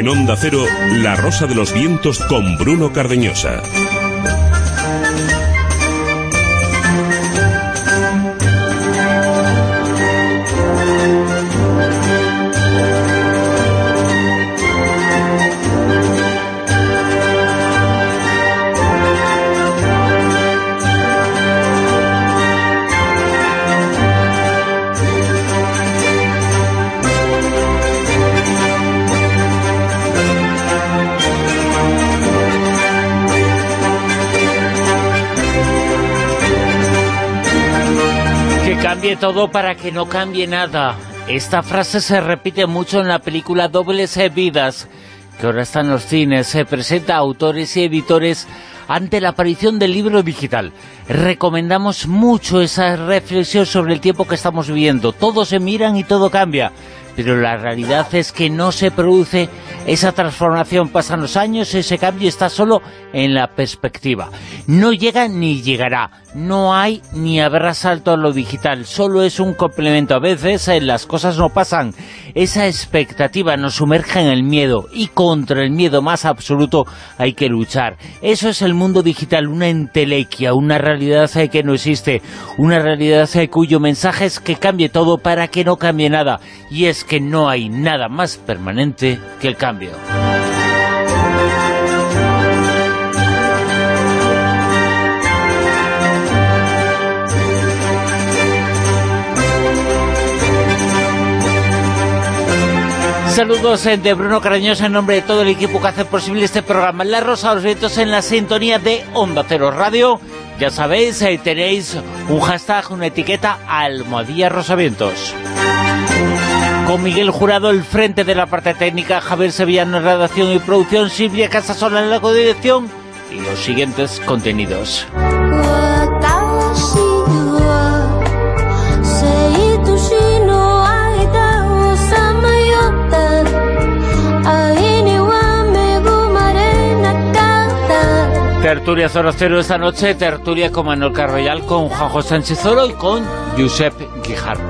En Onda Cero, La Rosa de los Vientos con Bruno Cardeñosa. Cambie todo para que no cambie nada. Esta frase se repite mucho en la película Dobles Vidas, que ahora está en los cines. Se presenta a autores y editores ante la aparición del libro digital. Recomendamos mucho esa reflexión sobre el tiempo que estamos viviendo. Todos se miran y todo cambia, pero la realidad es que no se produce esa transformación. Pasan los años, ese cambio está solo en la perspectiva. No llega ni llegará. No hay ni habrá salto a lo digital. Solo es un complemento. A veces las cosas no pasan. Esa expectativa nos sumerge en el miedo, y contra el miedo más absoluto hay que luchar. Eso es el mundo digital, una entelequia, una realidad que no existe, una realidad cuyo mensaje es que cambie todo para que no cambie nada. Y es que no hay nada más permanente que el cambio. Saludos de Bruno Cardeñosa en nombre de todo el equipo que hace posible este programa. La Rosa de los Vientos en la sintonía de Onda Cero Radio. Ya sabéis, tenéis un hashtag, una etiqueta, @Rosavientos. Con Miguel Jurado el frente de la parte técnica, Javier Sevillano en redacción y producción, Silvia Casasola en la codirección y los siguientes contenidos. Tertulia Zona Cero esta noche, tertulia con Manuel Carroyal, con Juanjo Sánchez Oro y con Josep Guijarro.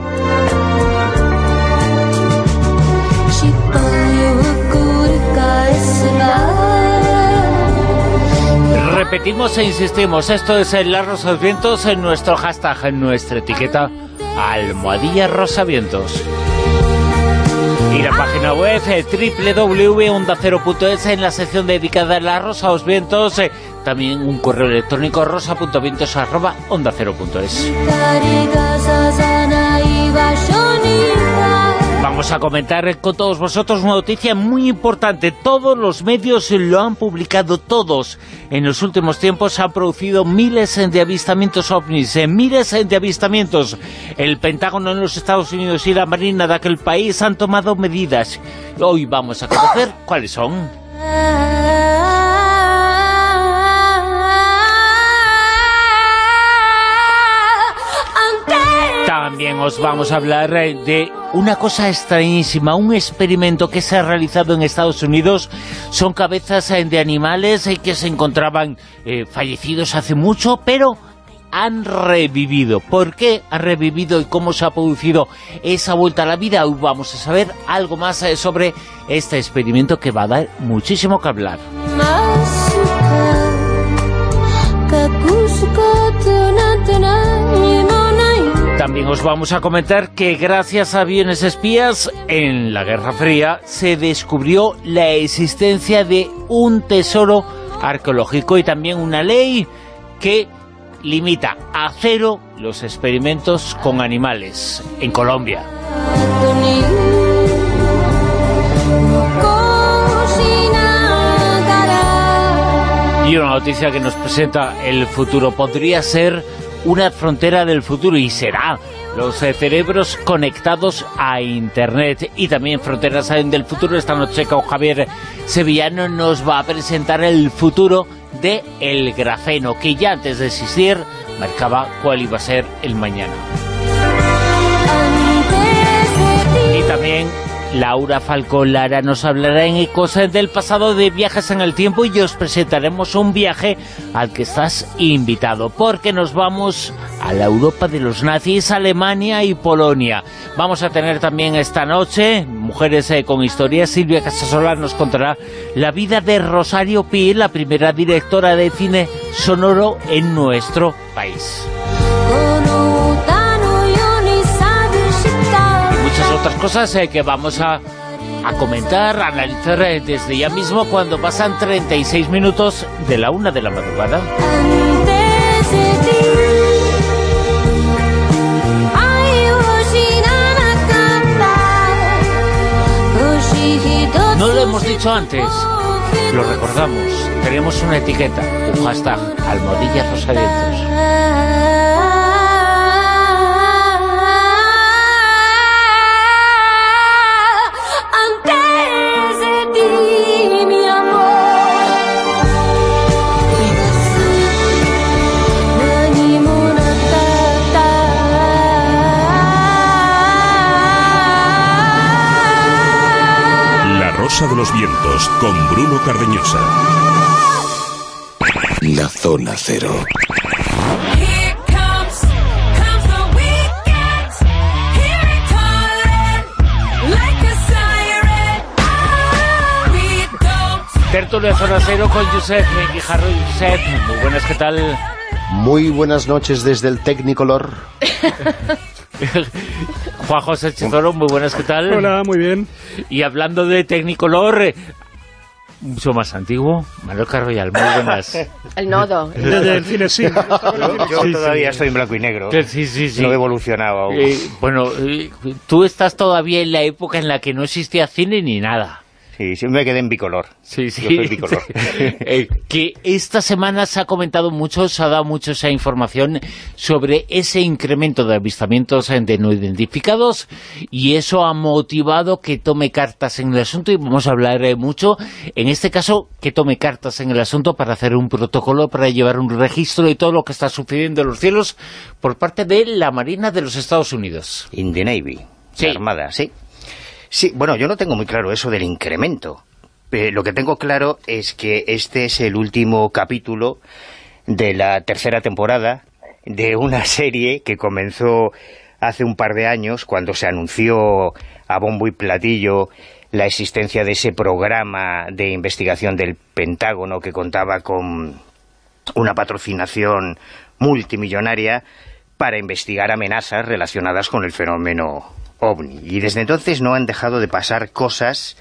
Repetimos e insistimos, esto es el La Rosa de los Vientos, en nuestro hashtag, en nuestra etiqueta, @Rosavientos. Y la página web www.ondacero.es, en la sección dedicada a La Rosa de los Vientos, también un correo electrónico rosa.vientos@ondacero.es. Vamos a comentar con todos vosotros una noticia muy importante. Todos los medios lo han publicado, todos. En los últimos tiempos se han producido miles de avistamientos ovnis, miles de avistamientos. El Pentágono en los Estados Unidos y la Marina de aquel país han tomado medidas. Hoy vamos a conocer cuáles son. También os vamos a hablar de una cosa extrañísima, un experimento que se ha realizado en Estados Unidos. Son cabezas de animales que se encontraban fallecidos hace mucho, pero han revivido. ¿Por qué han revivido y cómo se ha producido esa vuelta a la vida? Hoy vamos a saber algo más sobre este experimento que va a dar muchísimo que hablar. También os vamos a comentar que gracias a aviones espías, en la Guerra Fría se descubrió la existencia de un tesoro arqueológico y también una ley que limita a 0 los experimentos con animales en Colombia. Y una noticia que nos presenta el futuro. Podría ser una frontera del futuro, y será. Los cerebros conectados a Internet y también fronteras del futuro. Esta noche con Javier Sevillano nos va a presentar el futuro del grafeno, que ya antes de existir marcaba cuál iba a ser el mañana. Y también Laura Falcó Lara nos hablará en Ecos del pasado de viajes en el tiempo y os presentaremos un viaje al que estás invitado, porque nos vamos a la Europa de los nazis, Alemania y Polonia. Vamos a tener también esta noche Mujeres con Historia. Silvia Casasola nos contará la vida de Rosario Pi, la primera directora de cine sonoro en nuestro país. Muchas otras cosas que vamos a comentar, a analizar desde ya mismo cuando pasan 36 minutos de la 1 de la madrugada. No lo hemos dicho antes, lo recordamos, tenemos una etiqueta, un hashtag, Almohadillas Rosadientos. Rosa de los Vientos, con Bruno Cardeñosa. La Zona Cero. Tertulia Zona Cero con Josep Guijarro. Josep, muy buenas, ¿qué tal? Muy buenas noches desde el Technicolor. Juan José Chezoro, muy buenas, ¿qué tal? Hola, muy bien. Y hablando de Technicolor, mucho más antiguo, Manuel Carroyal, muy buenas. El nodo. Desde el cine, sí. Yo todavía estoy en blanco y negro. Sí. No he evolucionado aún. Bueno, tú estás todavía en la época en la que no existía cine ni nada. Sí, siempre me quedé en bicolor. Sí. Yo soy bicolor. Que esta semana se ha comentado mucho, se ha dado mucho esa información sobre ese incremento de avistamientos de no identificados, y eso ha motivado que tome cartas en el asunto, y vamos a hablar mucho, en este caso, que tome cartas en el asunto para hacer un protocolo, para llevar un registro de todo lo que está sucediendo en los cielos por parte de la Marina de los Estados Unidos. In the Navy, sí. La Armada, sí. Sí, bueno, yo no tengo muy claro eso del incremento. Lo que tengo claro es que este es el último capítulo de la tercera temporada de una serie que comenzó hace un par de años, cuando se anunció a bombo y platillo la existencia de ese programa de investigación del Pentágono que contaba con una patrocinación multimillonaria para investigar amenazas relacionadas con el fenómeno OVNI. Y desde entonces no han dejado de pasar cosas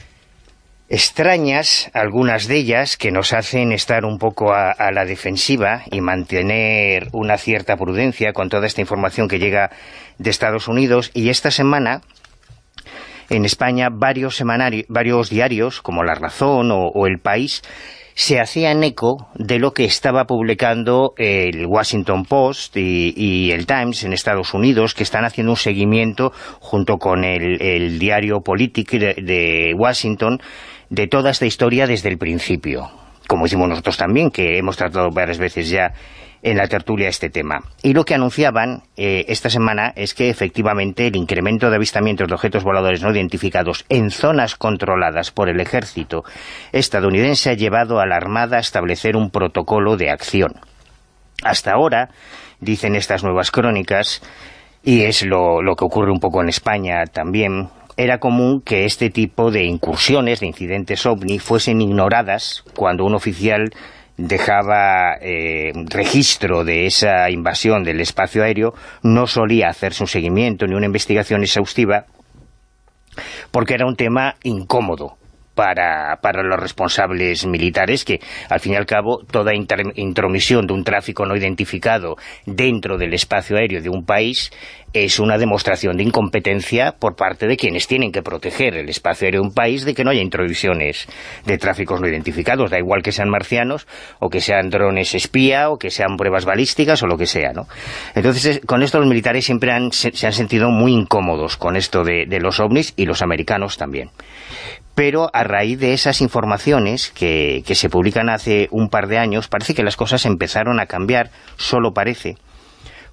extrañas, algunas de ellas que nos hacen estar un poco a la defensiva y mantener una cierta prudencia con toda esta información que llega de Estados Unidos. Y esta semana, en España, varios diarios, como La Razón o El País, se hacían eco de lo que estaba publicando el Washington Post y el Times en Estados Unidos, que están haciendo un seguimiento junto con el diario Politico de Washington de toda esta historia desde el principio, como hicimos nosotros también, que hemos tratado varias veces ya en la tertulia este tema. Y lo que anunciaban esta semana es que efectivamente el incremento de avistamientos de objetos voladores no identificados en zonas controladas por el ejército estadounidense ha llevado a la Armada a establecer un protocolo de acción. Hasta ahora, dicen estas nuevas crónicas, y es lo que ocurre un poco en España también, era común que este tipo de incursiones, de incidentes OVNI, fuesen ignoradas cuando un oficial dejaba registro de esa invasión del espacio aéreo. No solía hacerse un seguimiento ni una investigación exhaustiva porque era un tema incómodo para los responsables militares, que al fin y al cabo toda intromisión de un tráfico no identificado dentro del espacio aéreo de un país es una demostración de incompetencia por parte de quienes tienen que proteger el espacio aéreo de un país, de que no haya intromisiones de tráficos no identificados, da igual que sean marcianos o que sean drones espía o que sean pruebas balísticas o lo que sea, ¿no? Entonces, con esto los militares siempre se han sentido muy incómodos con esto de los ovnis, y los americanos también. Pero a raíz de esas informaciones que se publican hace un par de años, parece que las cosas empezaron a cambiar, solo parece,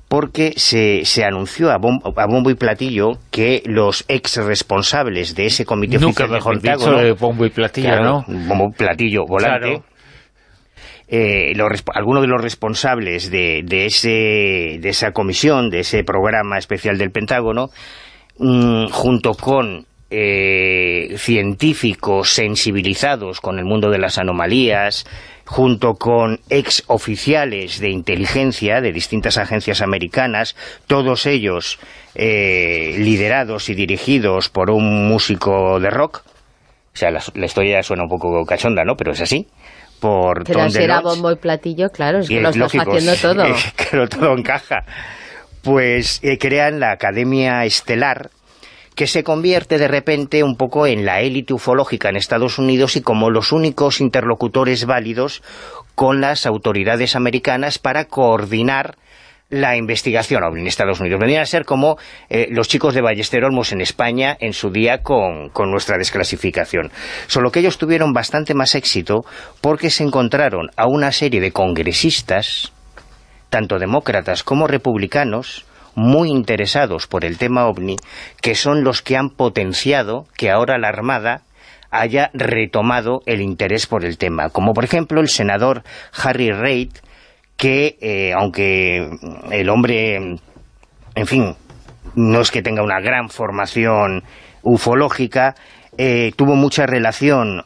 porque se anunció a bombo y platillo que los ex responsables de ese comité oficial del Pentágono... Nunca mejor bombo y platillo, claro, ¿no? Bombo, platillo, volante... Claro. Algunos de los responsables de esa comisión, de ese programa especial del Pentágono, junto con científicos sensibilizados con el mundo de las anomalías, junto con ex oficiales de inteligencia de distintas agencias americanas, todos ellos liderados y dirigidos por un músico de rock. O sea, la historia suena un poco cachonda, ¿no? Pero es así. Pero si era bombo y platillo, claro, es que lo estás haciendo todo. Claro, todo encaja. Pues crean la Academia Estelar, que se convierte de repente un poco en la élite ufológica en Estados Unidos y como los únicos interlocutores válidos con las autoridades americanas para coordinar la investigación OVNI en Estados Unidos. Vendrían a ser como los chicos de Ballester Olmos en España en su día con nuestra desclasificación. Solo que ellos tuvieron bastante más éxito porque se encontraron a una serie de congresistas, tanto demócratas como republicanos, muy interesados por el tema OVNI, que son los que han potenciado que ahora la Armada haya retomado el interés por el tema. Como por ejemplo el senador Harry Reid, que aunque el hombre, en fin, no es que tenga una gran formación ufológica, tuvo mucha relación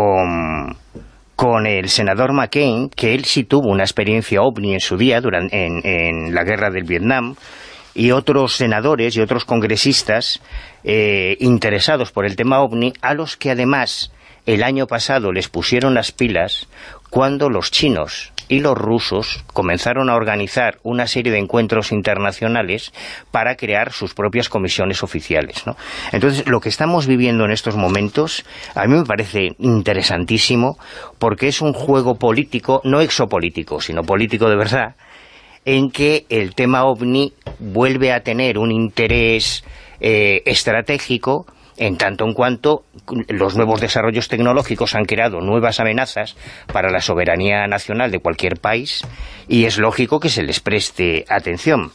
con el senador McCain, que él sí tuvo una experiencia OVNI en su día en la guerra del Vietnam, y otros senadores y otros congresistas interesados por el tema OVNI, a los que además el año pasado les pusieron las pilas cuando los chinos y los rusos comenzaron a organizar una serie de encuentros internacionales para crear sus propias comisiones oficiales, ¿no? Entonces, lo que estamos viviendo en estos momentos, a mí me parece interesantísimo, porque es un juego político, no exopolítico, sino político de verdad, en que el tema OVNI vuelve a tener un interés estratégico, en tanto en cuanto los nuevos desarrollos tecnológicos han creado nuevas amenazas para la soberanía nacional de cualquier país, y es lógico que se les preste atención.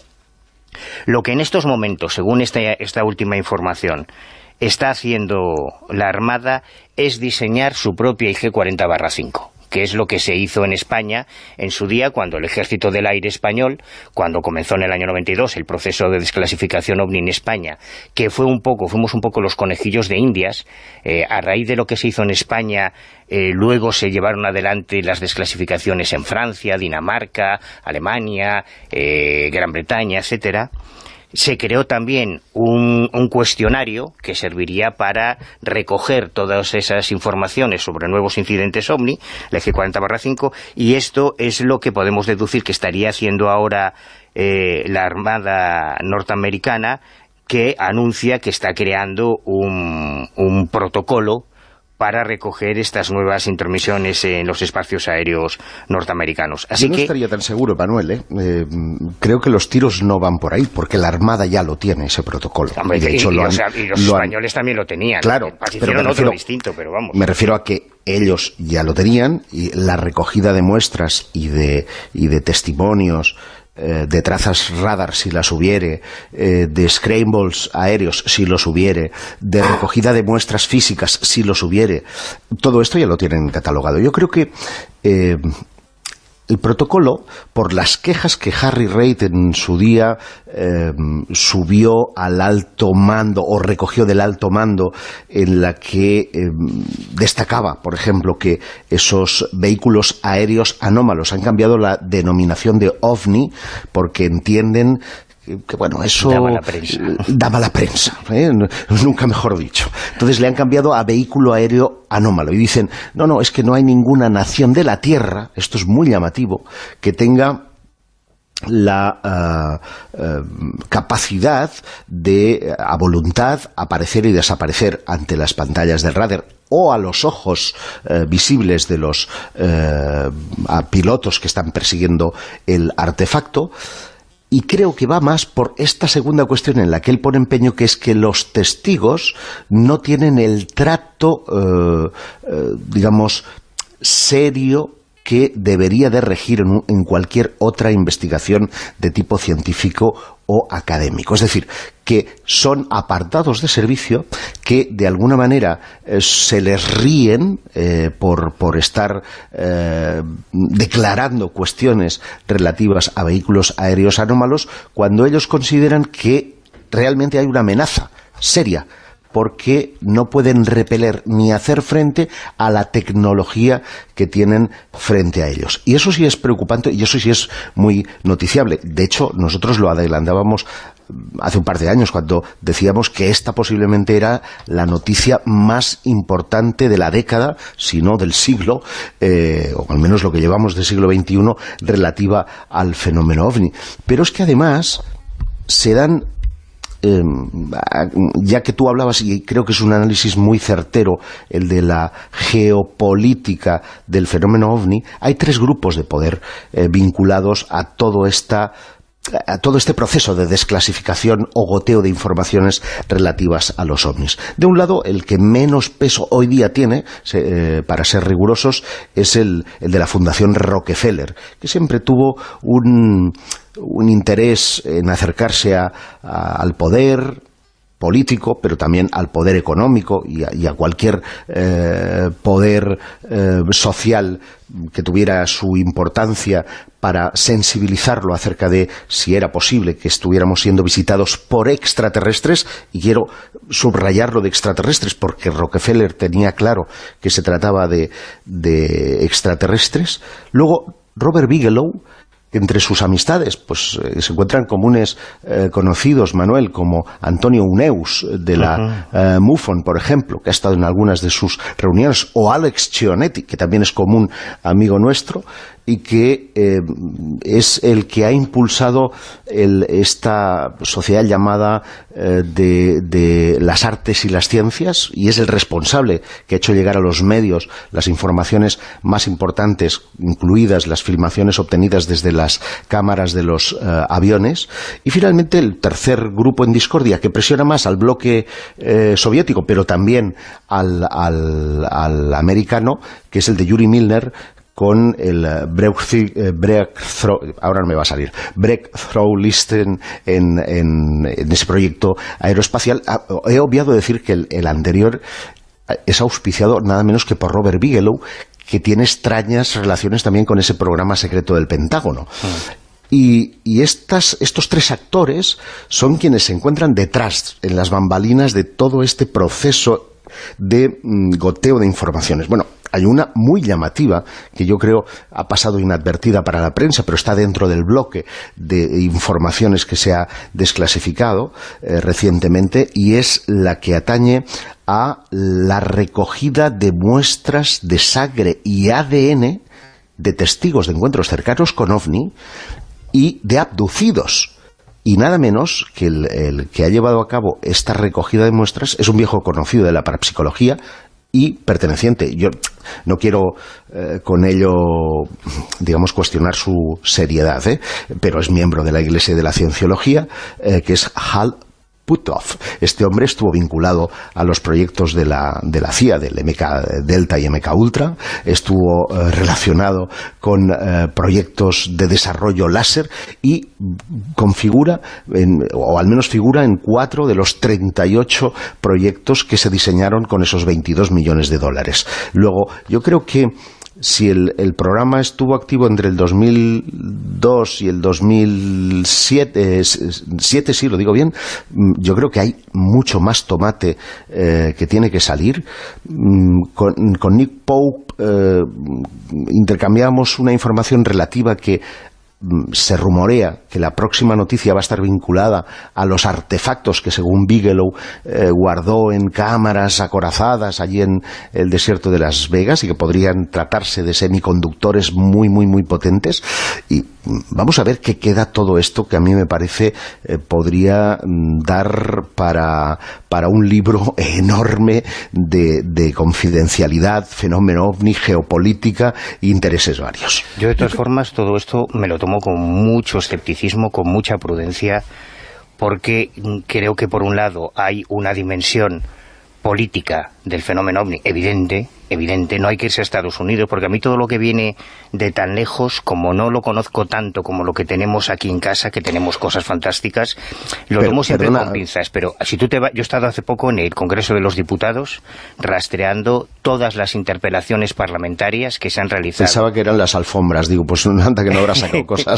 Lo que en estos momentos, según esta última información, está haciendo la Armada es diseñar su propia IG-40/5, que es lo que se hizo en España en su día cuando el Ejército del Aire español, cuando comenzó en el año 92 el proceso de desclasificación OVNI en España, que fuimos un poco los conejillos de Indias. A raíz de lo que se hizo en España, luego se llevaron adelante las desclasificaciones en Francia, Dinamarca, Alemania, Gran Bretaña, etcétera. Se creó también un cuestionario que serviría para recoger todas esas informaciones sobre nuevos incidentes OVNI, la IG-40/5, y esto es lo que podemos deducir que estaría haciendo ahora la Armada norteamericana, que anuncia que está creando un protocolo para recoger estas nuevas intromisiones en los espacios aéreos norteamerinos. Así Yo no que estaría tan seguro, Manuel, creo que los tiros no van por ahí, porque la Armada ya lo tiene, ese protocolo. Hombre, de hecho, y los españoles también lo tenían. Claro, pero no otro distinto, pero vamos. Me refiero a que ellos ya lo tenían, y la recogida de muestras y de testimonios, de trazas radar si las hubiere, de scrambles aéreos si los hubiere, de recogida de muestras físicas si los hubiere, todo esto ya lo tienen catalogado. Yo creo que el protocolo, por las quejas que Harry Reid en su día subió al alto mando, o recogió del alto mando, en la que destacaba, por ejemplo, que esos vehículos aéreos anómalos han cambiado la denominación de OVNI porque entienden que bueno, eso da mala prensa, nunca mejor dicho. Entonces le han cambiado a vehículo aéreo anómalo y dicen, no, es que no hay ninguna nación de la Tierra, esto es muy llamativo, que tenga la capacidad de, a voluntad, aparecer y desaparecer ante las pantallas del radar o a los ojos visibles de los pilotos que están persiguiendo el artefacto. Y creo que va más por esta segunda cuestión en la que él pone empeño, que es que los testigos no tienen el trato, digamos, serio que debería de regir en cualquier otra investigación de tipo científico o académico. Es decir, que son apartados de servicio que de alguna manera se les ríen por estar declarando cuestiones relativas a vehículos aéreos anómalos, cuando ellos consideran que realmente hay una amenaza seria, porque no pueden repeler ni hacer frente a la tecnología que tienen frente a ellos. Y eso sí es preocupante y eso sí es muy noticiable. De hecho, nosotros lo adelantábamos hace un par de años cuando decíamos que esta posiblemente era la noticia más importante de la década, si no del siglo, o al menos lo que llevamos del siglo XXI, relativa al fenómeno OVNI. Pero es que además se dan... ya que tú hablabas, y creo que es un análisis muy certero, el de la geopolítica del fenómeno OVNI, hay 3 grupos de poder vinculados a todo este proceso de desclasificación o goteo de informaciones relativas a los ovnis. De un lado, el que menos peso hoy día tiene, para ser rigurosos, es el de la Fundación Rockefeller, que siempre tuvo un interés en acercarse al poder político, pero también al poder económico y a cualquier poder social que tuviera su importancia, para sensibilizarlo acerca de si era posible que estuviéramos siendo visitados por extraterrestres. Y quiero subrayarlo de extraterrestres porque Rockefeller tenía claro que se trataba de extraterrestres. Luego, Robert Bigelow, entre sus amistades pues se encuentran comunes conocidos, Manuel, como Antonio Uneus de la MUFON, por ejemplo, que ha estado en algunas de sus reuniones, o Alex Chionetti, que también es común amigo nuestro, y que es el que ha impulsado esta sociedad llamada de las artes y las ciencias, y es el responsable que ha hecho llegar a los medios las informaciones más importantes, incluidas las filmaciones obtenidas desde las cámaras de los aviones. Y finalmente el tercer grupo en discordia, que presiona más al bloque soviético, pero también al americano, que es el de Yuri Milner, con el Breakthrough, ahora no me va a salir, Breakthrough Listen en ese proyecto aeroespacial. He obviado decir que el anterior es auspiciado nada menos que por Robert Bigelow, que tiene extrañas relaciones también con ese programa secreto del Pentágono. Y estos 3 actores son quienes se encuentran detrás, en las bambalinas, de todo este proceso de goteo de informaciones. Bueno, hay una muy llamativa que yo creo ha pasado inadvertida para la prensa, pero está dentro del bloque de informaciones que se ha desclasificado recientemente, y es la que atañe a la recogida de muestras de sangre y ADN de testigos de encuentros cercanos con OVNI y de abducidos. Y nada menos que el que ha llevado a cabo esta recogida de muestras es un viejo conocido de la parapsicología y perteneciente. Yo no quiero con ello, digamos, cuestionar su seriedad, pero es miembro de la Iglesia de la Cienciología, que es Hal Puthoff. Este hombre estuvo vinculado a los proyectos de la CIA, del MK Delta y MK Ultra, estuvo relacionado con proyectos de desarrollo láser y configura, o al menos figura en 4 de los 38 proyectos que se diseñaron con esos 22 millones de dólares. Luego, yo creo que si el programa estuvo activo entre el 2002 y el 2007, sí, lo digo bien, yo creo que hay mucho más tomate que tiene que salir. Con Nick Pope intercambiamos una información relativa que se rumorea que la próxima noticia va a estar vinculada a los artefactos que, según Bigelow, guardó en cámaras acorazadas allí en el desierto de Las Vegas, y que podrían tratarse de semiconductores muy, muy, muy potentes. Y vamos a ver qué queda todo esto, que a mí me parece podría dar para un libro enorme de confidencialidad, fenómeno OVNI, geopolítica e intereses varios. Yo, de todas formas, todo esto me lo tomo con mucho escepticismo, con mucha prudencia, porque creo que por un lado hay una dimensión política del fenómeno OVNI, evidente, no hay que irse a Estados Unidos, porque a mí todo lo que viene de tan lejos, como no lo conozco tanto como lo que tenemos aquí en casa, que tenemos cosas fantásticas, lo tomo siempre con pinzas. Pero si tú yo he estado hace poco en el Congreso de los Diputados rastreando todas las interpelaciones parlamentarias que se han realizado. Pensaba que eran las alfombras, digo, pues anda que no habrá sacado cosas.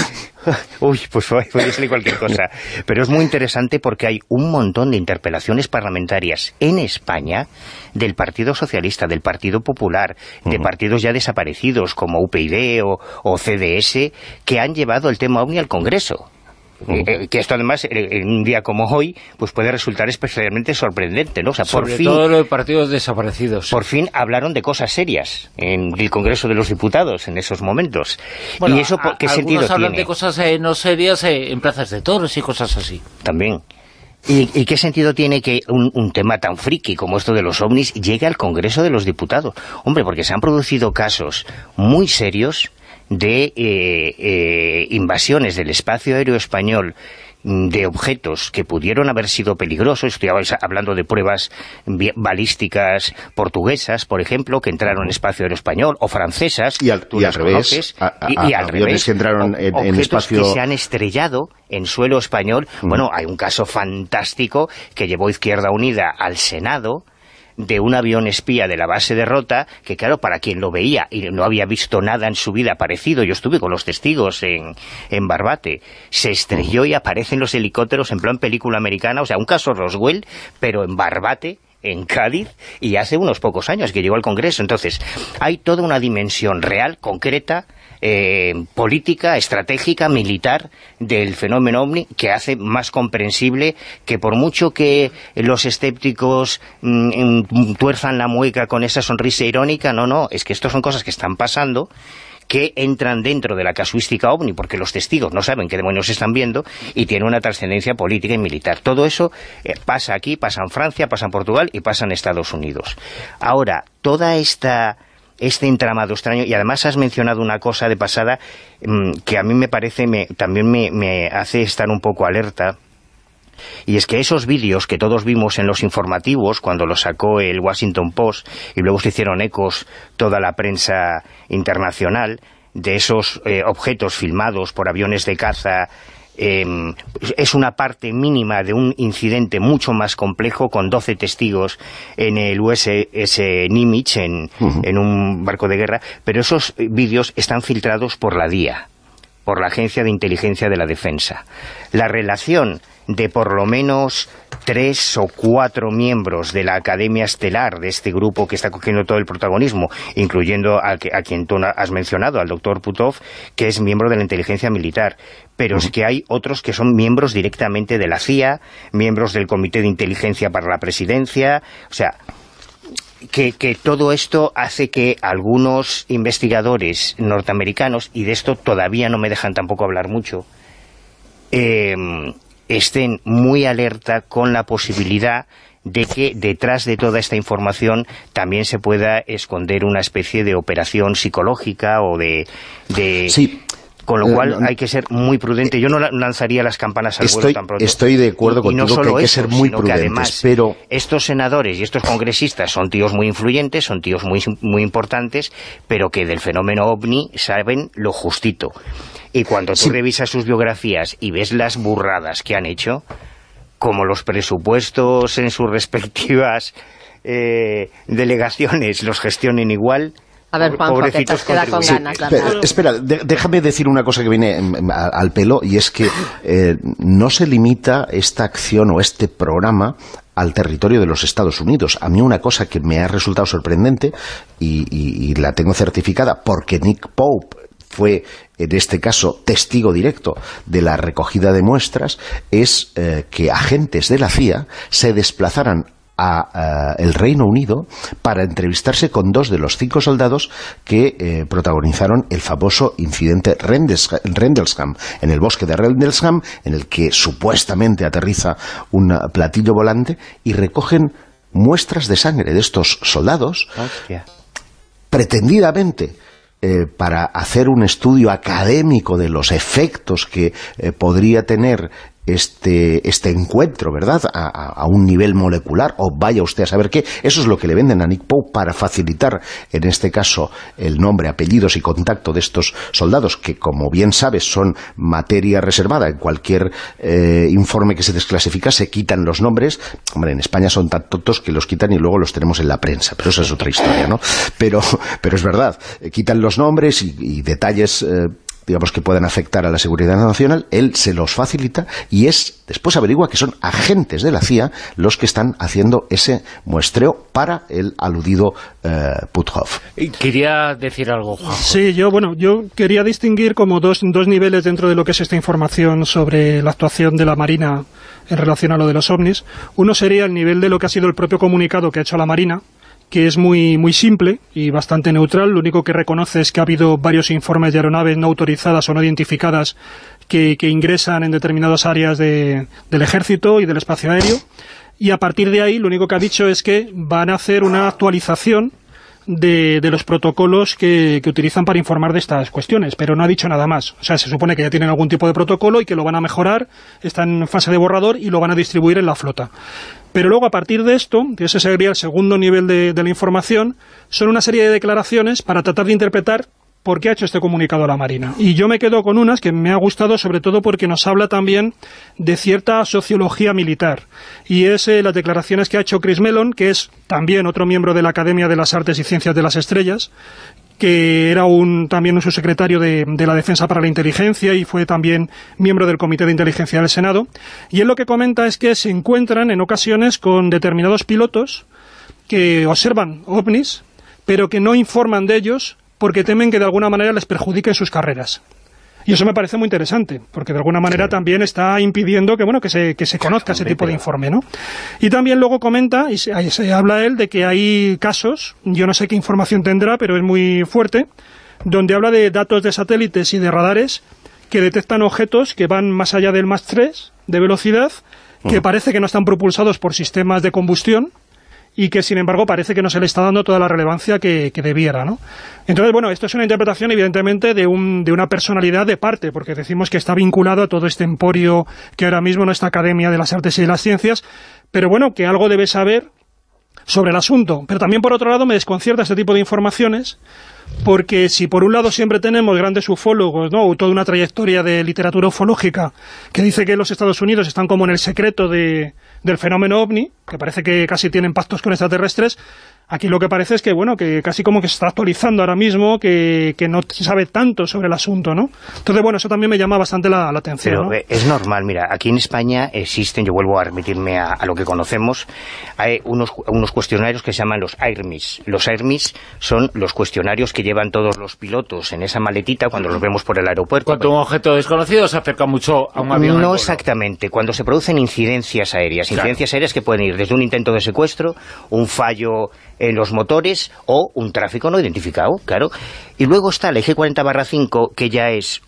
Uy, pues puede ser cualquier cosa. Pero es muy interesante porque hay un montón de interpelaciones parlamentarias en España del Partido Socialista, del Partido Popular, de partidos ya desaparecidos como UPyD o CDS, que han llevado el tema OVNI al Congreso. Que esto además, en un día como hoy, pues puede resultar especialmente sorprendente, ¿no? O sea, sobre todo los partidos desaparecidos. Por fin hablaron de cosas serias en el Congreso de los Diputados en esos momentos. Bueno, ¿y eso qué sentido tiene? Hablan de cosas no serias en plazas de toros y cosas así. También. ¿Y qué sentido tiene que un tema tan friki como esto de los ovnis llegue al Congreso de los Diputados? Hombre, porque se han producido casos muy serios de invasiones del espacio aéreo español de objetos que pudieron haber sido peligrosos. Estoy hablando de pruebas balísticas portuguesas, por ejemplo, que entraron en espacio aéreo español, o francesas, y al revés, y al revés, que entraron en espacio, que se han estrellado en suelo español. Bueno, hay un caso fantástico que llevó Izquierda Unida al Senado, de un avión espía de la base de Rota, que claro, para quien lo veía y no había visto nada en su vida parecido, yo estuve con los testigos en Barbate, se estrelló y aparecen los helicópteros en plan película americana, o sea, un caso Roswell, pero en Barbate, en Cádiz, y hace unos pocos años que llegó al Congreso. Entonces, hay toda una dimensión real, concreta, política, estratégica, militar del fenómeno OVNI, que hace más comprensible que, por mucho que los escépticos tuerzan la mueca con esa sonrisa irónica, no, es que esto son cosas que están pasando, que entran dentro de la casuística OVNI, porque los testigos no saben qué demonios están viendo, y tiene una trascendencia política y militar. Todo eso pasa aquí, pasa en Francia, pasa en Portugal y pasa en Estados Unidos. Ahora, toda este entramado extraño, y además has mencionado una cosa de pasada que a mí me parece, también me hace estar un poco alerta, y es que esos vídeos que todos vimos en los informativos, cuando los sacó el Washington Post, y luego se hicieron ecos toda la prensa internacional, de esos objetos filmados por aviones de caza, es una parte mínima de un incidente mucho más complejo, con 12 testigos en el USS Nimitz, en un barco de guerra, pero esos vídeos están filtrados por la DIA, por la Agencia de Inteligencia de la Defensa. La relación de por lo menos 3 o 4 miembros de la Academia Estelar, de este grupo que está cogiendo todo el protagonismo, incluyendo a quien tú has mencionado, al doctor Putov, que es miembro de la inteligencia militar, pero es que hay otros que son miembros directamente de la CIA, miembros del Comité de Inteligencia para la Presidencia, o sea, que todo esto hace que algunos investigadores norteamericanos, y de esto todavía no me dejan tampoco hablar mucho, estén muy alerta con la posibilidad de que detrás de toda esta información también se pueda esconder una especie de operación psicológica o de sí. Con lo cual hay que ser muy prudente. Yo no lanzaría las campanas al vuelo tan pronto. Estoy de acuerdo contigo, no solo que hay que ser muy prudentes, que además, pero estos senadores y estos congresistas son tíos muy influyentes, son tíos muy importantes, pero que del fenómeno OVNI saben lo justito. Y cuando tú revisas sus biografías y ves las burradas que han hecho, como los presupuestos en sus respectivas delegaciones los gestionen igual. A ver, Juanjo, que te queda con ganas. Espera, déjame decir una cosa que viene al pelo, y es que no se limita esta acción o este programa al territorio de los Estados Unidos. A mí una cosa que me ha resultado sorprendente, y la tengo certificada porque Nick Pope fue, en este caso, testigo directo de la recogida de muestras, es que agentes de la CIA se desplazaran a el Reino Unido para entrevistarse con 2 de los 5 soldados que protagonizaron el famoso incidente Rendlesham, en el bosque de Rendlesham, en el que supuestamente aterriza un platillo volante, y recogen muestras de sangre de estos soldados, pretendidamente para hacer un estudio académico de los efectos que podría tener este encuentro, ¿verdad?, a un nivel molecular, o vaya usted a saber qué. Eso es lo que le venden a Nick Pope para facilitar, en este caso, el nombre, apellidos y contacto de estos soldados, que, como bien sabes, son materia reservada. En cualquier informe que se desclasifica se quitan los nombres. Hombre, en España son tan tontos que los quitan y luego los tenemos en la prensa, pero esa es otra historia, ¿no? Pero es verdad, quitan los nombres y detalles digamos que puedan afectar a la seguridad nacional. Él se los facilita y después averigua que son agentes de la CIA los que están haciendo ese muestreo para el aludido Puthoff. Quería decir algo, Juanjo. Sí, yo quería distinguir como dos niveles dentro de lo que es esta información sobre la actuación de la Marina en relación a lo de los ovnis. Uno sería el nivel de lo que ha sido el propio comunicado que ha hecho la Marina, que es muy, muy simple y bastante neutral. Lo único que reconoce es que ha habido varios informes de aeronaves no autorizadas o no identificadas que ingresan en determinadas áreas del ejército y del espacio aéreo, y a partir de ahí lo único que ha dicho es que van a hacer una actualización de los protocolos que utilizan para informar de estas cuestiones, pero no ha dicho nada más. O sea, se supone que ya tienen algún tipo de protocolo y que lo van a mejorar, está en fase de borrador y lo van a distribuir en la flota. Pero luego, a partir de esto, que ese sería el segundo nivel de la información, son una serie de declaraciones para tratar de interpretar por qué ha hecho este comunicado la Marina. Y yo me quedo con unas que me ha gustado, sobre todo porque nos habla también de cierta sociología militar. Y es las declaraciones que ha hecho Chris Mellon, que es también otro miembro de la Academia de las Artes y Ciencias de las Estrellas, que era también un subsecretario de la Defensa para la Inteligencia y fue también miembro del Comité de Inteligencia del Senado. Y él lo que comenta es que se encuentran en ocasiones con determinados pilotos que observan ovnis, pero que no informan de ellos porque temen que de alguna manera les perjudiquen sus carreras. Y eso me parece muy interesante, porque de alguna manera también está impidiendo que se conozca ese tipo de informe, ¿no? Y también luego comenta, y se habla él, de que hay casos, yo no sé qué información tendrá, pero es muy fuerte, donde habla de datos de satélites y de radares que detectan objetos que van más allá del Mach 3 de velocidad, que parece que no están propulsados por sistemas de combustión, y que, sin embargo, parece que no se le está dando toda la relevancia que debiera, ¿no? Entonces, bueno, esto es una interpretación, evidentemente, de una personalidad de parte, porque decimos que está vinculado a todo este emporio que ahora mismo no está Academia de las Artes y de las Ciencias, pero bueno, que algo debe saber sobre el asunto. Pero también, por otro lado, me desconcierta este tipo de informaciones, porque si por un lado siempre tenemos grandes ufólogos, ¿no?, toda una trayectoria de literatura ufológica que dice que los Estados Unidos están como en el secreto del fenómeno OVNI, que parece que casi tienen pactos con extraterrestres, aquí lo que parece es que, bueno, que casi como que se está actualizando ahora mismo, que no se sabe tanto sobre el asunto, ¿no? Entonces, bueno, eso también me llama bastante la atención, pero, ¿no? Es normal, mira, aquí en España existen, yo vuelvo a remitirme a lo que conocemos, hay unos cuestionarios que se llaman los AIRMIS. Los AIRMIS son los cuestionarios que llevan todos los pilotos en esa maletita cuando los vemos por el aeropuerto. Cuando un objeto desconocido se acerca mucho a un avión. No exactamente, cuando se producen incidencias aéreas, claro. Incidencias aéreas que pueden ir desde un intento de secuestro, un fallo en los motores o un tráfico no identificado, claro. Y luego está la IG-40/5, que ya es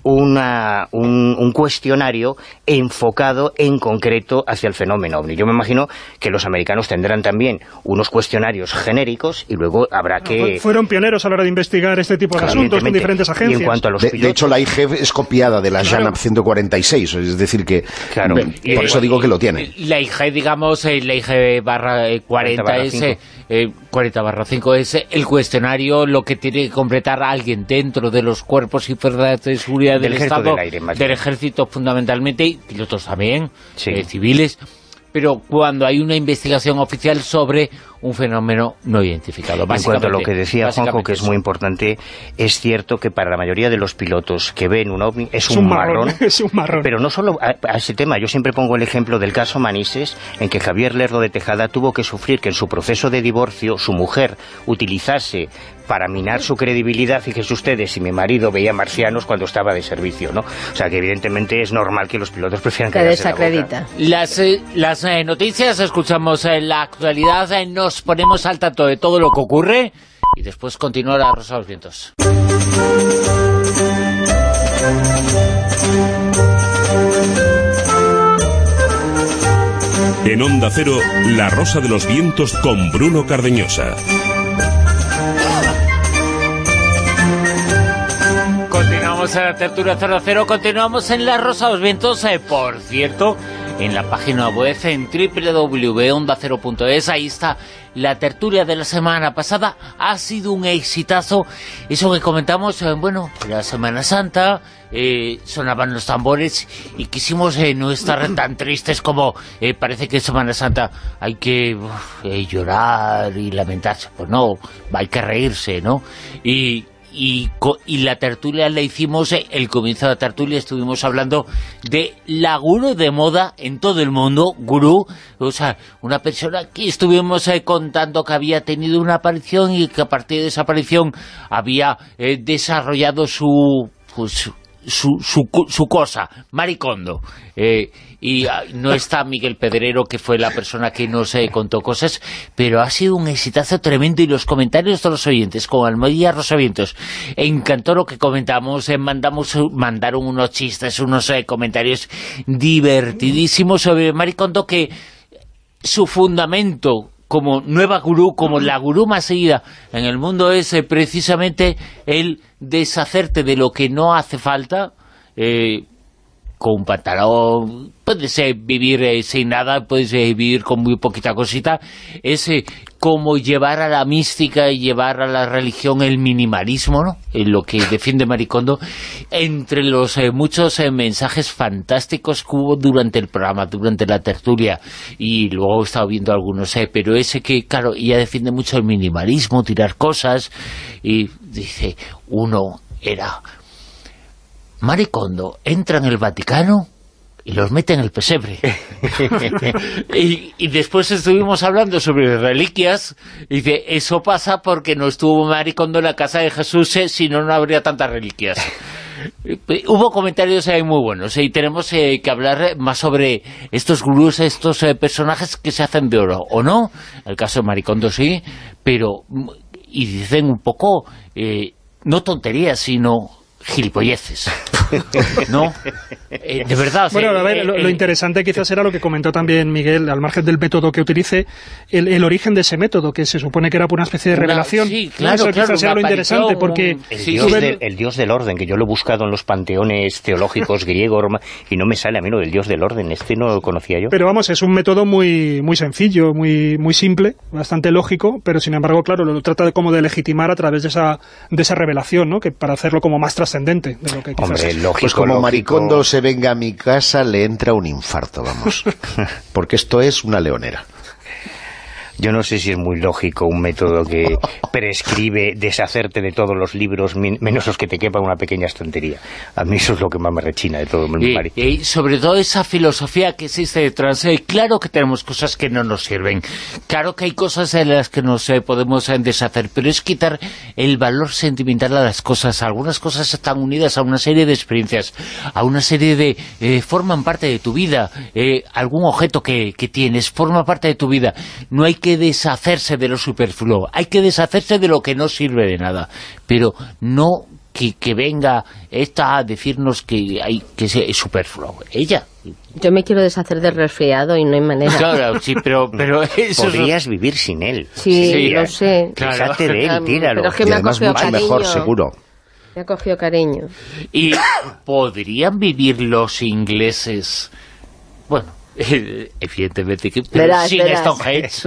un cuestionario enfocado en concreto hacia el fenómeno OVNI. Yo me imagino que los americanos tendrán también unos cuestionarios genéricos y luego habrá que... Fueron pioneros a la hora de investigar este tipo de asuntos con diferentes agencias. Y en cuanto a los de hecho, la IG es copiada de la JANAP 146, es decir que... Claro. Por eso digo que lo tiene. La IG, digamos, la IG-40 es... 40/5 es el cuestionario, lo que tiene que completar alguien dentro de los cuerpos y fuerzas de seguridad del Estado, del ejército fundamentalmente, y pilotos también, civiles, pero cuando hay una investigación oficial sobre un fenómeno no identificado. En cuanto a lo que decía Juanjo, que es muy importante, es cierto que para la mayoría de los pilotos que ven un ovni es un marrón. Es un marrón. Pero no solo a ese tema, yo siempre pongo el ejemplo del caso Manises, en que Javier Lerdo de Tejada tuvo que sufrir que en su proceso de divorcio su mujer utilizase para minar su credibilidad, fíjense ustedes, si mi marido veía marcianos cuando estaba de servicio, ¿no? O sea que evidentemente es normal que los pilotos prefieran quedarse en la boca. Las noticias, escuchamos en la actualidad, nos ponemos al tanto de todo lo que ocurre y después continúa la Rosa de los Vientos. En Onda Cero, La Rosa de los Vientos con Bruno Cardeñosa. bienvenidos a la Tertulia 00. Continuamos en La Rosa de los Vientos, por cierto, en la página web en www.ondacero.es. Ahí está la tertulia de la semana pasada. Ha sido un exitazo. Eso que comentamos, la Semana Santa, sonaban los tambores y quisimos no estar tan tristes como parece que en Semana Santa hay que llorar y lamentarse. Pues no, hay que reírse, ¿no? Y la tertulia la hicimos, el comienzo de la tertulia estuvimos hablando de la gurú de moda en todo el mundo, gurú, o sea, una persona que estuvimos contando que había tenido una aparición y que a partir de esa aparición había desarrollado su cosa, Maricondo. Y no está Miguel Pedrero, que fue la persona que nos contó cosas, pero ha sido un exitazo tremendo, y los comentarios de los oyentes, como Almohadilla Rosavientos, encantó lo que comentamos, mandaron unos chistes, unos comentarios divertidísimos sobre Maricondo, que su fundamento como nueva gurú, como la gurú más seguida en el mundo, es precisamente el deshacerte de lo que no hace falta, con un pantalón, puedes vivir sin nada, puedes vivir con muy poquita cosita, es como llevar a la mística y llevar a la religión el minimalismo, ¿no? Lo que defiende Maricondo, entre los muchos mensajes fantásticos que hubo durante el programa, durante la tertulia, y luego he estado viendo algunos, pero ese que, claro, ella defiende mucho el minimalismo, tirar cosas, y dice, uno era... Maricondo entra en el Vaticano y los mete en el pesebre. y después estuvimos hablando sobre reliquias, y dice, eso pasa porque no estuvo Maricondo en la casa de Jesús, si no, no habría tantas reliquias. Hubo comentarios ahí muy buenos, y tenemos que hablar más sobre estos gurús, estos personajes que se hacen de oro, ¿o no? El caso de Maricondo sí, pero... y dicen un poco, no tonterías, sino... gilipolleces, ¿no? De verdad. Bueno, a ver, lo interesante quizás era lo que comentó también Miguel, al margen del método que utilice, el origen de ese método, que se supone que era por una especie de revelación. Sí, claro, eso quizás era lo interesante, porque... El dios del orden, que yo lo he buscado en los panteones teológicos griegos, y no me sale a mí lo del dios del orden, no lo conocía yo. Pero vamos, es un método muy sencillo, muy simple, bastante lógico, pero sin embargo, claro, lo trata como de legitimar a través de esa revelación, ¿no? Que para hacerlo como más trascendente de lo que quizás... Hombre, lógico, pues como Maricondo se venga a mi casa, le entra un infarto, vamos. Porque esto es una leonera. Yo no sé si es muy lógico un método que prescribe deshacerte de todos los libros, menos los que te quepan una pequeña estantería. A mí eso es lo que más me rechina de todo. Y sobre todo esa filosofía que existe detrás. Claro que tenemos cosas que no nos sirven. Claro que hay cosas en las que nos podemos deshacer, pero es quitar el valor sentimental a las cosas. Algunas cosas están unidas a una serie de experiencias, a una serie de... forman parte de tu vida. Algún objeto que tienes forma parte de tu vida. No hay que deshacerse de lo superfluo, hay que deshacerse de lo que no sirve de nada, pero no que venga esta a decirnos que es superfluo. Ella. Yo me quiero deshacer del resfriado y no hay manera. Claro, sí, pero eso podrías vivir sin él. Sí, lo sé. Claro. Deshate de él, tíralo. Pero es que me ha cogido cariño. Mejor, seguro. Me ha cogido cariño. ¿Y podrían vivir los ingleses? Bueno, evidentemente que sin Stonehenge.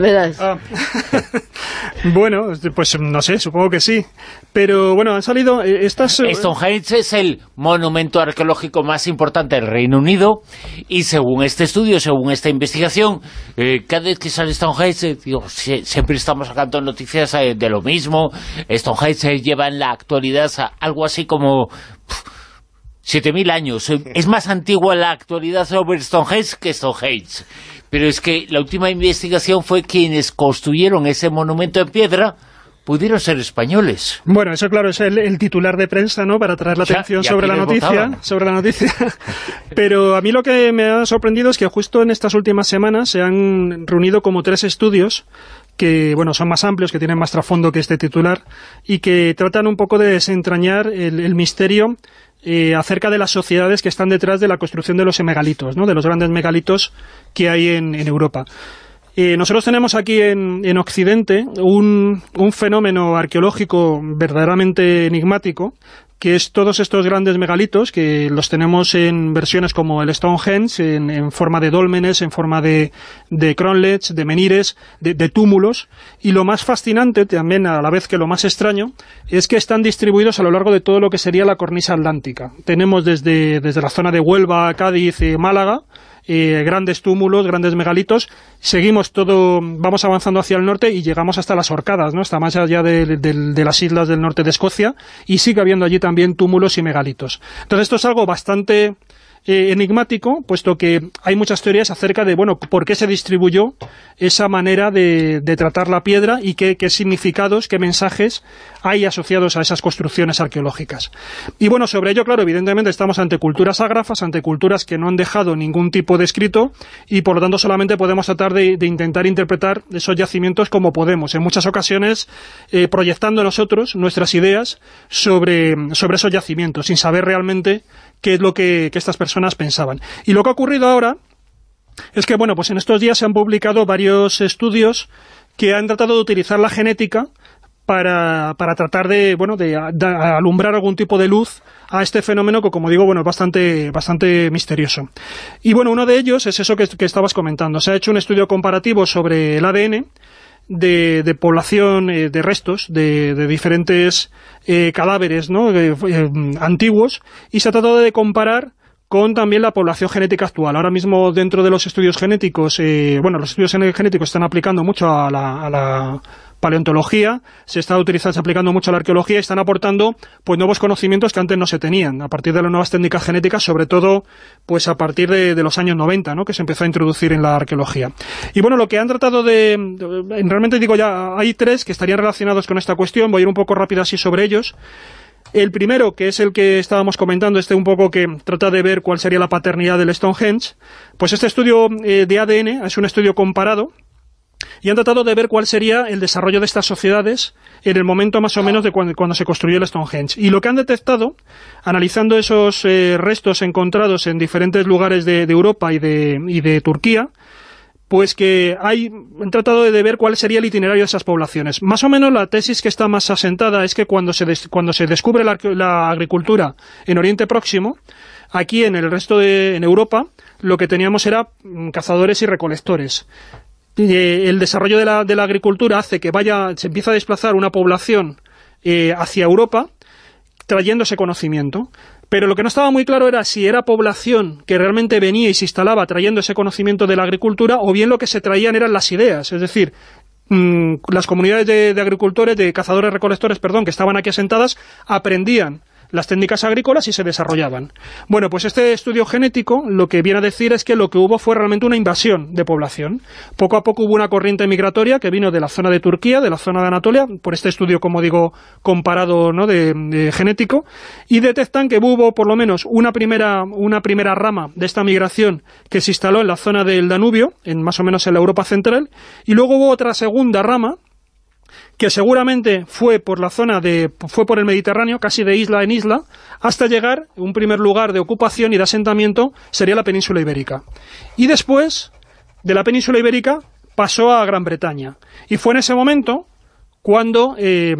Bueno, pues no sé, supongo que sí, pero bueno, han salido estas... Stonehenge es el monumento arqueológico más importante del Reino Unido, y según este estudio, según esta investigación, cada vez que sale Stonehenge, siempre estamos sacando noticias de lo mismo. Stonehenge lleva en la actualidad algo así como... 7.000 años. Es más antigua la actualidad sobre Stonehenge que Stonehenge. Pero es que la última investigación fue quienes construyeron ese monumento en piedra pudieron ser españoles. Bueno, eso claro, es el titular de prensa, ¿no?, para atraer la atención sobre la noticia. Pero a mí lo que me ha sorprendido es que justo en estas últimas semanas se han reunido como 3 estudios que, bueno, son más amplios, que tienen más trasfondo que este titular, y que tratan un poco de desentrañar el misterio acerca de las sociedades que están detrás de la construcción de los megalitos, ¿no?, de los grandes megalitos que hay en Europa. Nosotros tenemos aquí en Occidente un fenómeno arqueológico verdaderamente enigmático, que es todos estos grandes megalitos, que los tenemos en versiones como el Stonehenge, en forma de dólmenes, en forma de cronlets, de menhires, de túmulos, y lo más fascinante, también a la vez que lo más extraño, es que están distribuidos a lo largo de todo lo que sería la cornisa atlántica. Tenemos desde la zona de Huelva, Cádiz, Málaga, grandes túmulos, grandes megalitos, seguimos vamos avanzando hacia el norte y llegamos hasta las Orcadas, ¿no? Hasta más allá de las islas del norte de Escocia, y sigue habiendo allí también túmulos y megalitos. Entonces esto es algo bastante enigmático, puesto que hay muchas teorías acerca de, bueno, por qué se distribuyó esa manera de tratar la piedra y qué significados, qué mensajes hay asociados a esas construcciones arqueológicas. Y bueno, sobre ello, claro, evidentemente estamos ante culturas ágrafas, ante culturas que no han dejado ningún tipo de escrito, y por lo tanto solamente podemos tratar de intentar interpretar esos yacimientos como podemos, en muchas ocasiones proyectando nosotros nuestras ideas sobre esos yacimientos, sin saber realmente qué es lo que estas personas pensaban. Y lo que ha ocurrido ahora es que, bueno, pues en estos días se han publicado varios estudios que han tratado de utilizar la genética para tratar de alumbrar algún tipo de luz a este fenómeno que, como digo, bueno, es bastante misterioso. Y bueno, uno de ellos es eso que estabas comentando. Se ha hecho un estudio comparativo sobre el ADN de población, de restos, de diferentes cadáveres, ¿no?, antiguos, y se ha tratado de comparar con también la población genética actual. Ahora mismo, dentro de los estudios genéticos, los estudios genéticos están aplicando mucho a la paleontología, se está aplicando mucho a la arqueología, y están aportando pues nuevos conocimientos que antes no se tenían, a partir de las nuevas técnicas genéticas, sobre todo pues a partir de los años 90, ¿no?, que se empezó a introducir en la arqueología. Y bueno, lo que han tratado realmente digo, ya hay 3 que estarían relacionados con esta cuestión, voy a ir un poco rápido así sobre ellos. El primero, que es el que estábamos comentando, un poco que trata de ver cuál sería la paternidad del Stonehenge, pues este estudio de ADN es un estudio comparado, y han tratado de ver cuál sería el desarrollo de estas sociedades en el momento más o menos de cuando se construyó el Stonehenge. Y lo que han detectado, analizando esos restos encontrados en diferentes lugares de Europa y de Turquía, pues que han tratado de ver cuál sería el itinerario de esas poblaciones. Más o menos la tesis que está más asentada es que cuando se descubre la agricultura en Oriente Próximo, aquí en el resto en Europa, lo que teníamos era cazadores y recolectores. El desarrollo de la agricultura hace que se empieza a desplazar una población hacia Europa, trayendo ese conocimiento. Pero lo que no estaba muy claro era si era población que realmente venía y se instalaba trayendo ese conocimiento de la agricultura, o bien lo que se traían eran las ideas. Es decir, las comunidades de agricultores, de cazadores-recolectores, que estaban aquí asentadas, aprendían las técnicas agrícolas y se desarrollaban. Bueno, pues este estudio genético lo que viene a decir es que lo que hubo fue realmente una invasión de población. Poco a poco hubo una corriente migratoria que vino de la zona de Turquía, de la zona de Anatolia, por este estudio, como digo, comparado, ¿no?, de genético, y detectan que hubo por lo menos una primera rama de esta migración que se instaló en la zona del Danubio, más o menos en la Europa central, y luego hubo otra segunda rama que seguramente fue por el Mediterráneo, casi de isla en isla, hasta llegar, un primer lugar de ocupación y de asentamiento sería la península ibérica. Y después de la península ibérica pasó a Gran Bretaña. Y fue en ese momento cuando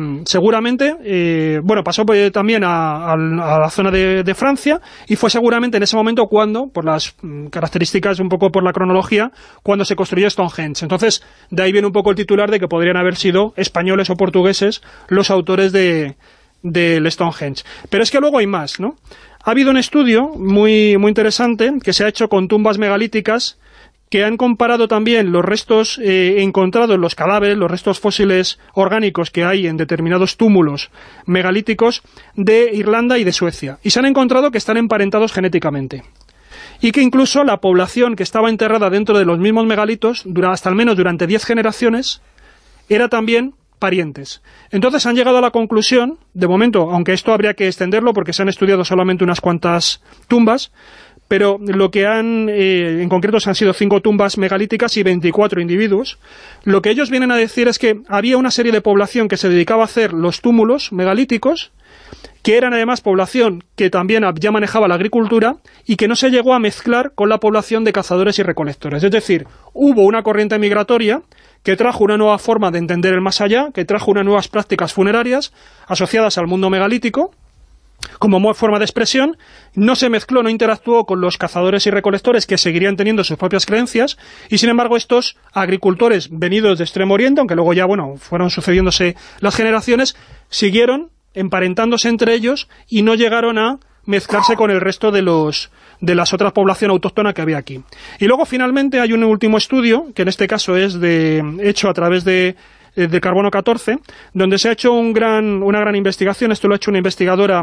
seguramente, pasó también a la zona de Francia, y fue seguramente en ese momento cuando, por las características, un poco por la cronología, cuando se construyó Stonehenge. Entonces, de ahí viene un poco el titular de que podrían haber sido españoles o portugueses los autores del Stonehenge. Pero es que luego hay más, ¿no? Ha habido un estudio muy, muy interesante que se ha hecho con tumbas megalíticas, que han comparado también los restos encontrados, los cadáveres, los restos fósiles orgánicos que hay en determinados túmulos megalíticos de Irlanda y de Suecia. Y se han encontrado que están emparentados genéticamente. Y que incluso la población que estaba enterrada dentro de los mismos megalitos, hasta al menos durante 10 generaciones, era también parientes. Entonces han llegado a la conclusión, de momento, aunque esto habría que extenderlo porque se han estudiado solamente unas cuantas tumbas, pero lo que en concreto han sido 5 tumbas megalíticas y 24 individuos. Lo que ellos vienen a decir es que había una serie de población que se dedicaba a hacer los túmulos megalíticos, que eran además población que también ya manejaba la agricultura y que no se llegó a mezclar con la población de cazadores y recolectores. Es decir, hubo una corriente migratoria que trajo una nueva forma de entender el más allá, que trajo unas nuevas prácticas funerarias asociadas al mundo megalítico, como forma de expresión, no se mezcló, no interactuó con los cazadores y recolectores que seguirían teniendo sus propias creencias, y sin embargo estos agricultores venidos de Extremo Oriente, aunque luego ya, bueno, fueron sucediéndose las generaciones, siguieron emparentándose entre ellos y no llegaron a mezclarse con el resto de las otras poblaciones autóctonas que había aquí. Y luego finalmente hay un último estudio, que en este caso es hecho a través de carbono 14, donde se ha hecho una gran investigación. Esto lo ha hecho una investigadora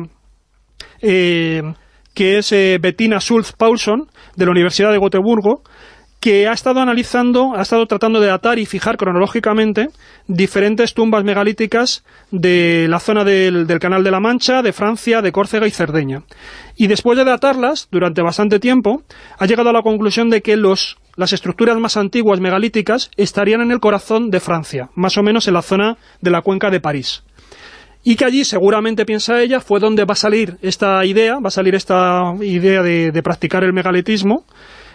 que es Bettina Schulz-Paulson, de la Universidad de Gotemburgo, que ha estado tratando de datar y fijar cronológicamente diferentes tumbas megalíticas de la zona del Canal de la Mancha, de Francia, de Córcega y Cerdeña. Y después de datarlas, durante bastante tiempo, ha llegado a la conclusión de que las estructuras más antiguas megalíticas estarían en el corazón de Francia, más o menos en la zona de la cuenca de París. Y que allí, seguramente, piensa ella, fue donde va a salir esta idea de practicar el megalitismo.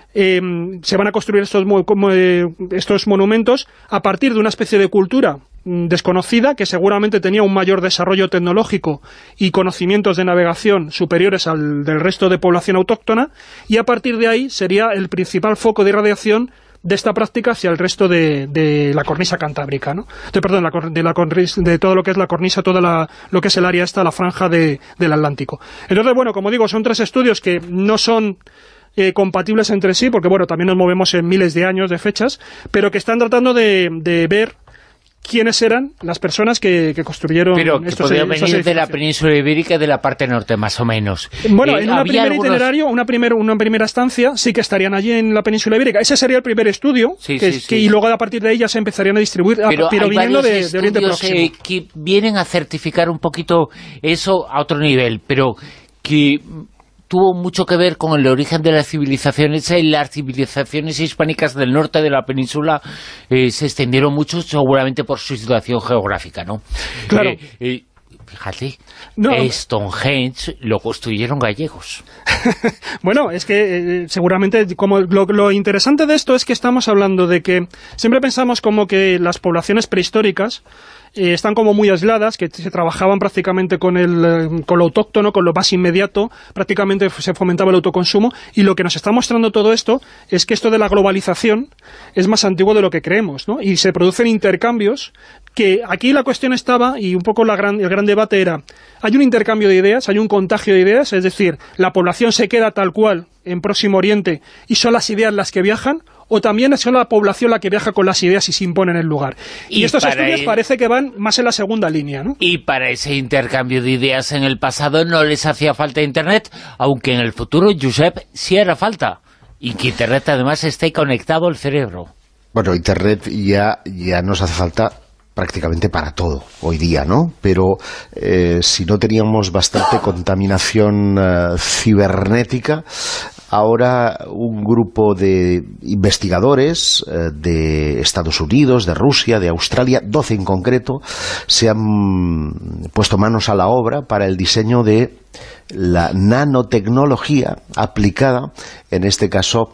Se van a construir estos monumentos a partir de una especie de cultura desconocida, que seguramente tenía un mayor desarrollo tecnológico y conocimientos de navegación superiores al del resto de población autóctona, y a partir de ahí sería el principal foco de irradiación de esta práctica hacia el resto de la cornisa cantábrica, ¿no? De todo lo que es la cornisa, lo que es el área la franja del Atlántico. Entonces, bueno, como digo, son 3 estudios que no son compatibles entre sí, porque bueno, también nos movemos en miles de años de fechas, pero que están tratando de ver quiénes eran las personas que construyeron pero que estos podían venir de la península ibérica y de la parte norte, más o menos. Bueno, en una primera estancia sí que estarían allí en la península ibérica. Ese sería el primer estudio, y luego a partir de ahí ya se empezarían a distribuir, pero viniendo de Oriente Próximo. Que vienen a certificar un poquito eso a otro nivel, pero que tuvo mucho que ver con el origen de las civilizaciones, y las civilizaciones hispánicas del norte de la península se extendieron mucho, seguramente por su situación geográfica, ¿no? Claro. Fíjate, Stonehenge lo construyeron gallegos. Bueno, es que seguramente como lo interesante de esto es que estamos hablando de que siempre pensamos como que las poblaciones prehistóricas están como muy aisladas, que se trabajaban prácticamente con lo autóctono, con lo más inmediato, prácticamente se fomentaba el autoconsumo, y lo que nos está mostrando todo esto es que esto de la globalización es más antiguo de lo que creemos, ¿no? Y se producen intercambios, que aquí la cuestión estaba, y un poco el gran debate era, hay un intercambio de ideas, hay un contagio de ideas, es decir, la población se queda tal cual en Próximo Oriente y son las ideas las que viajan, o también es la población la que viaja con las ideas y se impone en el lugar. Y estos estudios parece que van más en la segunda línea, ¿no? Y para ese intercambio de ideas en el pasado no les hacía falta Internet, aunque en el futuro, Josep, sí hará falta. Y que Internet además esté conectado al cerebro. Bueno, Internet ya nos hace falta prácticamente para todo hoy día, ¿no? Pero si no teníamos bastante contaminación cibernética, ahora un grupo de investigadores de Estados Unidos, de Rusia, de Australia, 12 en concreto, se han puesto manos a la obra para el diseño de la nanotecnología aplicada, en este caso,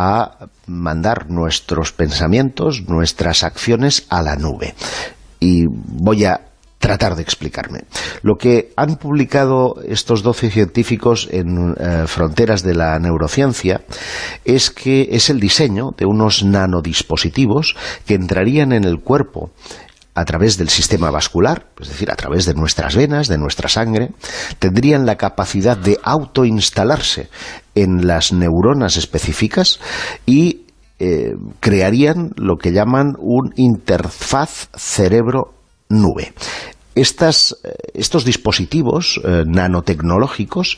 a mandar nuestros pensamientos, nuestras acciones a la nube. Y voy a tratar de explicarme. Lo que han publicado estos 12 científicos en Fronteras de la Neurociencia es que es el diseño de unos nanodispositivos que entrarían en el cuerpo a través del sistema vascular, es decir, a través de nuestras venas, de nuestra sangre, tendrían la capacidad de autoinstalarse en las neuronas específicas y crearían lo que llaman un interfaz cerebro-nube. Estos dispositivos nanotecnológicos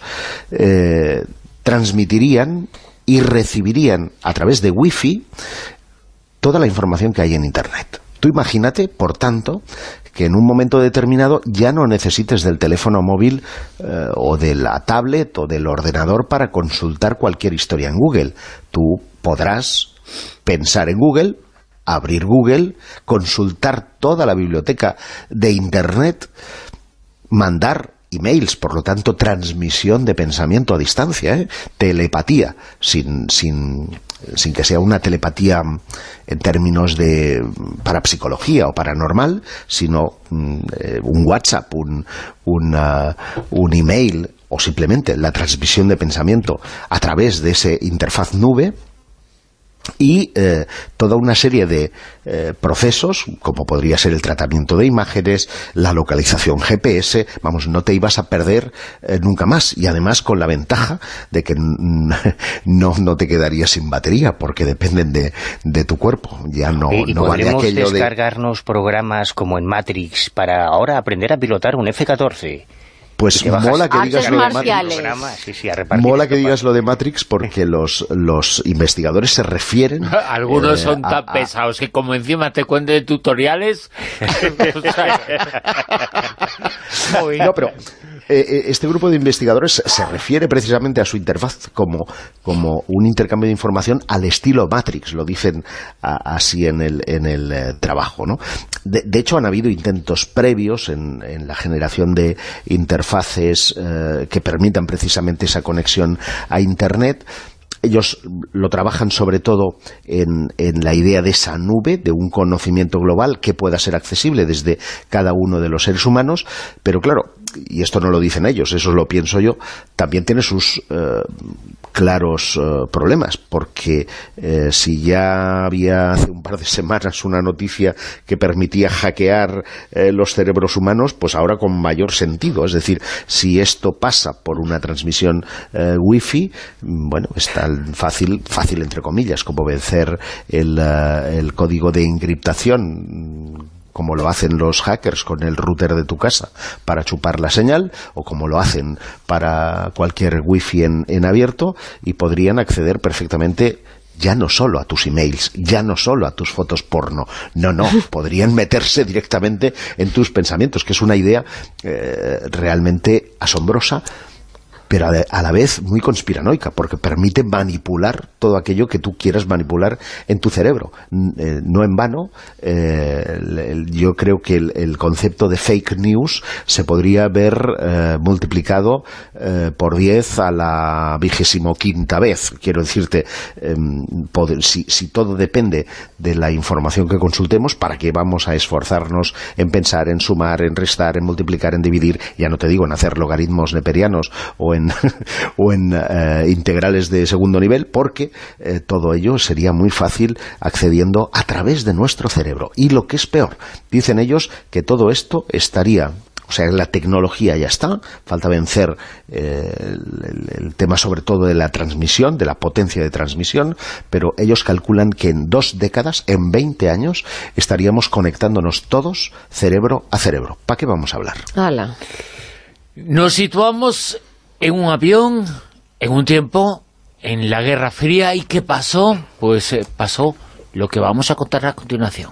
transmitirían y recibirían a través de Wi-Fi toda la información que hay en Internet. Tú imagínate, por tanto, que en un momento determinado ya no necesites del teléfono móvil o de la tablet o del ordenador para consultar cualquier historia en Google. Tú podrás pensar en Google, abrir Google, consultar toda la biblioteca de Internet, mandar emails, por lo tanto transmisión de pensamiento a distancia, telepatía, sin que sea una telepatía en términos de parapsicología o paranormal, sino un WhatsApp, un email o simplemente la transmisión de pensamiento a través de ese interfaz nube, y toda una serie de procesos, como podría ser el tratamiento de imágenes, la localización GPS, vamos, no te ibas a perder nunca más, y además con la ventaja de que no te quedarías sin batería, porque dependen de tu cuerpo, ya no vale aquello de... descargarnos programas como en Matrix para ahora aprender a pilotar un F-14... Pues mola que digas lo de Matrix. Mola que digas lo de Matrix, porque los investigadores se refieren... Algunos son tan pesados que como encima te cuenten tutoriales... No, pero este grupo de investigadores se refiere precisamente a su interfaz como un intercambio de información al estilo Matrix, lo dicen así en el trabajo, ¿no? De hecho, han habido intentos previos en la generación de interfaces que permitan precisamente esa conexión a Internet. Ellos lo trabajan sobre todo en la idea de esa nube, de un conocimiento global que pueda ser accesible desde cada uno de los seres humanos, pero claro, y esto no lo dicen ellos, eso lo pienso yo, también tiene sus claros problemas, porque si ya había hace un par de semanas una noticia que permitía hackear los cerebros humanos, pues ahora con mayor sentido. Es decir, si esto pasa por una transmisión wifi, bueno, es tan fácil entre comillas, como vencer el código de encriptación, como lo hacen los hackers con el router de tu casa para chupar la señal, o como lo hacen para cualquier wifi en abierto, y podrían acceder perfectamente ya no solo a tus emails, ya no solo a tus fotos porno, no, podrían meterse directamente en tus pensamientos, que es una idea realmente asombrosa, pero a la vez muy conspiranoica, porque permite manipular todo aquello que tú quieras manipular en tu cerebro. No en vano, yo creo que el concepto de fake news se podría ver multiplicado por 10 a la 25ª vez. Quiero decirte, si todo depende de la información que consultemos, ¿para qué vamos a esforzarnos en pensar, en sumar, en restar, en multiplicar, en dividir? Ya no te digo en hacer logaritmos neperianos o en integrales de segundo nivel, porque todo ello sería muy fácil accediendo a través de nuestro cerebro. Y lo que es peor, dicen ellos que todo esto estaría... O sea, la tecnología ya está, falta vencer el tema sobre todo de la transmisión, de la potencia de transmisión, pero ellos calculan que en 2 décadas, en 20 años, estaríamos conectándonos todos cerebro a cerebro. ¿Para qué vamos a hablar? ¡Hala! Nos situamos en un avión, en un tiempo, en la Guerra Fría. ¿Y qué pasó? Pues pasó lo que vamos a contar a continuación.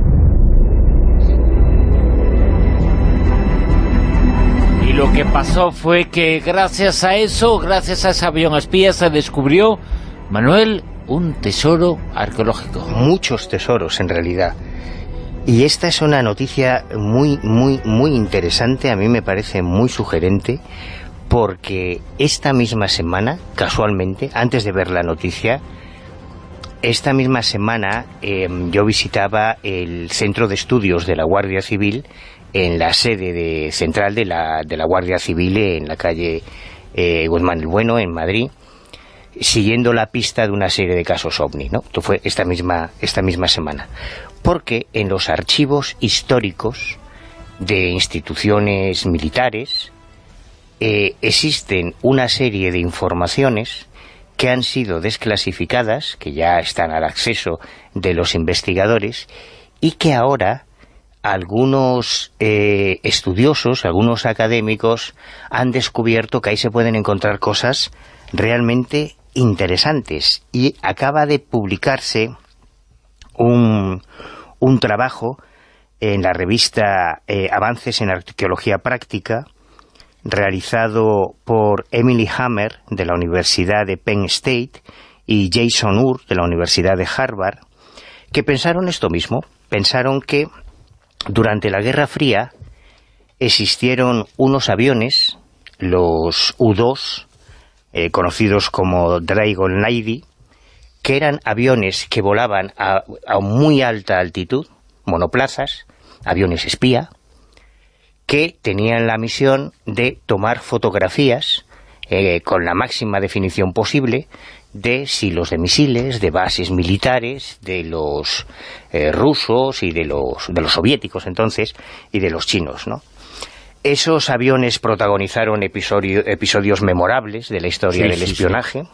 Y lo que pasó fue que gracias a eso, gracias a ese avión espía, se descubrió, Manuel, un tesoro arqueológico. Muchos tesoros, en realidad. Y esta es una noticia muy, muy, muy interesante, a mí me parece muy sugerente, porque esta misma semana, casualmente, antes de ver la noticia, esta misma semana yo visitaba el Centro de Estudios de la Guardia Civil en la sede central de la Guardia Civil en la calle Guzmán el Bueno, en Madrid, siguiendo la pista de una serie de casos OVNI, ¿no? Esto fue esta misma semana. Porque en los archivos históricos de instituciones militares existen una serie de informaciones que han sido desclasificadas, que ya están al acceso de los investigadores, y que ahora algunos estudiosos, algunos académicos han descubierto que ahí se pueden encontrar cosas realmente interesantes. Y acaba de publicarse un trabajo en la revista Avances en Arqueología Práctica, realizado por Emily Hammer, de la Universidad de Penn State, y Jason Ur, de la Universidad de Harvard, que pensaron esto mismo. Pensaron que durante la Guerra Fría existieron unos aviones, los U-2, conocidos como Dragon Lady, que eran aviones que volaban a muy alta altitud, monoplazas, aviones espía, que tenían la misión de tomar fotografías con la máxima definición posible de silos de misiles, de bases militares, de los rusos y de los soviéticos entonces, y de los chinos, ¿no? Esos aviones protagonizaron episodios memorables de la historia del espionaje.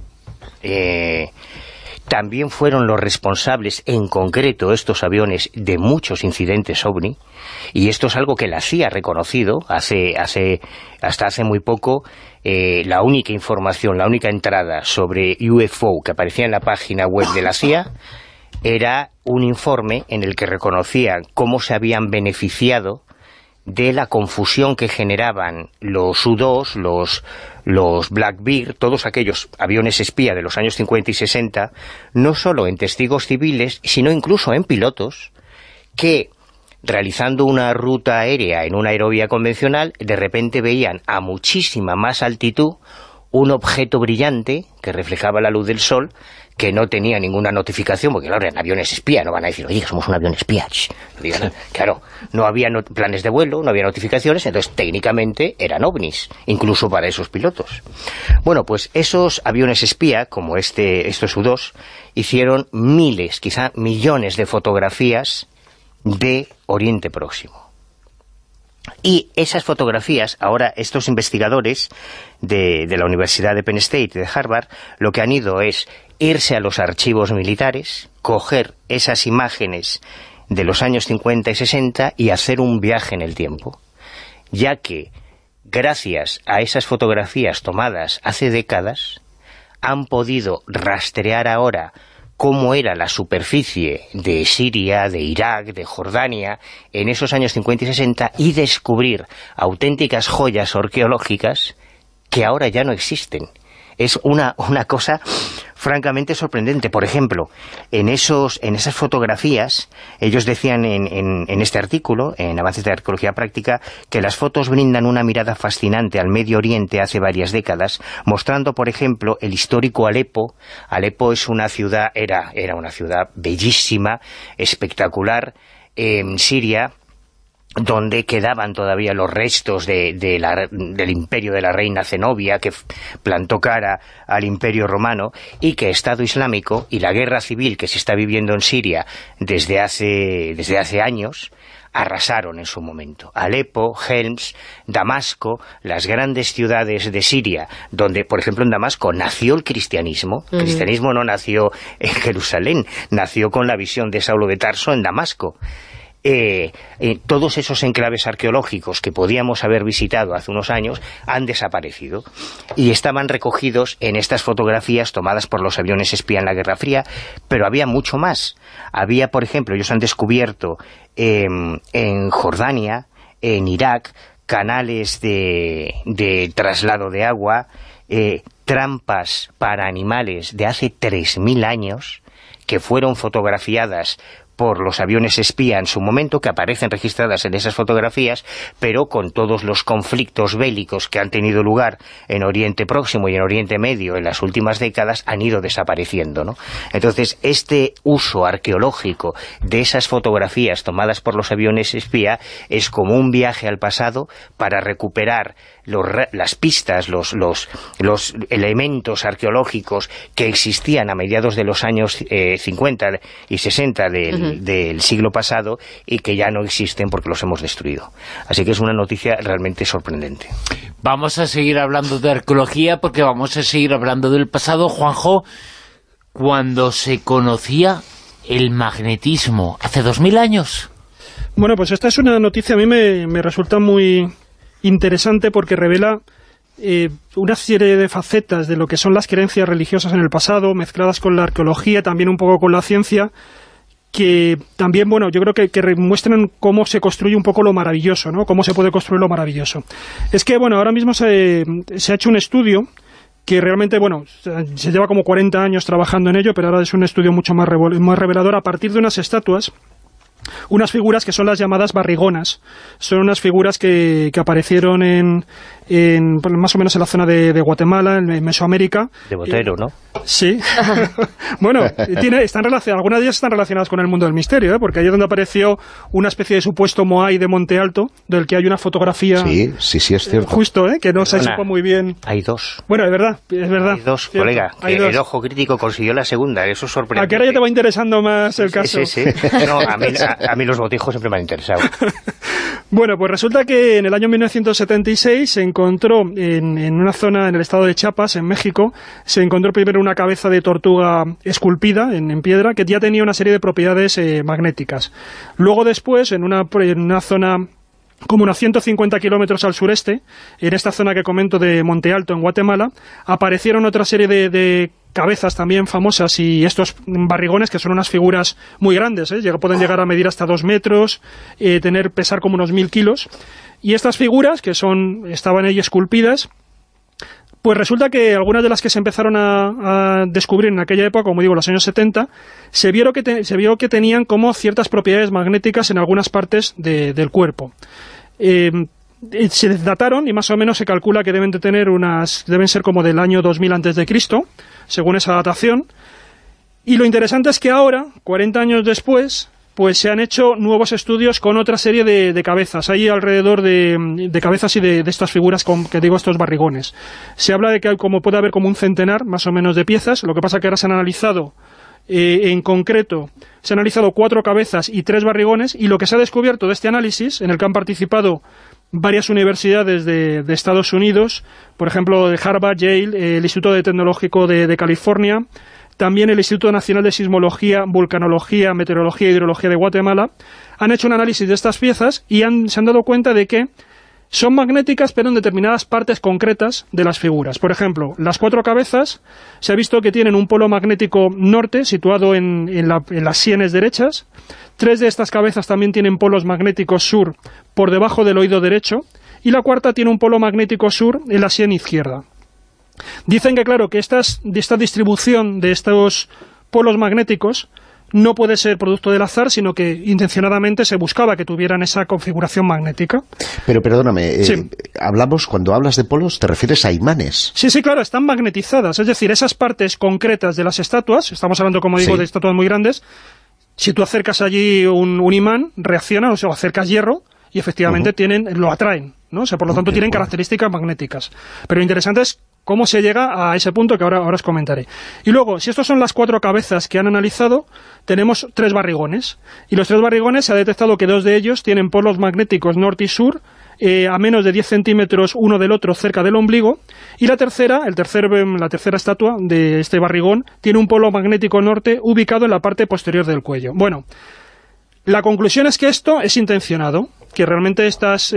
También fueron los responsables, en concreto estos aviones, de muchos incidentes OVNI, y esto es algo que la CIA ha reconocido hasta hace muy poco. La única información, la única entrada sobre UFO que aparecía en la página web de la CIA era un informe en el que reconocían cómo se habían beneficiado de la confusión que generaban los U-2, los Blackbird, todos aquellos aviones espía de los años 50 y 60, no solo en testigos civiles, sino incluso en pilotos, que realizando una ruta aérea en una aerovía convencional, de repente veían a muchísima más altitud un objeto brillante que reflejaba la luz del sol, que no tenía ninguna notificación, porque claro, eran aviones espía, no van a decir, oye, somos un avión espía. Claro, no había planes de vuelo, no había notificaciones, entonces técnicamente eran ovnis, incluso para esos pilotos. Bueno, pues esos aviones espía, como estos U-2, hicieron miles, quizá millones de fotografías de Oriente Próximo. Y esas fotografías, ahora estos investigadores de la Universidad de Penn State y de Harvard, lo que han ido es irse a los archivos militares, coger esas imágenes de los años 50 y 60 y hacer un viaje en el tiempo, ya que gracias a esas fotografías tomadas hace décadas, han podido rastrear ahora cómo era la superficie de Siria, de Irak, de Jordania, en esos años 50 y 60, y descubrir auténticas joyas arqueológicas que ahora ya no existen. Es una cosa francamente sorprendente. Por ejemplo, en esas fotografías, ellos decían en este artículo, en Avances de Arqueología Práctica, que las fotos brindan una mirada fascinante al Medio Oriente hace varias décadas, mostrando, por ejemplo, el histórico Alepo. Alepo es una ciudad, era una ciudad bellísima, espectacular, en Siria, donde quedaban todavía los restos del imperio de la reina Zenobia, que plantó cara al imperio romano, y que Estado Islámico y la guerra civil que se está viviendo en Siria desde hace años arrasaron en su momento. Alepo, Helms, Damasco, las grandes ciudades de Siria, donde, por ejemplo, en Damasco nació el cristianismo. El cristianismo no nació en Jerusalén, nació con la visión de Saulo de Tarso en Damasco. Todos esos enclaves arqueológicos que podíamos haber visitado hace unos años han desaparecido y estaban recogidos en estas fotografías tomadas por los aviones espía en la Guerra Fría, pero había mucho más. Había, por ejemplo, ellos han descubierto en Jordania, en Irak, canales de traslado de agua, trampas para animales de hace 3.000 años que fueron fotografiadas por los aviones espía en su momento, que aparecen registradas en esas fotografías, pero con todos los conflictos bélicos que han tenido lugar en Oriente Próximo y en Oriente Medio en las últimas décadas, han ido desapareciendo, ¿no? Entonces, este uso arqueológico de esas fotografías tomadas por los aviones espía es como un viaje al pasado para recuperar las pistas, los elementos arqueológicos que existían a mediados de los años 50 y 60 del siglo pasado y que ya no existen porque los hemos destruido. Así que es una noticia realmente sorprendente. Vamos a seguir hablando de arqueología porque vamos a seguir hablando del pasado, Juanjo, cuando se conocía el magnetismo, hace 2000 años. Bueno, pues esta es una noticia, a mí me resulta muy interesante porque revela una serie de facetas de lo que son las creencias religiosas en el pasado, mezcladas con la arqueología, también un poco con la ciencia, que también, bueno, yo creo que muestran cómo se construye un poco lo maravilloso, ¿no? Cómo se puede construir lo maravilloso. Es que, bueno, ahora mismo se ha hecho un estudio que realmente, bueno, se lleva como 40 años trabajando en ello, pero ahora es un estudio mucho más revelador a partir de unas estatuas unas figuras que son las llamadas barrigonas. Son unas figuras que aparecieron en más o menos en la zona de Guatemala, en Mesoamérica. De Botero, ¿no? Sí. Bueno, algunas de ellas están relacionadas con el mundo del misterio, porque ahí es donde apareció una especie de supuesto Moai de Monte Alto, del que hay una fotografía. Sí, es cierto. Justo, que no se supo muy bien. Hay dos. Bueno, es verdad. Hay dos, cierto, colega. El Ojo Crítico consiguió la segunda, eso es sorprendente. ¿A qué hora ya te va interesando más el caso? Sí. No, a mí los botijos siempre me han interesado. Bueno, pues resulta que en el año 1976 se encontró en una zona en el estado de Chiapas, en México, se encontró primero una cabeza de tortuga esculpida en piedra que ya tenía una serie de propiedades magnéticas. Luego después, en una zona como unos 150 kilómetros al sureste, en esta zona que comento de Monte Alto, en Guatemala, aparecieron otra serie de cabezas también famosas y estos barrigones, que son unas figuras muy grandes, pueden llegar a medir hasta 2 metros, pesar como unos 1000 kilos, y estas figuras, que estaban ahí esculpidas, pues resulta que algunas de las que se empezaron a descubrir en aquella época, como digo, los años 70, se vio que tenían como ciertas propiedades magnéticas en algunas partes del cuerpo. Se dataron y más o menos se calcula que deben ser como del año 2000 a.C., según esa datación. Y lo interesante es que ahora, 40 años después, pues se han hecho nuevos estudios con otra serie de cabezas. Hay alrededor de cabezas y de estas figuras, estos barrigones. Se habla de que puede haber como un centenar, más o menos, de piezas. Lo que pasa que ahora se han analizado, en concreto, se han analizado 4 cabezas y 3 barrigones, y lo que se ha descubierto de este análisis, en el que han participado varias universidades de Estados Unidos, por ejemplo, de Harvard, Yale, el Instituto Tecnológico de California, también el Instituto Nacional de Sismología, Vulcanología, Meteorología y Hidrología de Guatemala, han hecho un análisis de estas piezas y se han dado cuenta de que son magnéticas, pero en determinadas partes concretas de las figuras. Por ejemplo, las 4 cabezas se ha visto que tienen un polo magnético norte situado en las sienes derechas. 3 de estas cabezas también tienen polos magnéticos sur por debajo del oído derecho, y la 4ª tiene un polo magnético sur en la sien izquierda. Dicen que, claro, que esta distribución de estos polos magnéticos no puede ser producto del azar, sino que intencionadamente se buscaba que tuvieran esa configuración magnética. Pero perdóname, sí. Cuando hablas de polos, ¿te refieres a imanes? Sí, claro, están magnetizadas, es decir, esas partes concretas de las estatuas, estamos hablando, como digo, de estatuas muy grandes, si tú acercas allí un imán, reacciona, o sea, acercas hierro, y efectivamente lo atraen, ¿no? O sea, por lo tanto tienen características magnéticas. Pero lo interesante es cómo se llega a ese punto que ahora os comentaré. Y luego, si estas son las 4 cabezas que han analizado, tenemos 3 barrigones. Y los 3 barrigones se ha detectado que 2 de ellos tienen polos magnéticos norte y sur, a menos de 10 centímetros uno del otro cerca del ombligo, y la tercera estatua de este barrigón tiene un polo magnético norte ubicado en la parte posterior del cuello. Bueno, la conclusión es que esto es intencionado, que realmente estas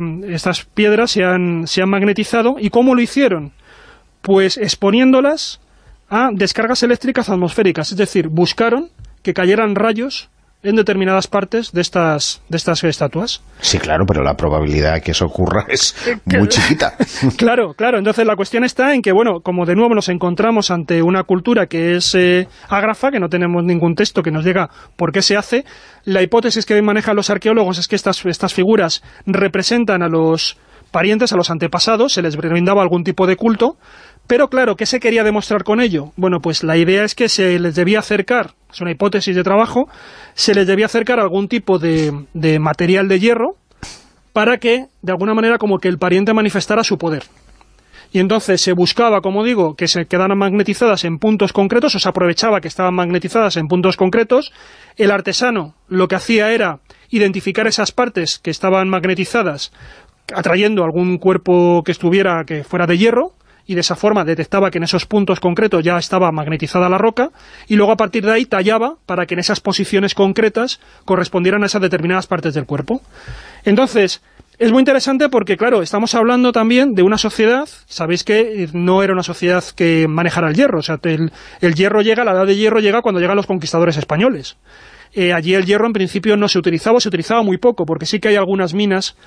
piedras se han magnetizado. ¿Y cómo lo hicieron? Pues exponiéndolas a descargas eléctricas atmosféricas, es decir, buscaron que cayeran rayos en determinadas partes de estas estatuas. Sí, claro, pero la probabilidad de que eso ocurra es muy chiquita. Claro, entonces la cuestión está en que, bueno, como de nuevo nos encontramos ante una cultura que es ágrafa, que no tenemos ningún texto que nos diga por qué se hace, la hipótesis que manejan los arqueólogos es que estas figuras representan a los parientes, a los antepasados, se les brindaba algún tipo de culto, pero claro, ¿qué se quería demostrar con ello? Bueno, pues la idea es que se les debía acercar, es una hipótesis de trabajo, se les debía acercar algún tipo de material de hierro para que, de alguna manera, como que el pariente manifestara su poder. Y entonces se buscaba, como digo, que se quedaran magnetizadas en puntos concretos, o se aprovechaba que estaban magnetizadas en puntos concretos. El artesano lo que hacía era identificar esas partes que estaban magnetizadas, atrayendo algún cuerpo que fuera de hierro, y de esa forma detectaba que en esos puntos concretos ya estaba magnetizada la roca, y luego a partir de ahí tallaba para que en esas posiciones concretas correspondieran a esas determinadas partes del cuerpo. Entonces, es muy interesante porque, claro, estamos hablando también de una sociedad, sabéis que no era una sociedad que manejara el hierro, o sea, el hierro llega, la edad de hierro llega cuando llegan los conquistadores españoles. Allí el hierro en principio no se utilizaba muy poco, porque sí que hay algunas minas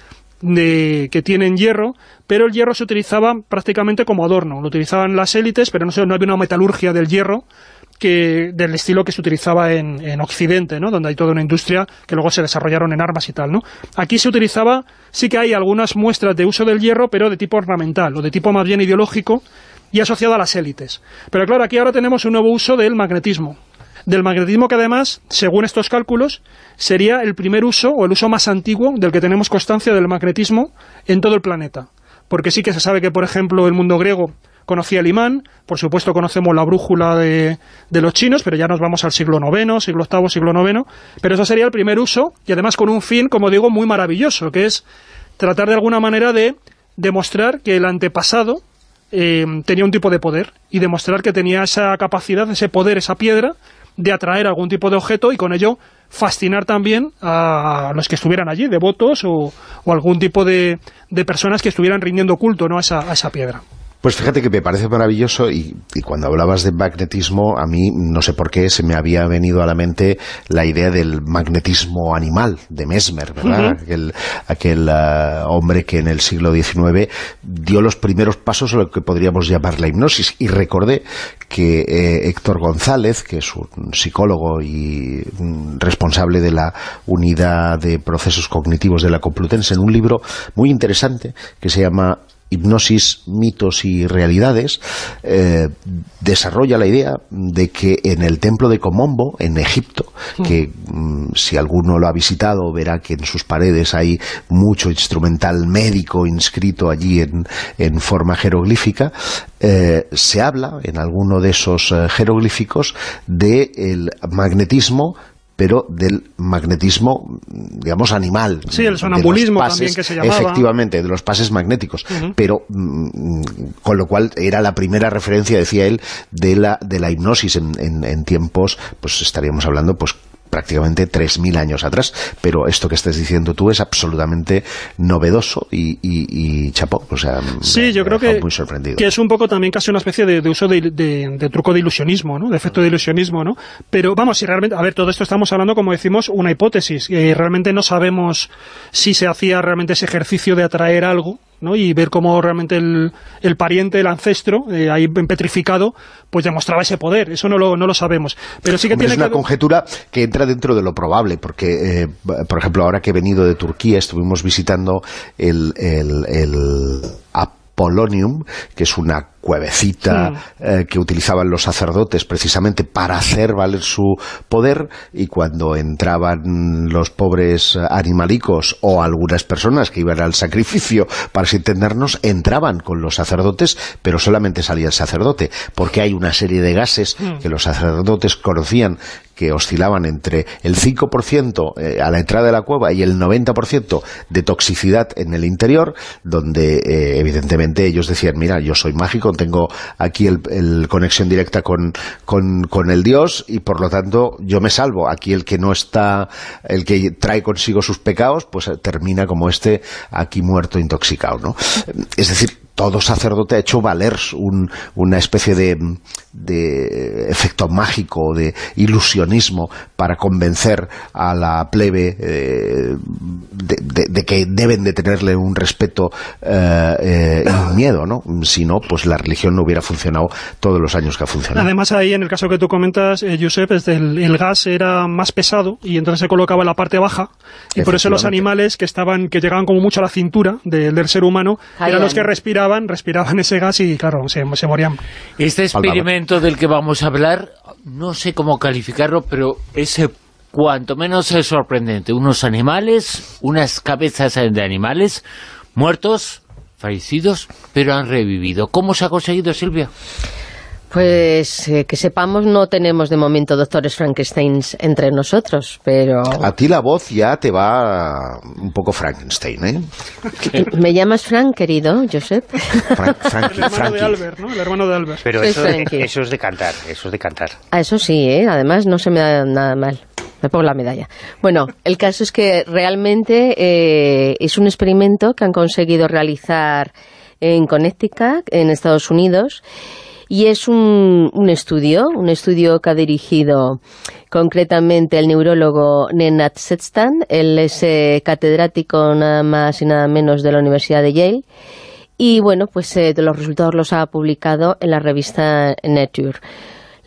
que tienen hierro, pero el hierro se utilizaba prácticamente como adorno, lo utilizaban las élites, pero no había una metalurgia del hierro del estilo que se utilizaba en Occidente, ¿no? Donde hay toda una industria que luego se desarrollaron en armas y tal, ¿no? Aquí se utilizaba, sí que hay algunas muestras de uso del hierro, pero de tipo ornamental, o de tipo más bien ideológico, y asociado a las élites. Pero claro, aquí ahora tenemos un nuevo uso del magnetismo que además, según estos cálculos, sería el primer uso, o el uso más antiguo, del que tenemos constancia del magnetismo en todo el planeta. Porque sí que se sabe que, por ejemplo, el mundo griego conocía el imán, por supuesto conocemos la brújula de los chinos, pero ya nos vamos al siglo IX, siglo VIII, siglo IX, pero eso sería el primer uso, y además con un fin, como digo, muy maravilloso, que es tratar de alguna manera de demostrar que el antepasado tenía un tipo de poder, y demostrar que tenía esa capacidad, ese poder, esa piedra, de atraer algún tipo de objeto y con ello fascinar también a los que estuvieran allí, devotos o algún tipo de personas que estuvieran rindiendo culto, ¿no?, a esa piedra. Pues fíjate que me parece maravilloso y cuando hablabas de magnetismo, a mí, no sé por qué, se me había venido a la mente la idea del magnetismo animal, de Mesmer, ¿verdad? Aquel hombre que en el siglo XIX dio los primeros pasos a lo que podríamos llamar la hipnosis. Y recordé que Héctor González, que es un psicólogo y responsable de la unidad de procesos cognitivos de la Complutense, en un libro muy interesante que se llama Hipnosis, mitos y realidades, desarrolla la idea de que en el templo de Komombo, en Egipto, que si alguno lo ha visitado verá que en sus paredes hay mucho instrumental médico inscrito allí en forma jeroglífica, se habla en alguno de esos jeroglíficos del magnetismo, pero del magnetismo, digamos, animal. Sí, el sonambulismo también, que se llamaba. Efectivamente, de los pases magnéticos. Pero, con lo cual, era la primera referencia, decía él, de la hipnosis en tiempos, pues estaríamos hablando, pues, prácticamente 3.000 años atrás, pero esto que estás diciendo tú es absolutamente novedoso y chapó, o sea, sí, yo creo que, muy sorprendido. Que es un poco también casi una especie de uso de truco de ilusionismo, ¿no?, de efecto de ilusionismo, ¿no? Pero vamos, si realmente, a ver, todo esto estamos hablando, como decimos, una hipótesis, y realmente no sabemos si se hacía realmente ese ejercicio de atraer algo, ¿no?, y ver cómo realmente el pariente, el ancestro, ahí petrificado, pues demostraba ese poder. Eso no lo sabemos. Pero sí que es una conjetura que entra dentro de lo probable, porque, por ejemplo, ahora que he venido de Turquía, estuvimos visitando el Apollonium, que es una cuevecita que utilizaban los sacerdotes precisamente para hacer valer su poder, y cuando entraban los pobres animalicos o algunas personas que iban al sacrificio, para así entendernos, entraban con los sacerdotes, pero solamente salía el sacerdote, porque hay una serie de gases que los sacerdotes conocían, que oscilaban entre el 5% a la entrada de la cueva y el 90% de toxicidad en el interior, donde evidentemente ellos decían, mira, yo soy mágico, tengo aquí el conexión directa con el dios, y por lo tanto yo me salvo. Aquí el que no está, el que trae consigo sus pecados, pues termina como aquí muerto, intoxicado, ¿no? Es decir, todo sacerdote ha hecho valer una especie de efecto mágico, de ilusionismo, para convencer a la plebe de que deben de tenerle un respeto y un miedo, ¿no? Si no, pues la religión no hubiera funcionado todos los años que ha funcionado. Además, ahí, en el caso que tú comentas, Josep, el gas era más pesado, y entonces se colocaba en la parte baja, y por eso los animales que llegaban como mucho a la cintura del ser humano, eran los que respiraban ese gas y, claro, se morían. Este experimento del que vamos a hablar, no sé cómo calificarlo, pero es cuanto menos sorprendente. Unos animales, unas cabezas de animales muertos, fallecidos, pero han revivido. ¿Cómo se ha conseguido, Silvia? Pues que sepamos, no tenemos de momento doctores Frankensteins entre nosotros, pero... A ti la voz ya te va un poco Frankenstein, ¿eh? ¿Me llamas Frank, querido, Josep? El hermano de Albert, ¿no? El hermano de Albert. Pero eso es de cantar, Eso sí, además no se me da nada mal. Me pongo la medalla. Bueno, el caso es que realmente es un experimento que han conseguido realizar en Connecticut, en Estados Unidos, y es un estudio que ha dirigido concretamente el neurólogo Nenad Setstan. Él es catedrático nada más y nada menos de la Universidad de Yale, y bueno, pues los resultados los ha publicado en la revista Nature.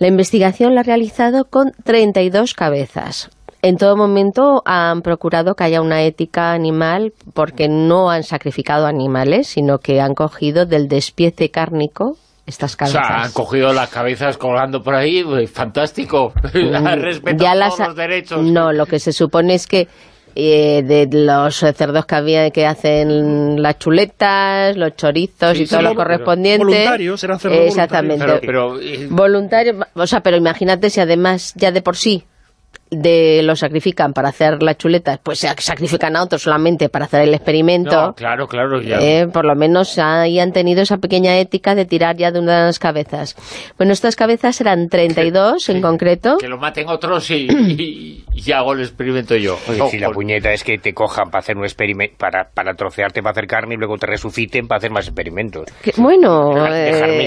La investigación la ha realizado con 32 cabezas. En todo momento han procurado que haya una ética animal porque no han sacrificado animales, sino que han cogido del despiece cárnico estas cabezas. O sea, han cogido las cabezas colgando por ahí, fantástico. Respetado todos los derechos. No, lo que se supone es que de los cerdos que hacen las chuletas, los chorizos y todo lo correspondiente. Voluntarios, eran cerdos exactamente. voluntarios. Voluntarios, o sea, pero imagínate si además ya de por sí lo sacrifican para hacer las chuletas, pues se sacrifican a otros solamente para hacer el experimento. No, claro, ya. Por lo menos ahí han tenido esa pequeña ética de tirar ya de unas cabezas. Bueno, estas cabezas eran 32 en concreto. Que lo maten otros y hago el experimento yo. Oye, si la puñeta es que te cojan para hacer un experimento, para trocearte, para hacer carne y luego te resuciten para hacer más experimentos. Dejarme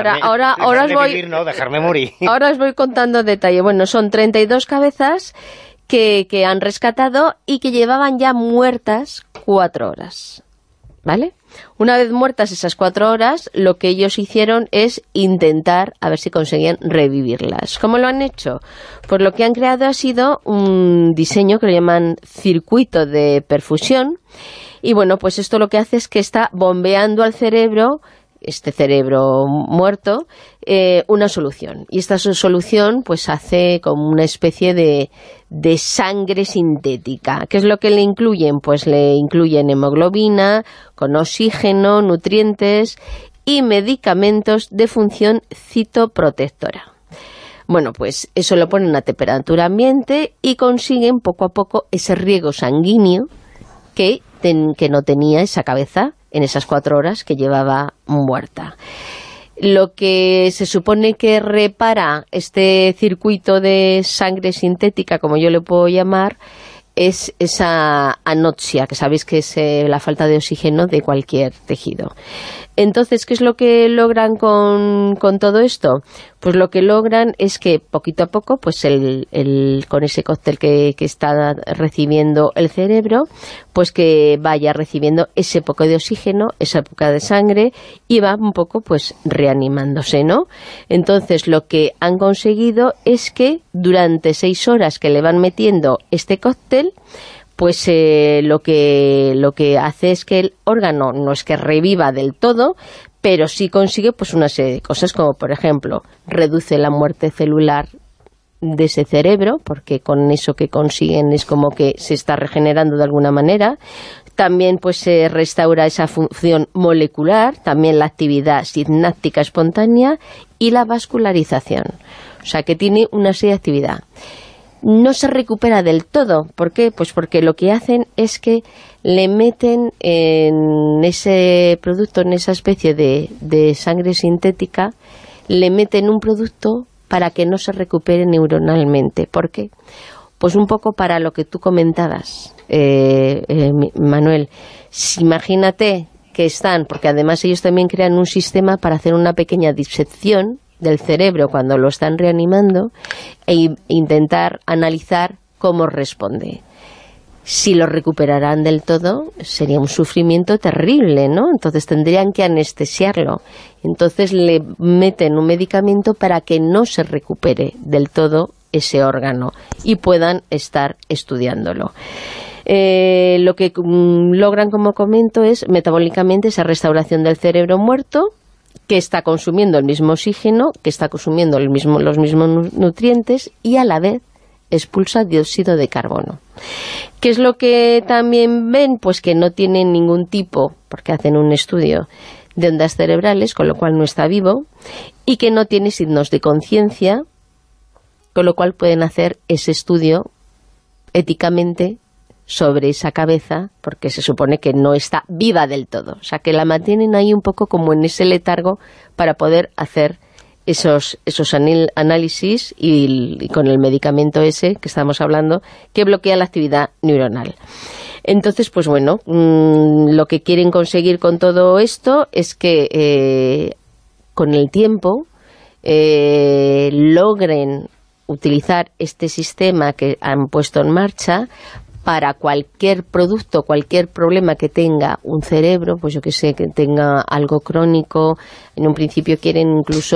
dejarme morir. Ahora os voy contando detalle. Bueno, son 32 cabezas que han rescatado y que llevaban ya muertas 4 horas, ¿vale? Una vez muertas esas 4 horas, lo que ellos hicieron es intentar a ver si conseguían revivirlas. ¿Cómo lo han hecho? Pues lo que han creado ha sido un diseño que lo llaman circuito de perfusión, y bueno, pues esto lo que hace es que está bombeando al cerebro, este cerebro muerto, una solución. Y esta solución pues hace como una especie de sangre sintética. ¿Qué es lo que le incluyen? Pues le incluyen hemoglobina, con oxígeno, nutrientes y medicamentos de función citoprotectora. Bueno, pues eso lo ponen a temperatura ambiente y consiguen poco a poco ese riego sanguíneo que no tenía esa cabeza en esas 4 horas que llevaba muerta. Lo que se supone que repara este circuito de sangre sintética, como yo le puedo llamar, es esa anoxia, que sabéis que es la falta de oxígeno de cualquier tejido. Entonces, ¿qué es lo que logran con todo esto? Pues lo que logran es que poquito a poco, pues con ese cóctel que está recibiendo el cerebro, pues que vaya recibiendo ese poco de oxígeno, esa poca de sangre, y va un poco pues reanimándose, ¿no? Entonces lo que han conseguido es que durante 6 horas que le van metiendo este cóctel, pues lo que hace es que el órgano no es que reviva del todo, pero sí consigue pues una serie de cosas, como por ejemplo, reduce la muerte celular de ese cerebro, porque con eso que consiguen es como que se está regenerando de alguna manera. También pues se restaura esa función molecular, también la actividad sináptica espontánea y la vascularización. O sea que tiene una serie de actividad. No se recupera del todo. ¿Por qué? Pues porque lo que hacen es que le meten en ese producto, en esa especie de sangre sintética, le meten un producto para que no se recupere neuronalmente. ¿Por qué? Pues un poco para lo que tú comentabas, Manuel. Imagínate que están, porque además ellos también crean un sistema para hacer una pequeña disección del cerebro cuando lo están reanimando e intentar analizar cómo responde. Si lo recuperarán del todo, sería un sufrimiento terrible, ¿no? Entonces tendrían que anestesiarlo. Entonces le meten un medicamento para que no se recupere del todo ese órgano y puedan estar estudiándolo. Lo que logran, como comento, es metabólicamente esa restauración del cerebro muerto, que está consumiendo el mismo oxígeno, que está consumiendo los mismos nutrientes y a la vez expulsa dióxido de carbono. ¿Qué es lo que también ven? Pues que no tienen ningún tipo, porque hacen un estudio de ondas cerebrales, con lo cual no está vivo, y que no tiene signos de conciencia, con lo cual pueden hacer ese estudio éticamente sobre esa cabeza, porque se supone que no está viva del todo. O sea, que la mantienen ahí un poco como en ese letargo para poder hacer esos análisis y con el medicamento ese que estamos hablando, que bloquea la actividad neuronal. Entonces, pues bueno, lo que quieren conseguir con todo esto es que con el tiempo logren utilizar este sistema que han puesto en marcha para cualquier producto, cualquier problema que tenga un cerebro, pues yo que sé, que tenga algo crónico. En un principio quieren incluso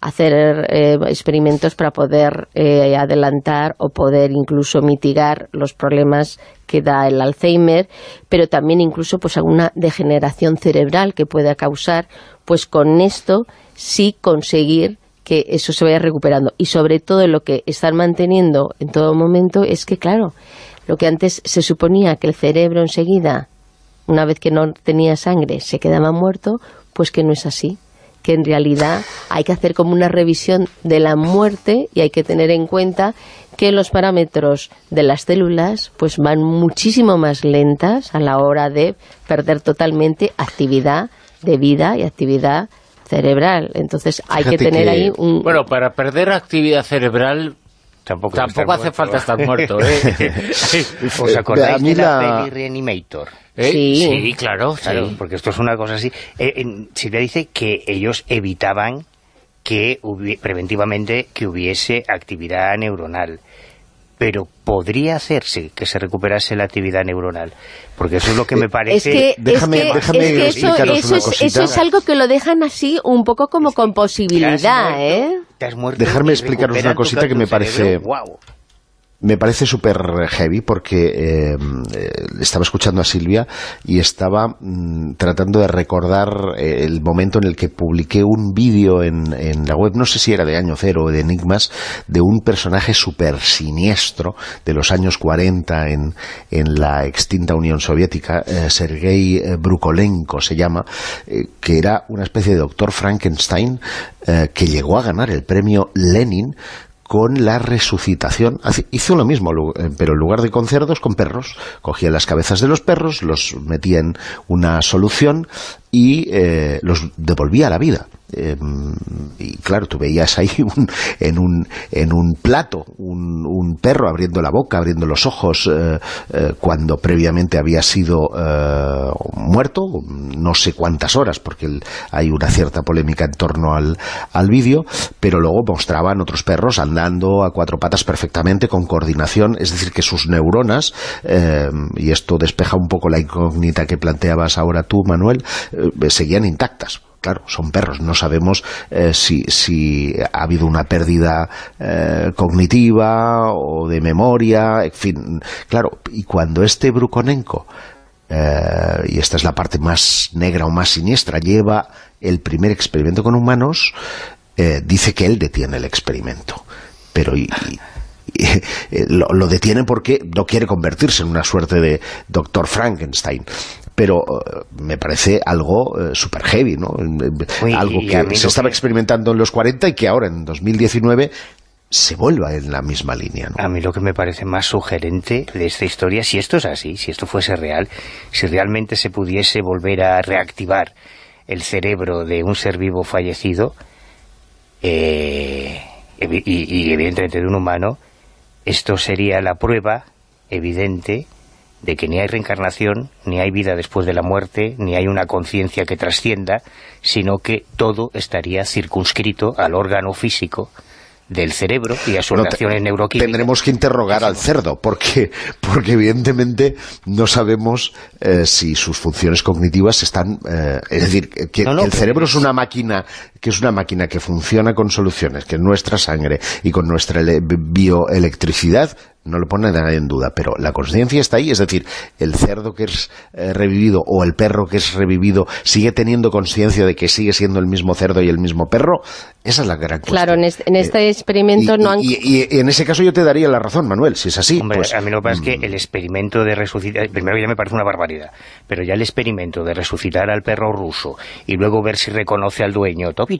hacer experimentos para poder adelantar o poder incluso mitigar los problemas que da el Alzheimer, pero también incluso pues alguna degeneración cerebral que pueda causar, pues con esto sí conseguir que eso se vaya recuperando. Y sobre todo lo que están manteniendo en todo momento es que, claro, lo que antes se suponía que el cerebro enseguida, una vez que no tenía sangre, se quedaba muerto, pues que no es así. Que en realidad hay que hacer como una revisión de la muerte y hay que tener en cuenta que los parámetros de las células pues van muchísimo más lentas a la hora de perder totalmente actividad de vida y actividad cerebral. Entonces hay que tener ahí un... Bueno, para perder actividad cerebral tampoco hace falta estar muerto, ¿eh? ¿Os acordáis de la peli Reanimator? Sí, claro, sí. Porque esto es una cosa así. Silvia dice que ellos evitaban que preventivamente que hubiese actividad neuronal. Pero podría hacerse que se recuperase la actividad neuronal, porque eso es lo que me parece... Déjame explicaros una cosita. Eso es algo que lo dejan así un poco como con posibilidad, Dejarme explicaros una cosita que me parece... Wow. Me parece súper heavy porque estaba escuchando a Silvia y estaba tratando de recordar el momento en el que publiqué un vídeo en la web, no sé si era de Año Cero o de Enigmas, de un personaje súper siniestro de los años 40 en la extinta Unión Soviética, Sergei Brukolenko se llama, que era una especie de doctor Frankenstein que llegó a ganar el premio Lenin con la resucitación. Hizo lo mismo, pero en lugar de con cerdos, con perros. Cogía las cabezas de los perros, los metía en una solución y los devolvía a la vida. Y claro, tú veías ahí en un plato un perro abriendo la boca, abriendo los ojos, cuando previamente había sido muerto, no sé cuántas horas, porque hay una cierta polémica en torno al vídeo, pero luego mostraban otros perros andando a cuatro patas perfectamente, con coordinación, es decir, que sus neuronas, y esto despeja un poco la incógnita que planteabas ahora tú, Manuel, seguían intactas. Claro, son perros, no sabemos si ha habido una pérdida cognitiva o de memoria, en fin, claro, y cuando Brukonenko, y esta es la parte más negra o más siniestra, lleva el primer experimento con humanos, dice que él detiene el experimento, pero lo detiene porque no quiere convertirse en una suerte de doctor Frankenstein. Pero me parece algo super heavy, ¿no? Algo que se estaba experimentando en los 40 y que ahora, en 2019, se vuelva en la misma línea, ¿no? A mí lo que me parece más sugerente de esta historia, si esto es así, si esto fuese real, si realmente se pudiese volver a reactivar el cerebro de un ser vivo fallecido, y evidentemente de un humano, esto sería la prueba evidente de que ni hay reencarnación, ni hay vida después de la muerte, ni hay una conciencia que trascienda, sino que todo estaría circunscrito al órgano físico del cerebro y a sus reacciones neuroquímicas. Tendremos que interrogar al cerdo, porque evidentemente no sabemos si sus funciones cognitivas están... es decir, que el cerebro es una máquina que funciona con soluciones, que nuestra sangre y con nuestra bioelectricidad no lo pone nadie en duda, pero la conciencia está ahí, es decir, el cerdo que es revivido o el perro que es revivido sigue teniendo conciencia de que sigue siendo el mismo cerdo y el mismo perro. Esa es la gran cuestión. Claro, en este experimento no han... Y en ese caso yo te daría la razón, Manuel, si es así. Hombre, pues, a mí lo que pasa es que el experimento de resucitar... Primero ya me parece una barbaridad, pero ya el experimento de resucitar al perro ruso y luego ver si reconoce al dueño, Toby.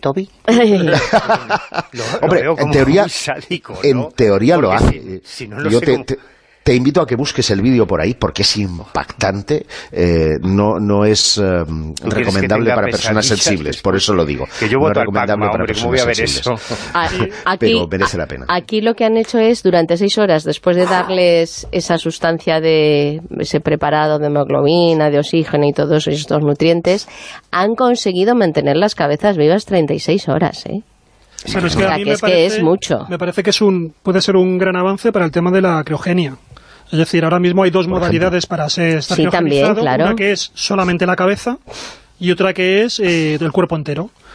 Hombre, en teoría lo hace. Si no, yo te invito a que busques el vídeo por ahí porque es impactante, no es recomendable para personas sensibles, por eso lo digo. Que yo voto no es recomendable para personas ¿cómo voy a ver sensibles. Aquí, pero merece la pena. Aquí lo que han hecho es, durante 6 horas, después de darles esa sustancia de ese preparado de hemoglobina, de oxígeno y todos estos nutrientes, han conseguido mantener las cabezas vivas 36 horas, ¿eh? Pero es que a mí me parece, es mucho. Me parece que puede ser un gran avance para el tema de la criogenia. Es decir, ahora mismo hay dos modalidades para estar criogenizado. También, claro. Una que es solamente la cabeza y otra que es del cuerpo entero.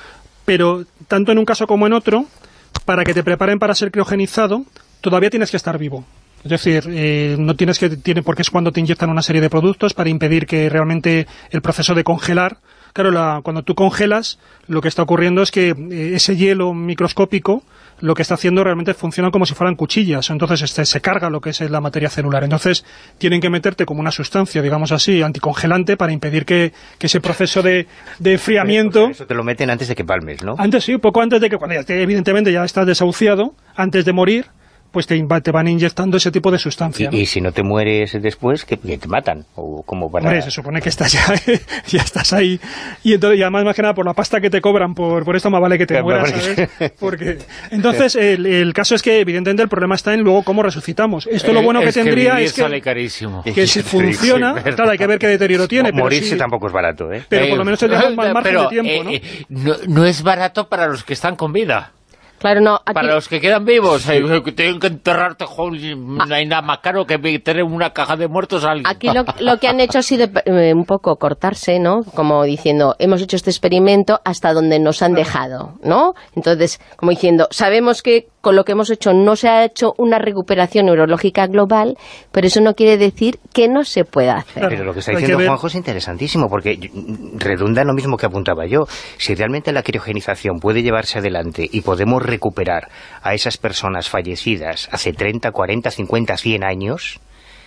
pero tanto en un caso como en otro, para que te preparen para ser criogenizado, todavía tienes que estar vivo. Es decir, no tienes porque es cuando te inyectan una serie de productos para impedir que realmente el proceso de congelar. Claro, cuando tú congelas, lo que está ocurriendo es que ese hielo microscópico lo que está haciendo realmente funciona como si fueran cuchillas. Entonces se carga lo que es la materia celular. Entonces tienen que meterte como una sustancia, digamos así, anticongelante para impedir que ese proceso de enfriamiento... Eso te lo meten antes de que palmes, ¿no? Antes sí, poco antes de que, cuando evidentemente ya estás desahuciado, antes de morir, pues te van inyectando ese tipo de sustancia, ¿no? Y si no te mueres después, que te matan, o como para... Hombre, se supone que estás ya estás ahí, y entonces, y además, más que nada, por la pasta que te cobran por esto, más vale que te mueras, ¿sabes? Porque, entonces, el caso es que, evidentemente, el problema está en luego cómo resucitamos. Esto lo bueno que tendría es que... sale carísimo. Que si funciona, claro, hay que ver qué deterioro tiene. Morirse tampoco es barato, ¿eh? Pero por lo menos tendríamos más margen de tiempo, ¿no? No es barato para los que están con vida. Claro, no, aquí... Para los que quedan vivos, que tienen que enterrarte, no hay nada más caro que tener una caja de muertos a alguien. Aquí lo que han hecho ha sido un poco cortarse, ¿no? Como diciendo, hemos hecho este experimento hasta donde nos han dejado, ¿no? Entonces, como diciendo, sabemos que con lo que hemos hecho no se ha hecho una recuperación neurológica global, pero eso no quiere decir que no se pueda hacer. Pero lo que está diciendo Juanjo es interesantísimo, porque redunda en lo mismo que apuntaba yo. Si realmente la criogenización puede llevarse adelante y podemos recuperar a esas personas fallecidas hace 30, 40, 50, 100 años...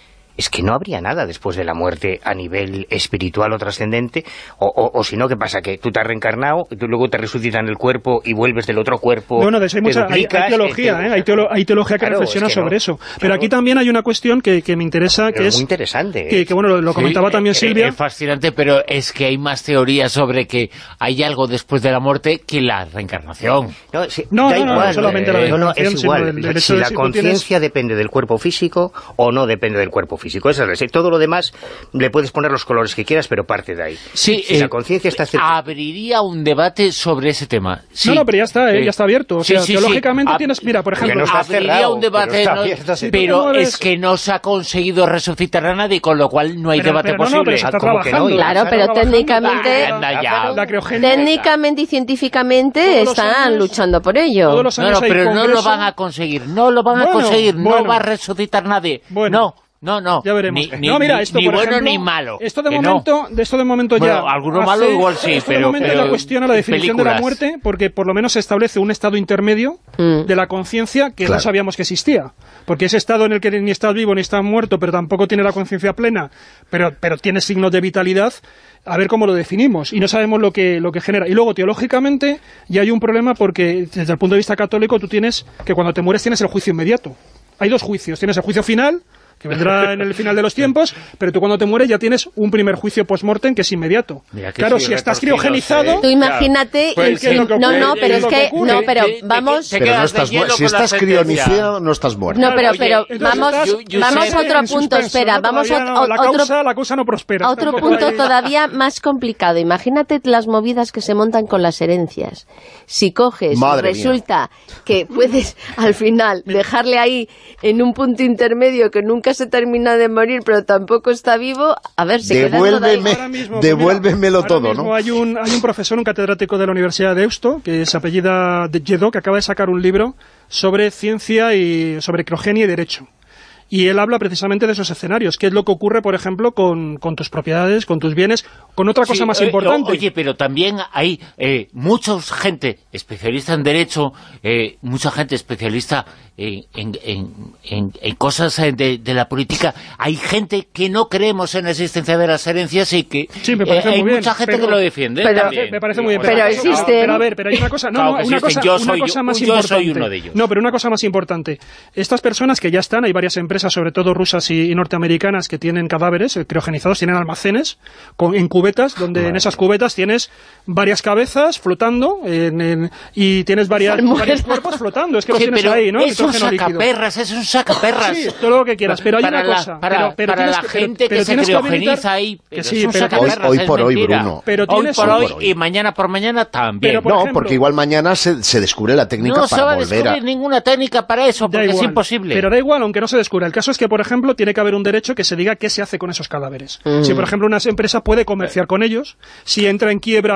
es que no habría nada después de la muerte a nivel espiritual o trascendente, o si no, ¿qué pasa? Que tú te has reencarnado, y tú luego te resucitan el cuerpo y vuelves del otro cuerpo. No, de eso hay teología, hay teología que reflexiona sobre eso. Pero aquí también hay una cuestión que me interesa, que es muy interesante. Que bueno, lo comentaba también Silvia. Es fascinante, pero es que hay más teorías sobre que hay algo después de la muerte que la reencarnación. No, solamente la reencarnación, es igual. Si la conciencia depende del cuerpo físico o no depende del cuerpo físico. Todo lo demás le puedes poner los colores que quieras, pero parte de ahí. Sí, si la conciencia está cerca... Abriría un debate sobre ese tema. Sí. No, pero ya está abierto. O sea, teológicamente tienes... Mira, por ejemplo... No abriría un debate, pero es que no se ha conseguido resucitar a nadie, con lo cual no hay debate posible. Claro, pero técnicamente... Técnicamente y científicamente están luchando por ello. Pero no lo van a conseguir. No lo van a conseguir. No va a resucitar nadie. No, ya veremos. Ni bueno ejemplo, ni malo. Esto de momento ya... Bueno, alguno malo igual sí, pero... de momento ya cuestiona la definición de la muerte, porque por lo menos se establece un estado intermedio de la conciencia que no sabíamos que existía. Porque ese estado en el que ni estás vivo ni estás muerto, pero tampoco tiene la conciencia plena, pero tiene signos de vitalidad, a ver cómo lo definimos. Y no sabemos lo que genera. Y luego, teológicamente, ya hay un problema porque, desde el punto de vista católico, tú tienes que cuando te mueres tienes el juicio inmediato. Hay dos juicios. Tienes el juicio final, que vendrá en el final de los tiempos, pero tú cuando te mueres ya tienes un primer juicio post-mortem que es inmediato. Claro, si estás criogenizado... Tú imagínate... pero vamos... Pero si estás crionizado, no estás muerto. No, pero vamos a otro punto, espera, vamos a la causa no prospera. A otro punto todavía más complicado. Imagínate las movidas que se montan con las herencias. Si coges, resulta que puedes al final dejarle ahí en un punto intermedio que nunca se termina de morir, pero tampoco está vivo, a ver, si devuélvemelo todo, ¿no? Hay un profesor, un catedrático de la Universidad de Deusto, que se apellida Lledó, que acaba de sacar un libro sobre ciencia y sobre criogenia y derecho. Y él habla precisamente de esos escenarios, qué es lo que ocurre, por ejemplo, con tus propiedades, con tus bienes, con otra cosa más importante. Oye, pero también hay mucha gente especialista en derecho, mucha gente especialista en cosas de la política. Hay gente que no creemos en la existencia de las herencias y que hay mucha gente que lo defiende. Me parece muy bien. Pero existe. Pero hay una cosa, yo soy uno de ellos. No, pero una cosa más importante. Estas personas que ya están, hay varias empresas, sobre todo rusas y norteamericanas, que tienen cadáveres criogenizados, tienen almacenes en cubetas, donde en esas cubetas tienes varias cabezas flotando y tienes varios cuerpos flotando. Es que los tienes ahí, ¿no? Es un sacaperras. Sí, todo lo que quieras, pero hay una cosa. Para la gente que se criogeniza ahí, es un sacaperras. Hoy por hoy, Bruno. Hoy por hoy y mañana por mañana también. No, porque igual mañana se descubre la técnica para volver a... No se va a descubrir ninguna técnica para eso, porque es imposible. Pero da igual, aunque no se descubra. El caso es que, por ejemplo, tiene que haber un derecho que se diga qué se hace con esos cadáveres. Si, por ejemplo, una empresa puede comerciar con ellos, si entra en quiebra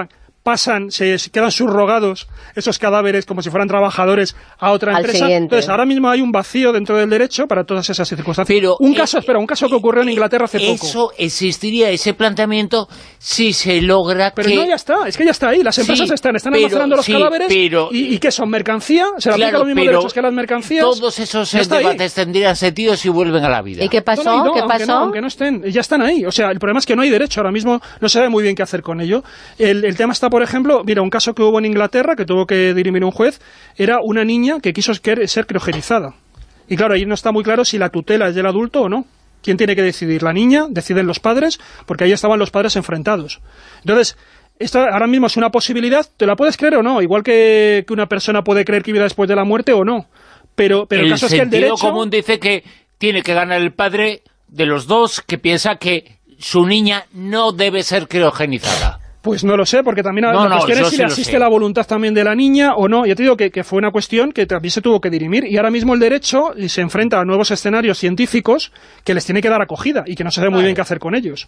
pasan, se quedan subrogados esos cadáveres como si fueran trabajadores a otra empresa. Entonces, ahora mismo hay un vacío dentro del derecho para todas esas circunstancias. Pero un caso que ocurrió en Inglaterra hace poco. Eso existiría, ese planteamiento, si se logra pero no, ya está, es que ya está ahí. Las empresas están almacenando los cadáveres y ¿qué son? ¿Mercancía? ¿Se le aplica los mismos derechos que a las mercancías? Todos esos debates tendrían sentido si vuelven a la vida. ¿Y qué pasó? Aunque no estén, ya están ahí. O sea, el problema es que no hay derecho. Ahora mismo no se sabe muy bien qué hacer con ello. El tema está, por ejemplo, mira, un caso que hubo en Inglaterra, que tuvo que dirimir un juez, era una niña que quiso ser criogenizada. Y claro, ahí no está muy claro si la tutela es del adulto o no. ¿Quién tiene que decidir? ¿La niña? ¿Deciden los padres? Porque ahí estaban los padres enfrentados. Entonces, esto ahora mismo es una posibilidad, ¿te la puedes creer o no? Igual que una persona puede creer que hay vida después de la muerte o no. Pero el caso es que el derecho... El sentido común dice que tiene que ganar el padre de los dos que piensa que su niña no debe ser criogenizada. Pues no lo sé, porque también la cuestión es si le asiste la voluntad también de la niña o no. Ya te digo que fue una cuestión que también se tuvo que dirimir, y ahora mismo el derecho se enfrenta a nuevos escenarios científicos que les tiene que dar acogida y que no se sabe muy bien qué hacer con ellos.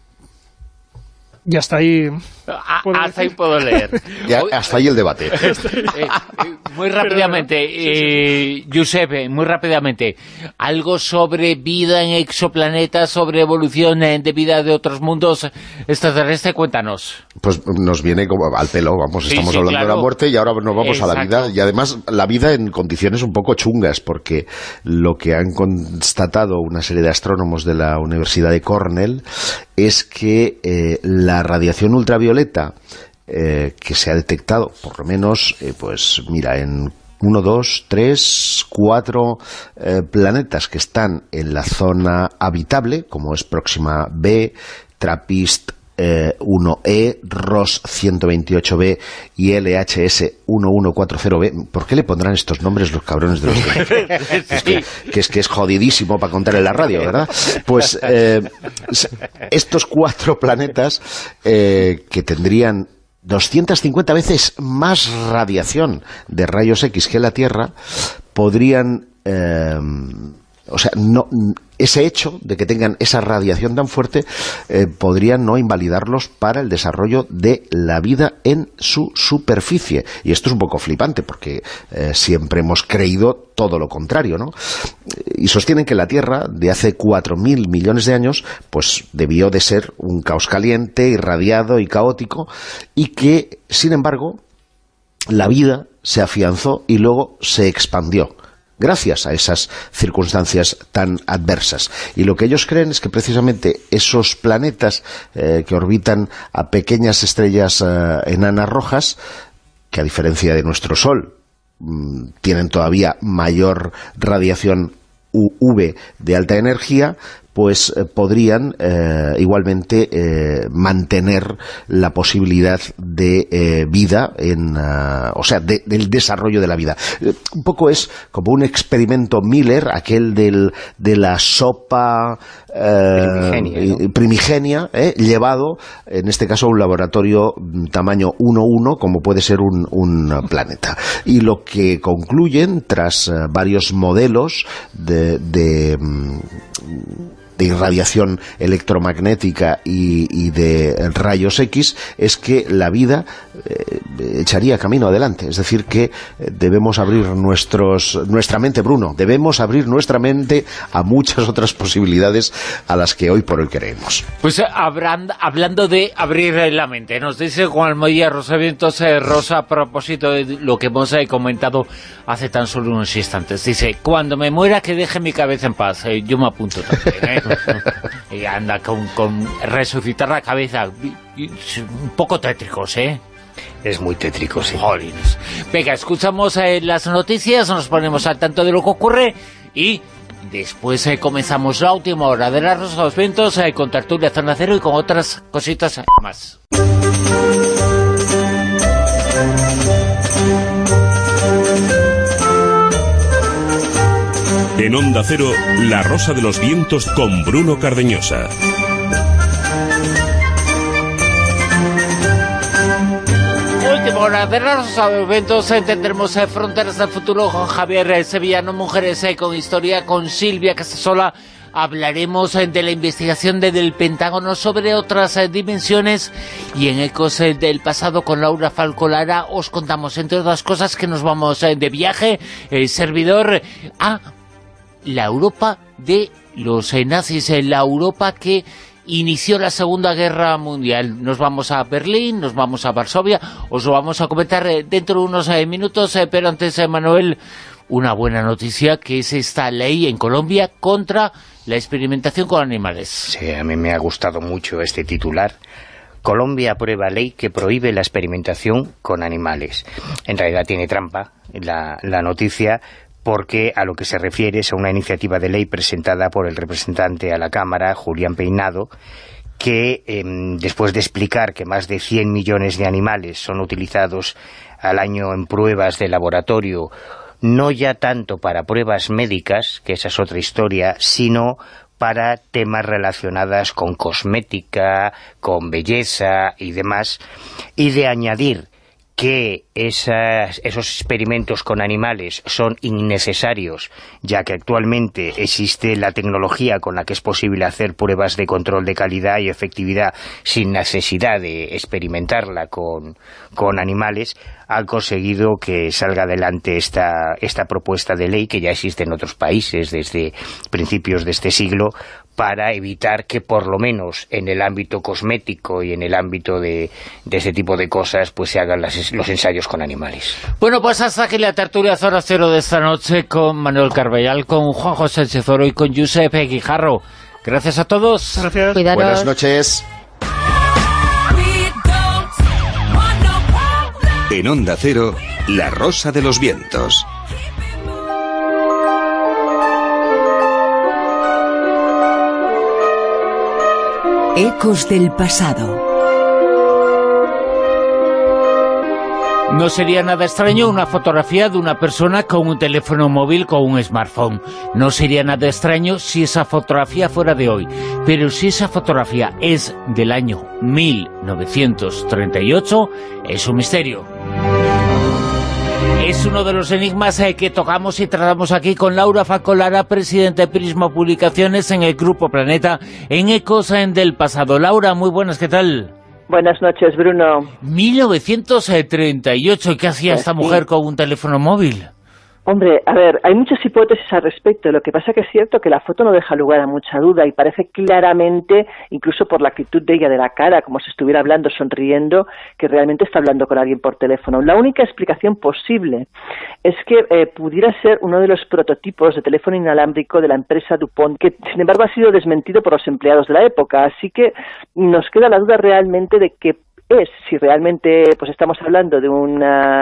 Y hasta ahí... Hasta ahí puedo leer. Hasta ahí el debate. Muy rápidamente, Josep, muy rápidamente, algo sobre vida en exoplanetas, sobre evolución de vida de otros mundos extraterrestres, cuéntanos. Pues nos viene como al pelo, estamos hablando de la muerte y ahora nos vamos a la vida, y además la vida en condiciones un poco chungas, porque lo que han constatado una serie de astrónomos de la Universidad de Cornell es que la radiación ultravioleta que se ha detectado, por lo menos, pues mira, en 1, 2, 3, 4 planetas que están en la zona habitable, como es Próxima B, TRAPPIST 1E, ROS 128b y LHS 1140b. ¿Por qué le pondrán estos nombres los cabrones de los que es jodidísimo para contar en la radio, ¿verdad? Pues estos 4 planetas que tendrían 250 veces más radiación de rayos X que la Tierra podrían... ese hecho de que tengan esa radiación tan fuerte podría no invalidarlos para el desarrollo de la vida en su superficie. Y esto es un poco flipante, porque siempre hemos creído todo lo contrario, ¿no? Y sostienen que la Tierra, de hace 4.000 millones de años, pues debió de ser un caos caliente, irradiado y caótico, y que, sin embargo, la vida se afianzó y luego se expandió gracias a esas circunstancias tan adversas. Y lo que ellos creen es que precisamente esos planetas que orbitan a pequeñas estrellas enanas rojas, que a diferencia de nuestro Sol tienen todavía mayor radiación UV de alta energía, pues podrían igualmente mantener la posibilidad de vida, del desarrollo de la vida. Un poco es como un experimento Miller, aquel de la sopa primigenia, llevado, en este caso, a un laboratorio tamaño 1-1, como puede ser un planeta. Y lo que concluyen, tras varios modelos de irradiación electromagnética y de rayos X, es que la vida echaría camino adelante. Es decir, que debemos abrir nuestra mente, Bruno, debemos abrir nuestra mente a muchas otras posibilidades a las que hoy por hoy creemos. Pues hablando de abrir la mente, nos dice Juan Almoilla Rosavientos, Rosa, a propósito de lo que hemos comentado hace tan solo unos instantes. Dice, cuando me muera que deje mi cabeza en paz. Yo me apunto también, y anda con resucitar la cabeza, un poco tétricos, Es muy tétrico, sí. Jolines. Venga, escuchamos las noticias, nos ponemos al tanto de lo que ocurre y después comenzamos la última hora de La Rosa de los Vientos con Tertulia Zona Cero y con otras cositas más. En Onda Cero, La Rosa de los Vientos con Bruno Cardeñosa. Última hora de La Rosa de los Vientos, tendremos Fronteras del Futuro con Javier Sevillano, Mujeres con Historia, con Silvia Casasola, hablaremos de la investigación del Pentágono sobre otras dimensiones, y en Ecos del Pasado con Laura Falcolara os contamos, entre otras cosas, que nos vamos de viaje, servidor, a la Europa de los nazis, la Europa que inició la Segunda Guerra Mundial. Nos vamos a Berlín, nos vamos a Varsovia, os lo vamos a comentar dentro de unos minutos, pero antes, Manuel, una buena noticia, que es esta ley en Colombia contra la experimentación con animales. Sí, a mí me ha gustado mucho este titular. Colombia aprueba ley que prohíbe la experimentación con animales. En realidad tiene trampa la noticia, porque a lo que se refiere es a una iniciativa de ley presentada por el representante a la Cámara, Julián Peinado, que después de explicar que más de 100 millones de animales son utilizados al año en pruebas de laboratorio, no ya tanto para pruebas médicas, que esa es otra historia, sino para temas relacionados con cosmética, con belleza y demás, y de añadir que esos experimentos con animales son innecesarios, ya que actualmente existe la tecnología con la que es posible hacer pruebas de control de calidad y efectividad sin necesidad de experimentarla con animales, han conseguido que salga adelante esta propuesta de ley, que ya existe en otros países desde principios de este siglo, para evitar que por lo menos en el ámbito cosmético y en el ámbito de este tipo de cosas pues se hagan los ensayos con animales. Bueno, pues hasta aquí la tertulia Zona Cero de esta noche con Manuel Carballal, con Juan José Chezoro y con Josep Guijarro. Gracias a todos. Gracias. Cuidaros. Buenas noches. En Onda Cero, La Rosa de los Vientos. Ecos del pasado. No sería nada extraño una fotografía de una persona con un teléfono móvil, con un smartphone. No sería nada extraño si esa fotografía fuera de hoy. Pero si esa fotografía es del año 1938, es un misterio. Es uno de los enigmas que tocamos y tratamos aquí con Laura Falcolara, presidenta de Prisma Publicaciones en el Grupo Planeta, en Ecos del Pasado. Laura, muy buenas, ¿qué tal? Buenas noches, Bruno. 1938, ¿qué hacía esta mujer con un teléfono móvil? Hombre, a ver, hay muchas hipótesis al respecto. Lo que pasa que es cierto que la foto no deja lugar a mucha duda y parece claramente, incluso por la actitud de ella de la cara, como si estuviera hablando, sonriendo, que realmente está hablando con alguien por teléfono. La única explicación posible es que pudiera ser uno de los prototipos de teléfono inalámbrico de la empresa DuPont, que sin embargo ha sido desmentido por los empleados de la época. Así que nos queda la duda realmente de que si realmente pues estamos hablando de un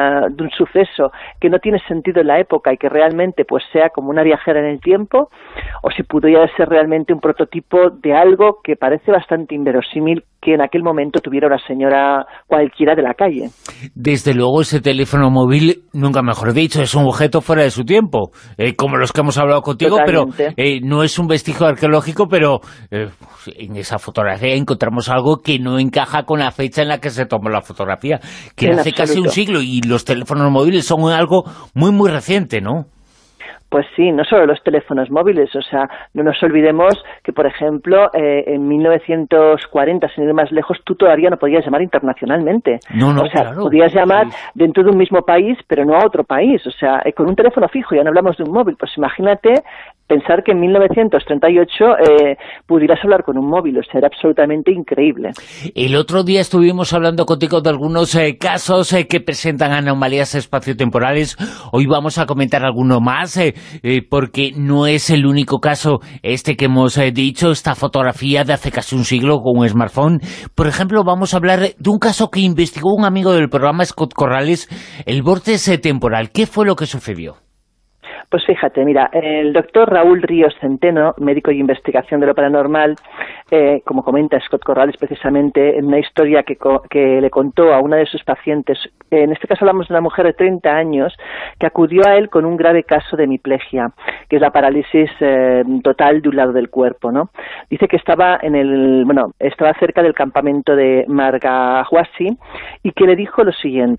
suceso que no tiene sentido en la época y que realmente pues sea como una viajera en el tiempo, o si pudiera ser realmente un prototipo de algo que parece bastante inverosímil que en aquel momento tuviera una señora cualquiera de la calle. Desde luego ese teléfono móvil, nunca mejor dicho, es un objeto fuera de su tiempo, como los que hemos hablado contigo. Totalmente. Pero no es un vestigio arqueológico, pero en esa fotografía encontramos algo que no encaja con la fecha en la que se tomó la fotografía, que hace casi un siglo, y los teléfonos móviles son algo muy muy reciente, ¿no? Pues sí, no solo los teléfonos móviles, o sea, no nos olvidemos que, por ejemplo, en 1940, sin ir más lejos, tú todavía no podías llamar internacionalmente. No, o sea, claro, podías llamar dentro de un mismo país, pero no a otro país. O sea, con un teléfono fijo, ya no hablamos de un móvil. Pues imagínate pensar que en 1938 pudieras hablar con un móvil, o sea, era absolutamente increíble. El otro día estuvimos hablando contigo de algunos casos que presentan anomalías espaciotemporales. Hoy vamos a comentar alguno más, porque no es el único caso este que hemos dicho, esta fotografía de hace casi un siglo con un smartphone. Por ejemplo, vamos a hablar de un caso que investigó un amigo del programa, Scott Corrales, el vórtice temporal. ¿Qué fue lo que sucedió? Pues fíjate, mira, el doctor Raúl Ríos Centeno, médico y investigación de lo paranormal, como comenta Scott Corrales precisamente en una historia que le contó a una de sus pacientes, en este caso hablamos de una mujer de 30 años, que acudió a él con un grave caso de hemiplegia, que es la parálisis total de un lado del cuerpo, ¿no? Dice que estaba estaba cerca del campamento de Margahuasi y que le dijo lo siguiente: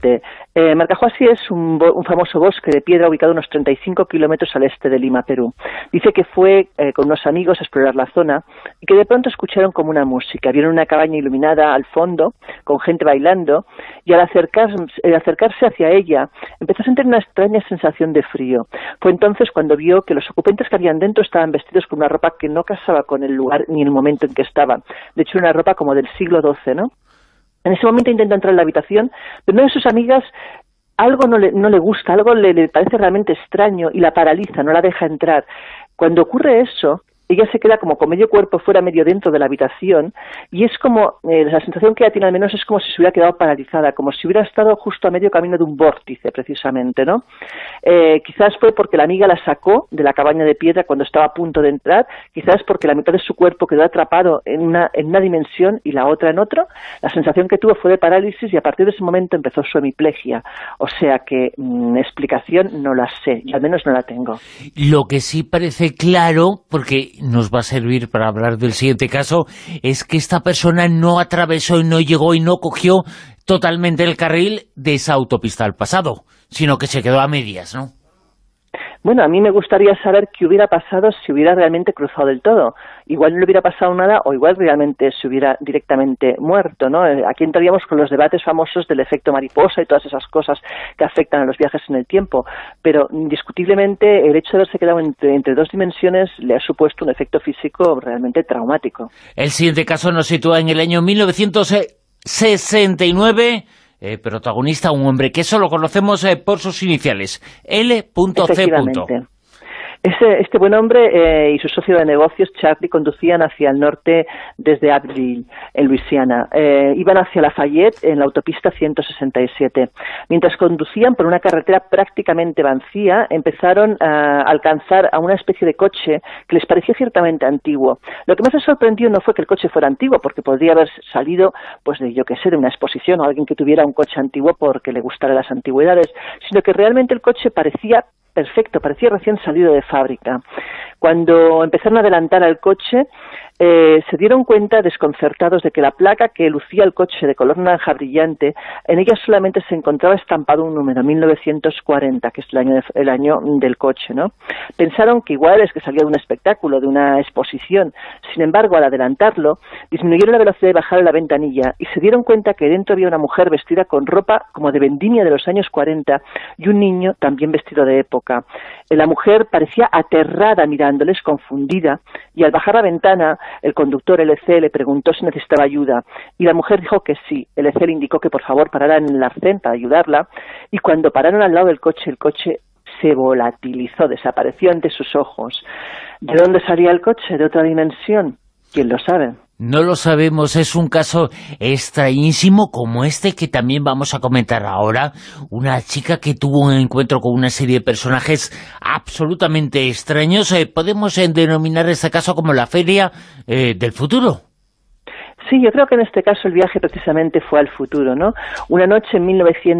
Marcahuasi es un famoso bosque de piedra ubicado a unos 35 kilómetros al este de Lima, Perú. Dice que fue con unos amigos a explorar la zona y que de pronto escucharon como una música. Vieron una cabaña iluminada al fondo, con gente bailando, y al acercarse hacia ella, empezó a sentir una extraña sensación de frío. Fue entonces cuando vio que los ocupantes que habían dentro estaban vestidos con una ropa que no casaba con el lugar ni el momento en que estaban. De hecho, una ropa como del siglo XII, ¿no? En ese momento intenta entrar en la habitación, pero una de sus amigas algo no le gusta, algo le parece realmente extraño y la paraliza, no la deja entrar. Cuando ocurre eso, ella se queda como con medio cuerpo fuera, medio dentro de la habitación, y es como, la sensación que ella tiene al menos es como si se hubiera quedado paralizada, como si hubiera estado justo a medio camino de un vórtice, precisamente, ¿no? Quizás fue porque la amiga la sacó de la cabaña de piedra cuando estaba a punto de entrar, quizás porque la mitad de su cuerpo quedó atrapado en una dimensión y la otra en otro. La sensación que tuvo fue de parálisis y a partir de ese momento empezó su hemiplegia. O sea que explicación no la sé, yo al menos no la tengo. Lo que sí parece claro, porque nos va a servir para hablar del siguiente caso, es que esta persona no atravesó y no llegó y no cogió totalmente el carril de esa autopista al pasado, sino que se quedó a medias, ¿no? Bueno, a mí me gustaría saber qué hubiera pasado si hubiera realmente cruzado del todo. Igual no le hubiera pasado nada o igual realmente se hubiera directamente muerto, ¿no? Aquí entraríamos con los debates famosos del efecto mariposa y todas esas cosas que afectan a los viajes en el tiempo. Pero indiscutiblemente el hecho de haberse quedado entre dos dimensiones le ha supuesto un efecto físico realmente traumático. El siguiente caso nos sitúa en el año 1969... protagonista, un hombre que solo conocemos por sus iniciales, L.C. Este buen hombre y su socio de negocios, Charlie, conducían hacia el norte desde Abbeville, en Luisiana. Iban hacia Lafayette en la autopista 167. Mientras conducían por una carretera prácticamente vacía, empezaron a alcanzar a una especie de coche que les pareció ciertamente antiguo. Lo que más les sorprendió no fue que el coche fuera antiguo, porque podría haber salido, pues de una exposición o alguien que tuviera un coche antiguo porque le gustaran las antigüedades, sino que realmente el coche parecía perfecto, parecía recién salido de fábrica. Cuando empezaron a adelantar al coche, se dieron cuenta, desconcertados, de que la placa que lucía el coche de color naranja brillante, en ella solamente se encontraba estampado un número, 1940, que es el año del coche, ¿no? Pensaron que igual es que salía de un espectáculo, de una exposición. Sin embargo, al adelantarlo, disminuyeron la velocidad y bajaron la ventanilla y se dieron cuenta que dentro había una mujer vestida con ropa como de vendimia de los años 40 y un niño también vestido de época. La mujer parecía aterrada mirándoles, confundida, y al bajar la ventana, el conductor LC le preguntó si necesitaba ayuda, y la mujer dijo que sí. LC le indicó que por favor pararan en el arcén para ayudarla, y cuando pararon al lado del coche, el coche se volatilizó, desapareció ante sus ojos. ¿De dónde salía el coche? ¿De otra dimensión? ¿Quién lo sabe? No lo sabemos, es un caso extrañísimo como este que también vamos a comentar ahora. Una chica que tuvo un encuentro con una serie de personajes absolutamente extraños. Podemos denominar este caso como la Feria del Futuro. Sí, yo creo que en este caso el viaje precisamente fue al futuro, ¿no? Una noche en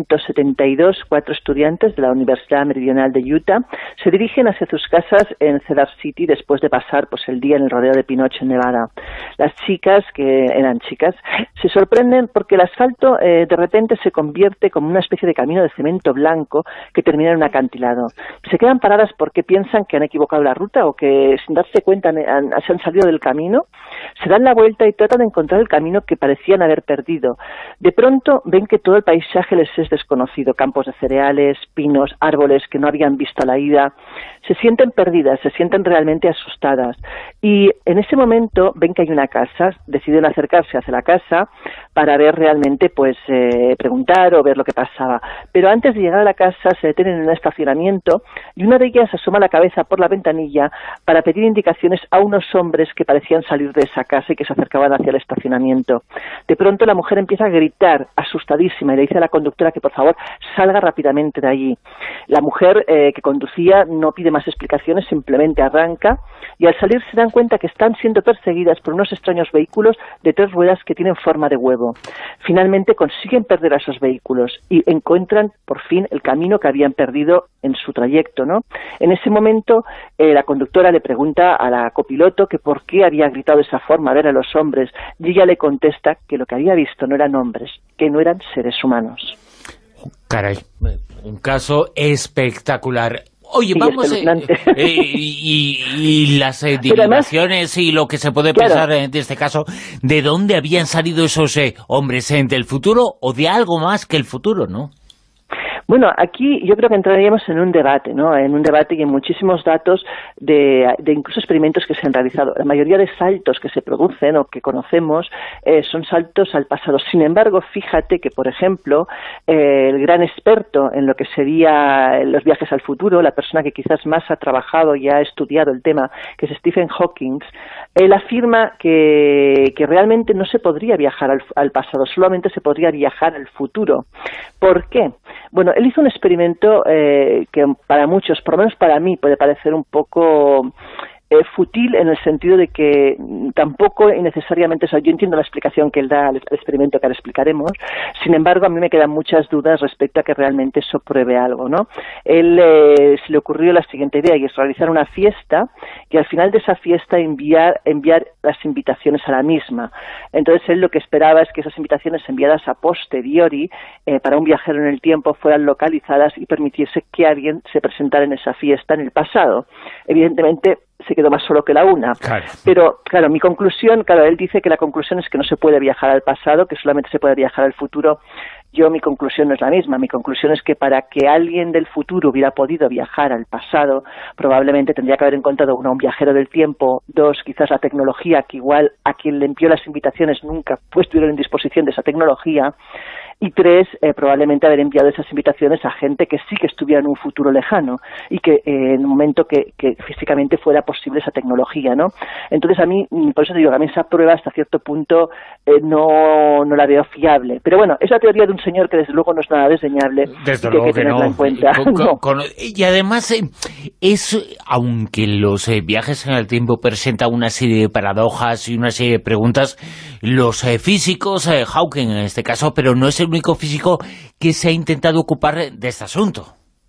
1972, 4 estudiantes de la Universidad Meridional de Utah se dirigen hacia sus casas en Cedar City después de pasar pues el día en el rodeo de Pinocho en Nevada. Las chicas, que eran chicas, se sorprenden porque el asfalto de repente se convierte como una especie de camino de cemento blanco que termina en un acantilado. Se quedan paradas porque piensan que han equivocado la ruta o que sin darse cuenta se han salido del camino. Se dan la vuelta y tratan de encontrar el camino que parecían haber perdido. De pronto ven que todo el paisaje les es desconocido, campos de cereales, pinos, árboles que no habían visto a la ida. Se sienten perdidas, se sienten realmente asustadas. Y en ese momento ven que hay una casa, deciden acercarse hacia la casa para ver realmente, preguntar o ver lo que pasaba. Pero antes de llegar a la casa se detienen en un estacionamiento y una de ellas asoma la cabeza por la ventanilla para pedir indicaciones a unos hombres que parecían salir de esa casa y que se acercaban hacia el estacionamiento. De pronto la mujer empieza a gritar, asustadísima, y le dice a la conductora que por favor salga rápidamente de allí. La mujer que conducía no pide más explicaciones, simplemente arranca, y al salir se dan cuenta que están siendo perseguidas por unos extraños vehículos de 3 ruedas que tienen forma de huevo. Finalmente consiguen perder a esos vehículos y encuentran por fin el camino que habían perdido en su trayecto, ¿no? En ese momento la conductora le pregunta a la copiloto que por qué había gritado de esa forma a ver a los hombres, y ella le contesta que lo que había visto no eran hombres, que no eran seres humanos. Caray, un caso espectacular. Oye, Sí, vamos... y las derivaciones y lo que se puede pensar de este caso, ¿de dónde habían salido esos hombres? ¿Del futuro o de algo más que el futuro, no? Bueno, aquí yo creo que entraríamos en un debate, ¿no? En un debate y en muchísimos datos de incluso experimentos que se han realizado. La mayoría de saltos que se producen o que conocemos son saltos al pasado. Sin embargo, fíjate que, por ejemplo, el gran experto en lo que sería los viajes al futuro, la persona que quizás más ha trabajado y ha estudiado el tema, que es Stephen Hawking, él afirma que realmente no se podría viajar al pasado, solamente se podría viajar al futuro. ¿Por qué? Bueno, él hizo un experimento que para muchos, por lo menos para mí, puede parecer un poco fútil en el sentido de que tampoco necesariamente, o sea, yo entiendo la explicación que él da al experimento que ahora explicaremos, sin embargo a mí me quedan muchas dudas respecto a que realmente eso pruebe algo, ¿no? Él se le ocurrió la siguiente idea, y es realizar una fiesta y al final de esa fiesta enviar las invitaciones a la misma. Entonces él lo que esperaba es que esas invitaciones enviadas a posteriori para un viajero en el tiempo fueran localizadas y permitiese que alguien se presentara en esa fiesta en el pasado. Evidentemente se quedó más solo que la una. Claro. Pero, claro, mi conclusión, él dice que la conclusión es que no se puede viajar al pasado, que solamente se puede viajar al futuro. Mi conclusión no es la misma. Mi conclusión es que para que alguien del futuro hubiera podido viajar al pasado, probablemente tendría que haber encontrado, uno, un viajero del tiempo, dos, quizás la tecnología, que igual a quien le envió las invitaciones nunca estuvieron en disposición de esa tecnología, y tres, probablemente haber enviado esas invitaciones a gente que sí que estuviera en un futuro lejano y que en un momento que físicamente fuera posible esa tecnología, ¿no? Entonces a mí, por eso digo, a mí esa prueba hasta cierto punto no la veo fiable. Pero bueno, es la teoría de un señor que desde luego no es nada desdeñable. Desde luego que no. En cuenta. Y además, aunque los viajes en el tiempo presentan una serie de paradojas y una serie de preguntas, los físicos, Hawking en este caso, pero no es el único físico que se ha intentado ocupar de este asunto.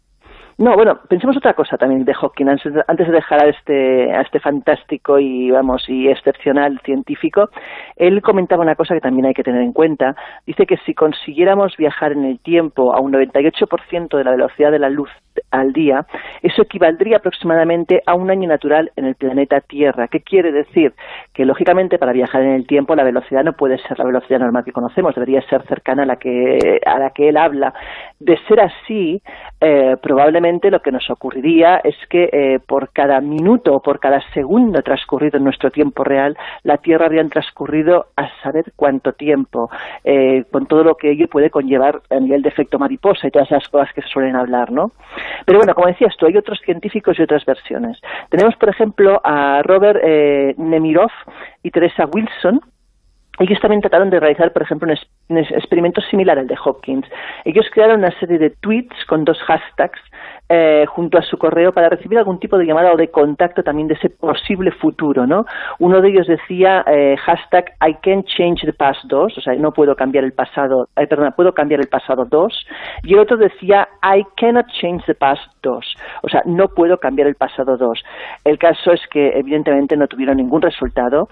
No, bueno, pensemos otra cosa también de Hawking, antes de dejar a este fantástico y excepcional científico. Él comentaba una cosa que también hay que tener en cuenta. Dice que si consiguiéramos viajar en el tiempo a un 98% de la velocidad de la luz al día, eso equivaldría aproximadamente a un año natural en el planeta Tierra. ¿Qué quiere decir? Que lógicamente para viajar en el tiempo la velocidad no puede ser la velocidad normal que conocemos, debería ser cercana a la que él habla. De ser así, probablemente lo que nos ocurriría es que por cada minuto o por cada segundo transcurrido en nuestro tiempo real, la Tierra habría transcurrido a saber cuánto tiempo, con todo lo que ello puede conllevar a nivel de efecto mariposa y todas esas cosas que se suelen hablar, ¿no? Pero bueno, como decías tú, hay otros científicos y otras versiones. Tenemos, por ejemplo, a Robert Nemirov y Teresa Wilson. Ellos también trataron de realizar, por ejemplo, un experimento similar al de Hawkins. Ellos crearon una serie de tweets con 2 hashtags junto a su correo para recibir algún tipo de llamada o de contacto también de ese posible futuro, ¿no? Uno de ellos decía hashtag I can't change the past 2, o sea, no puedo cambiar el pasado, puedo cambiar el pasado 2, y el otro decía I cannot change the past 2, o sea, no puedo cambiar el pasado 2. El caso es que evidentemente no tuvieron ningún resultado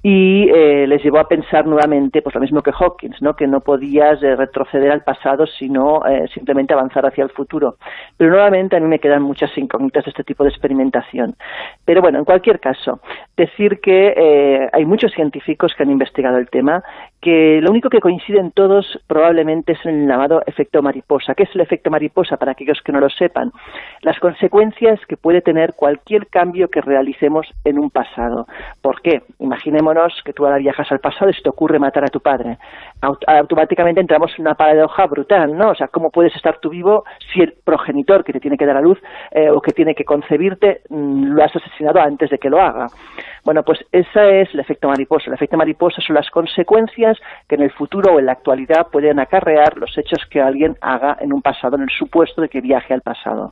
y les llevó a pensar nuevamente, pues lo mismo que Hawkins, ¿no? Que no podías retroceder al pasado, sino simplemente avanzar hacia el futuro. Pero nuevamente a mí me quedan muchas incógnitas de este tipo de experimentación. Pero bueno, en cualquier caso, decir que hay muchos científicos que han investigado el tema, que lo único que coinciden todos probablemente es en el llamado efecto mariposa. ¿Qué es el efecto mariposa? Para aquellos que no lo sepan, las consecuencias que puede tener cualquier cambio que realicemos en un pasado. ¿Por qué? Imaginémonos que tú ahora viajas al pasado y se te ocurre matar a tu padre. Automáticamente entramos en una paradoja brutal, ¿no? O sea, ¿cómo puedes estar tú vivo si el progenitor que te tiene que dar a luz o que tiene que concebirte lo has asesinado antes de que lo haga? Bueno, pues ese es el efecto mariposa. El efecto mariposa son las consecuencias que en el futuro o en la actualidad pueden acarrear los hechos que alguien haga en un pasado, en el supuesto de que viaje al pasado.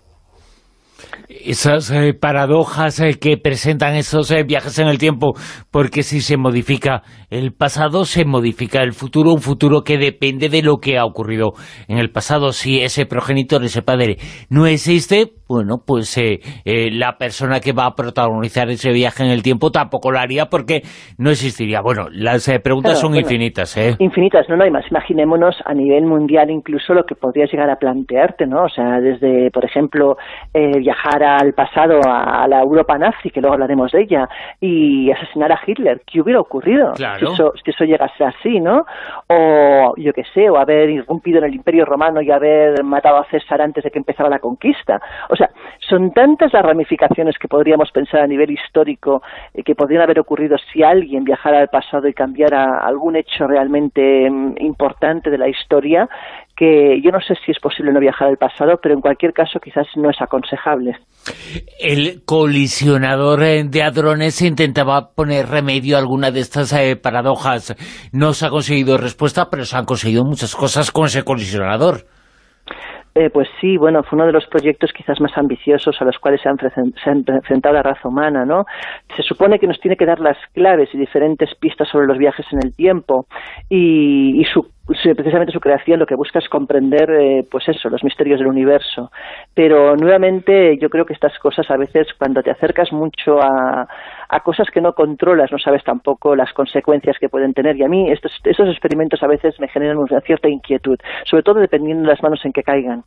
Esas paradojas que presentan esos viajes en el tiempo, porque si se modifica el pasado, se modifica el futuro, un futuro que depende de lo que ha ocurrido en el pasado. Si ese progenitor, ese padre, no existe, bueno, pues la persona que va a protagonizar ese viaje en el tiempo tampoco lo haría porque no existiría. Bueno, las preguntas son infinitas, ¿eh? Infinitas, no hay más. Imaginémonos a nivel mundial incluso lo que podrías llegar a plantearte, ¿no? O sea, desde, por ejemplo, viajar al pasado, a la Europa nazi, que luego hablaremos de ella, y asesinar a Hitler. ¿Qué hubiera ocurrido? Claro. Si eso llegase así, ¿no? O, yo qué sé, o haber irrumpido en el Imperio Romano y haber matado a César antes de que empezara la conquista. O sea, son tantas las ramificaciones que podríamos pensar a nivel histórico que podrían haber ocurrido si alguien viajara al pasado y cambiara algún hecho realmente importante de la historia, que yo no sé si es posible no viajar al pasado, pero en cualquier caso quizás no es aconsejable. El colisionador de hadrones intentaba poner remedio a alguna de estas paradojas. No se ha conseguido respuesta, pero se han conseguido muchas cosas con ese colisionador. Pues sí, bueno, fue uno de los proyectos quizás más ambiciosos a los cuales se ha enfrentado la raza humana, ¿no? Se supone que nos tiene que dar las claves y diferentes pistas sobre los viajes en el tiempo y precisamente su creación lo que busca es comprender, pues eso, los misterios del universo. Pero nuevamente yo creo que estas cosas a veces cuando te acercas mucho a cosas que no controlas, no sabes tampoco las consecuencias que pueden tener. Y a mí estos experimentos a veces me generan una cierta inquietud, sobre todo dependiendo de las manos en que caigan.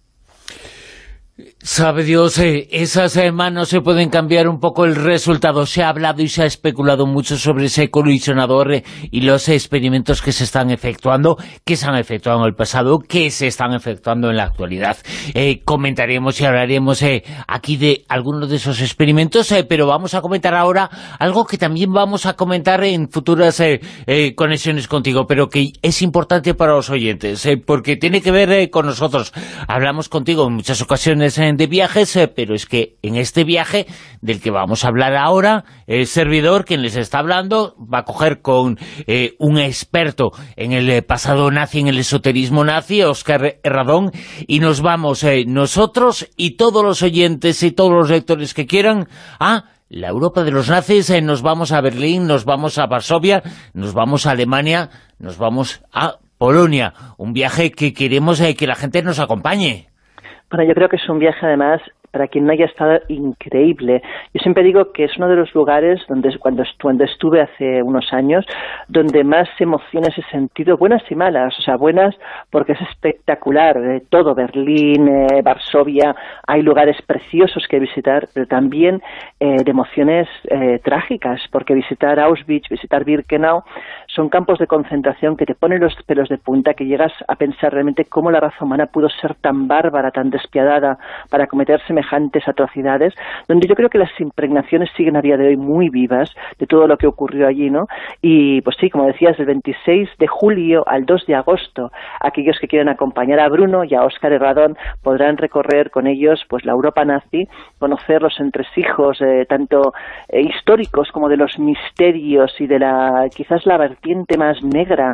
Sabe Dios, esas manos se pueden cambiar un poco el resultado. Se ha hablado y se ha especulado mucho sobre ese colisionador y los experimentos que se están efectuando, que se han efectuado en el pasado, que se están efectuando en la actualidad. Comentaremos y hablaremos aquí de algunos de esos experimentos, pero vamos a comentar ahora algo que también vamos a comentar en futuras conexiones contigo, pero que es importante para los oyentes, porque tiene que ver con nosotros. Hablamos contigo en muchas ocasiones de viajes, pero es que en este viaje del que vamos a hablar ahora, el servidor, quien les está hablando, va a coger con un experto en el pasado nazi, en el esoterismo nazi, Óscar Herradón, y nos vamos nosotros y todos los oyentes y todos los lectores que quieran a la Europa de los nazis. Nos vamos a Berlín, nos vamos a Varsovia, nos vamos a Alemania, nos vamos a Polonia. Un viaje que queremos que la gente nos acompañe. Bueno, yo creo que es un viaje, además, para quien no haya estado, increíble. Yo siempre digo que es uno de los lugares donde cuando estuve hace unos años, donde más emociones he sentido, buenas y malas. O sea, buenas porque es espectacular, todo, Berlín, Varsovia, hay lugares preciosos que visitar, pero también de emociones trágicas, porque visitar Auschwitz, visitar Birkenau, son campos de concentración que te ponen los pelos de punta, que llegas a pensar realmente cómo la raza humana pudo ser tan bárbara, tan despiadada, para cometer semejantes atrocidades, donde yo creo que las impregnaciones siguen a día de hoy muy vivas de todo lo que ocurrió allí, ¿no? Y pues sí, como decías, del 26 de julio al 2 de agosto, aquellos que quieran acompañar a Bruno y a Óscar Herradón podrán recorrer con ellos pues la Europa nazi, conocer los entresijos tanto históricos como de los misterios y de quizás la vertiente más negra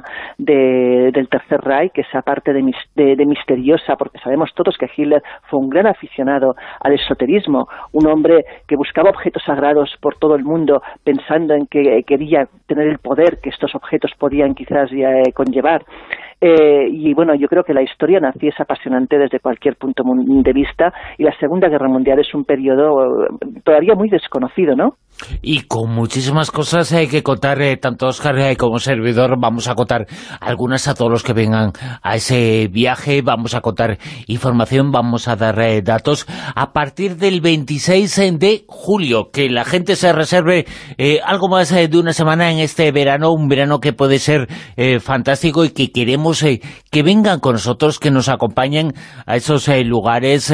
del Tercer Reich, que esa parte de misteriosa, porque sabemos todos que Hitler fue un gran aficionado al esoterismo, un hombre que buscaba objetos sagrados por todo el mundo pensando en que quería tener el poder que estos objetos podían quizás conllevar. Y bueno, yo creo que la historia nazi es apasionante desde cualquier punto de vista, y la Segunda Guerra Mundial es un periodo todavía muy desconocido, ¿no? Y con muchísimas cosas hay que contar, tanto Óscar como servidor. Vamos a contar algunas a todos los que vengan a ese viaje, vamos a contar información, vamos a dar datos a partir del 26 de julio, que la gente se reserve algo más de una semana en este verano, un verano que puede ser fantástico, y que queremos que vengan con nosotros, que nos acompañen a esos lugares,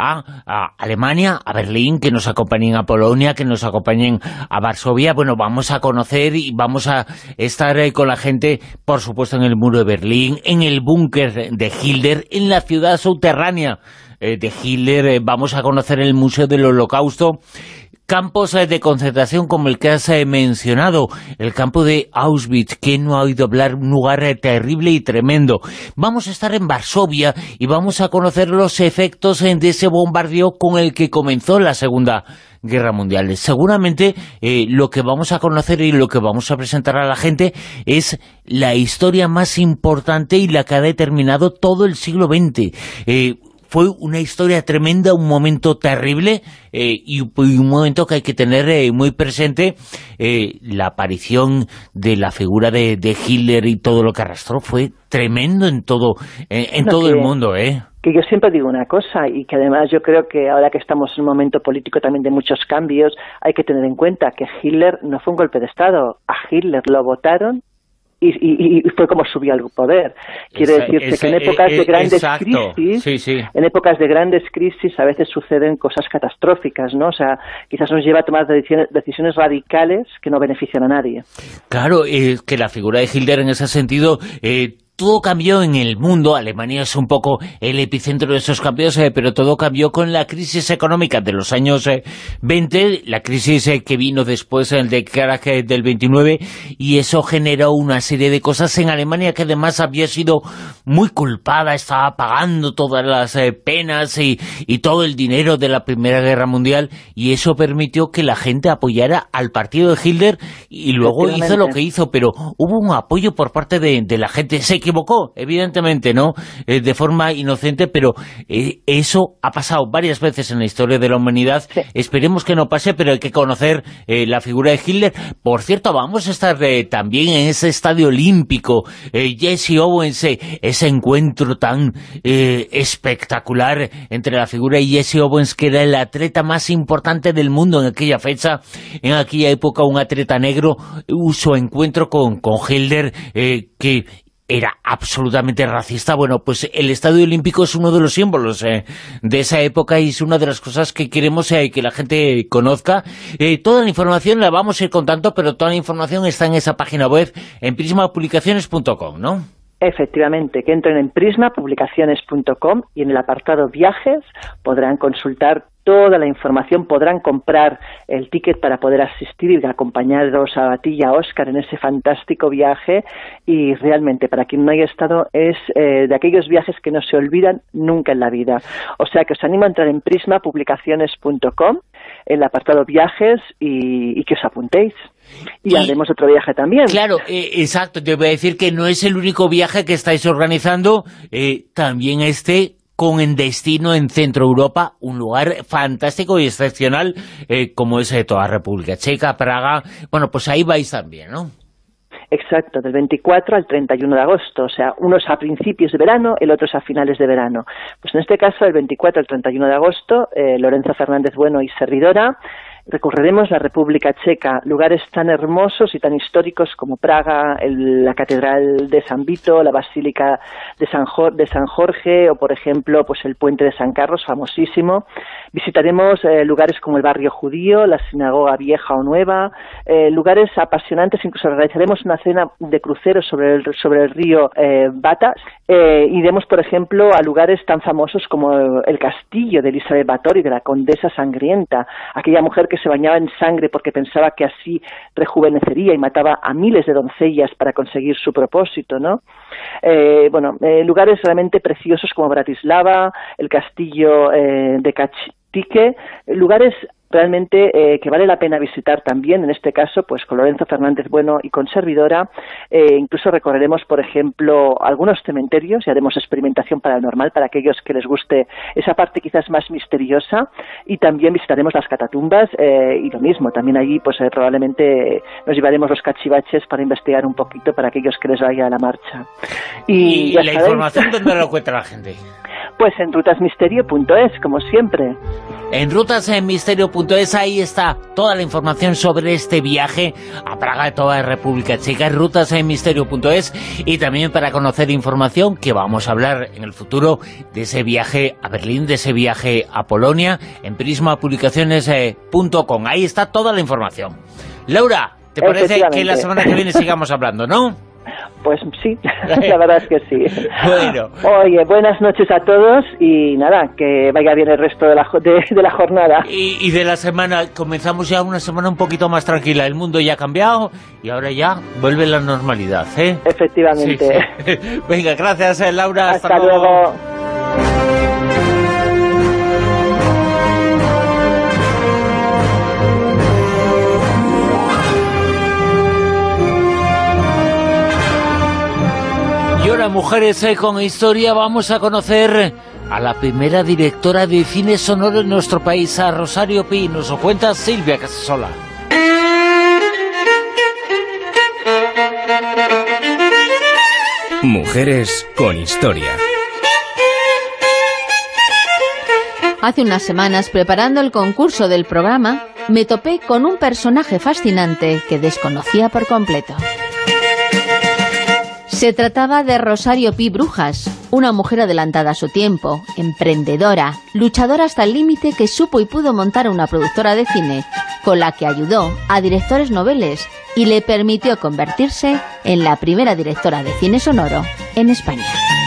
a Alemania, a Berlín, que nos acompañen a Polonia, que nos acompañen a Varsovia. Bueno, vamos a conocer y vamos a estar con la gente, por supuesto, en el muro de Berlín, en el búnker de Hitler, en la ciudad subterránea de Hitler. Vamos a conocer el Museo del Holocausto, campos de concentración como el que has mencionado, el campo de Auschwitz, que no ha oído hablar, un lugar terrible y tremendo. Vamos a estar en Varsovia y vamos a conocer los efectos de ese bombardeo con el que comenzó la Segunda Guerra Mundial. Seguramente lo que vamos a conocer y lo que vamos a presentar a la gente es la historia más importante y la que ha determinado todo el siglo XX. fue una historia tremenda, un momento terrible y un momento que hay que tener muy presente. La aparición de la figura de Hitler y todo lo que arrastró fue tremendo en todo el mundo, Que yo siempre digo una cosa, y que además yo creo que ahora que estamos en un momento político también de muchos cambios, hay que tener en cuenta que Hitler no fue un golpe de Estado. A Hitler lo votaron y fue como subió al poder. Quiere decirse que en épocas de grandes crisis, en épocas de grandes crisis a veces suceden cosas catastróficas, ¿no? O sea, quizás nos lleva a tomar decisiones radicales que no benefician a nadie. Claro, que la figura de Hitler en ese sentido... todo cambió en el mundo. Alemania es un poco el epicentro de esos cambios, pero todo cambió con la crisis económica de los años 20, la crisis que vino después de Krach del 29, y eso generó una serie de cosas en Alemania que además había sido muy culpada, estaba pagando todas las penas y todo el dinero de la Primera Guerra Mundial, y eso permitió que la gente apoyara al partido de Hitler, y luego hizo lo que hizo, pero hubo un apoyo por parte de la gente. Se equivocó, evidentemente, ¿no? De forma inocente, pero eso ha pasado varias veces en la historia de la humanidad. Sí. Esperemos que no pase, pero hay que conocer la figura de Hitler. Por cierto, vamos a estar también en ese estadio olímpico, Jesse Owens, ese encuentro tan espectacular entre la figura de Jesse Owens, que era el atleta más importante del mundo en aquella fecha, en aquella época, un atleta negro, su encuentro con Hitler, que era absolutamente racista. Bueno, pues el Estadio Olímpico es uno de los símbolos de esa época, y es una de las cosas que queremos que la gente conozca. Toda la información la vamos a ir contando, pero toda la información está en esa página web, en prismapublicaciones.com, ¿no? Efectivamente, que entren en prismapublicaciones.com y en el apartado viajes podrán consultar toda la información, podrán comprar el ticket para poder asistir y acompañaros a ti y a Óscar en ese fantástico viaje. Y realmente, para quien no haya estado, es de aquellos viajes que no se olvidan nunca en la vida. O sea que os animo a entrar en prismapublicaciones.com, en el apartado viajes, y que os apuntéis. Y haremos otro viaje también. Claro, exacto. Te voy a decir que no es el único viaje que estáis organizando, también con el destino en Centro Europa, un lugar fantástico y excepcional, como es toda República Checa, Praga. Bueno, pues ahí vais también, ¿no? Exacto, del 24 al 31 de agosto, o sea, unos a principios de verano, el otro es a finales de verano. Pues en este caso, del 24 al 31 de agosto, Lorenzo Fernández Bueno y servidora recorreremos la República Checa, lugares tan hermosos y tan históricos como Praga, la Catedral de San Vito, la Basílica de San Jorge, o por ejemplo pues el Puente de San Carlos, famosísimo. Visitaremos lugares como el barrio judío, la sinagoga vieja o nueva, lugares apasionantes. Incluso realizaremos una cena de crucero sobre el río Batas. Iremos, por ejemplo, a lugares tan famosos como el castillo de Elizabeth Báthory, de la Condesa Sangrienta, aquella mujer que se bañaba en sangre porque pensaba que así rejuvenecería y mataba a miles de doncellas para conseguir su propósito, ¿no? Lugares realmente preciosos como Bratislava, el castillo de Kačice, lugares realmente que vale la pena visitar también, en este caso pues con Lorenzo Fernández Bueno y con servidora. Incluso recorreremos, por ejemplo, algunos cementerios y haremos experimentación paranormal para aquellos que les guste esa parte quizás más misteriosa, y también visitaremos las catatumbas, y lo mismo, también allí pues probablemente nos llevaremos los cachivaches para investigar un poquito para aquellos que les vaya a la marcha. ¿Y la información dónde lo encuentra la gente? Pues en rutasmisterio.es, como siempre. En rutasmisterio.es, ahí está toda la información sobre este viaje a Praga de toda la República Checa, en rutasmisterio.es, y también para conocer información que vamos a hablar en el futuro de ese viaje a Berlín, de ese viaje a Polonia, en prismapublicaciones.com. Ahí está toda la información. Laura, ¿te parece que la semana que viene sigamos hablando, no? Pues sí, la verdad es que sí. Bueno. Oye, buenas noches a todos y nada, que vaya bien el resto de la jornada. Y de la semana, comenzamos ya una semana un poquito más tranquila. El mundo ya ha cambiado y ahora ya vuelve la normalidad, ¿eh? Efectivamente. Sí. Venga, gracias, Laura. Hasta luego. Mujeres con Historia vamos a conocer a la primera directora de cine sonoro en nuestro país, a Rosario Pi. Nos lo cuenta Silvia Casasola. Mujeres con Historia. Hace unas semanas, preparando el concurso del programa, me topé con un personaje fascinante que desconocía por completo. Se trataba de Rosario Pi Brujas, una mujer adelantada a su tiempo, emprendedora, luchadora hasta el límite, que supo y pudo montar una productora de cine con la que ayudó a directores noveles y le permitió convertirse en la primera directora de cine sonoro en España.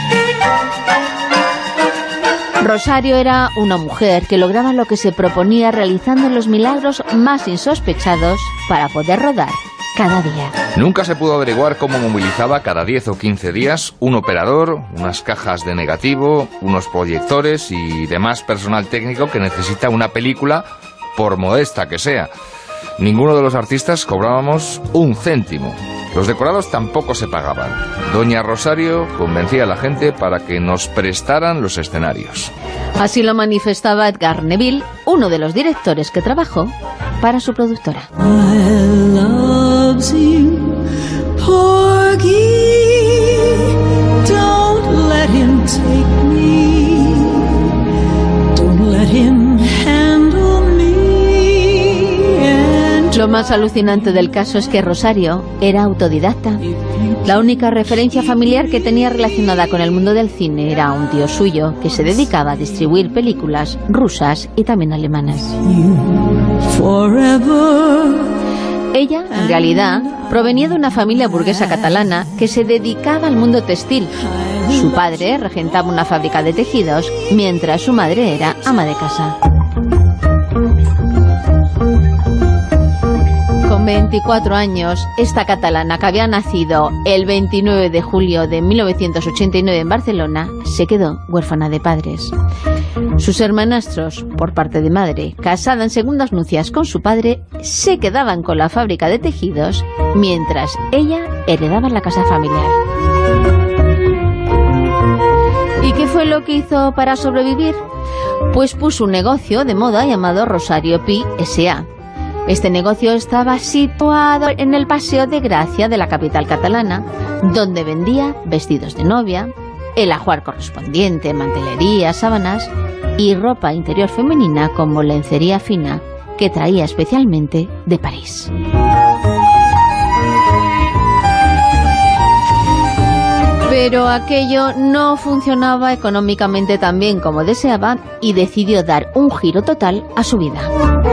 Rosario era una mujer que lograba lo que se proponía, realizando los milagros más insospechados para poder rodar cada día. Nunca se pudo averiguar cómo movilizaba cada 10 o 15 días un operador, unas cajas de negativo, unos proyectores y demás personal técnico que necesita una película, por modesta que sea. Ninguno de los artistas cobrábamos un céntimo. Los decorados tampoco se pagaban. Doña Rosario convencía a la gente para que nos prestaran los escenarios. Así lo manifestaba Edgar Neville, uno de los directores que trabajó para su productora. Lo más alucinante del caso es que Rosario era autodidacta. La única referencia familiar que tenía relacionada con el mundo del cine era un tío suyo que se dedicaba a distribuir películas rusas y también alemanas. Ella, en realidad, provenía de una familia burguesa catalana que se dedicaba al mundo textil. Su padre regentaba una fábrica de tejidos, mientras su madre era ama de casa. Con 24 años, esta catalana, que había nacido el 29 de julio de 1989 en Barcelona, se quedó huérfana de padres. Sus hermanastros, por parte de madre, casada en segundas nupcias con su padre, se quedaban con la fábrica de tejidos, mientras ella heredaba la casa familiar. ¿Y qué fue lo que hizo para sobrevivir? Pues puso un negocio de moda llamado Rosario Pi S.A. Este negocio estaba situado en el Paseo de Gracia de la capital catalana, donde vendía vestidos de novia, el ajuar correspondiente, mantelería, sábanas y ropa interior femenina como lencería fina que traía especialmente de París. Pero aquello no funcionaba económicamente tan bien como deseaba y decidió dar un giro total a su vida.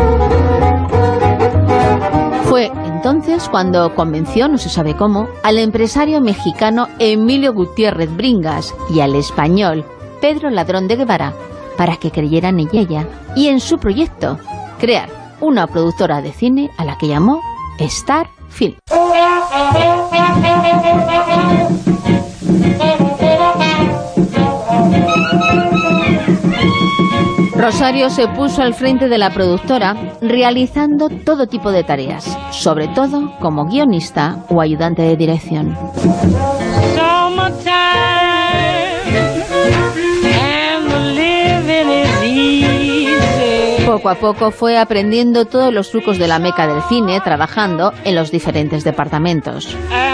Fue entonces cuando convenció, no se sabe cómo, al empresario mexicano Emilio Gutiérrez Bringas y al español Pedro Ladrón de Guevara para que creyeran en ella y en su proyecto, crear una productora de cine a la que llamó Star Film. Rosario se puso al frente de la productora realizando todo tipo de tareas, sobre todo como guionista o ayudante de dirección. Poco a poco fue aprendiendo todos los trucos de la meca del cine, trabajando en los diferentes departamentos.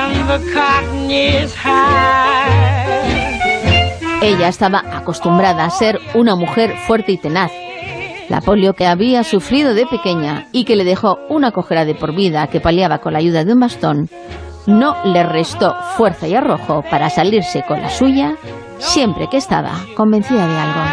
Ella estaba acostumbrada a ser una mujer fuerte y tenaz. La polio que había sufrido de pequeña y que le dejó una cojera de por vida que paliaba con la ayuda de un bastón, no le restó fuerza y arrojo para salirse con la suya siempre que estaba convencida de algo.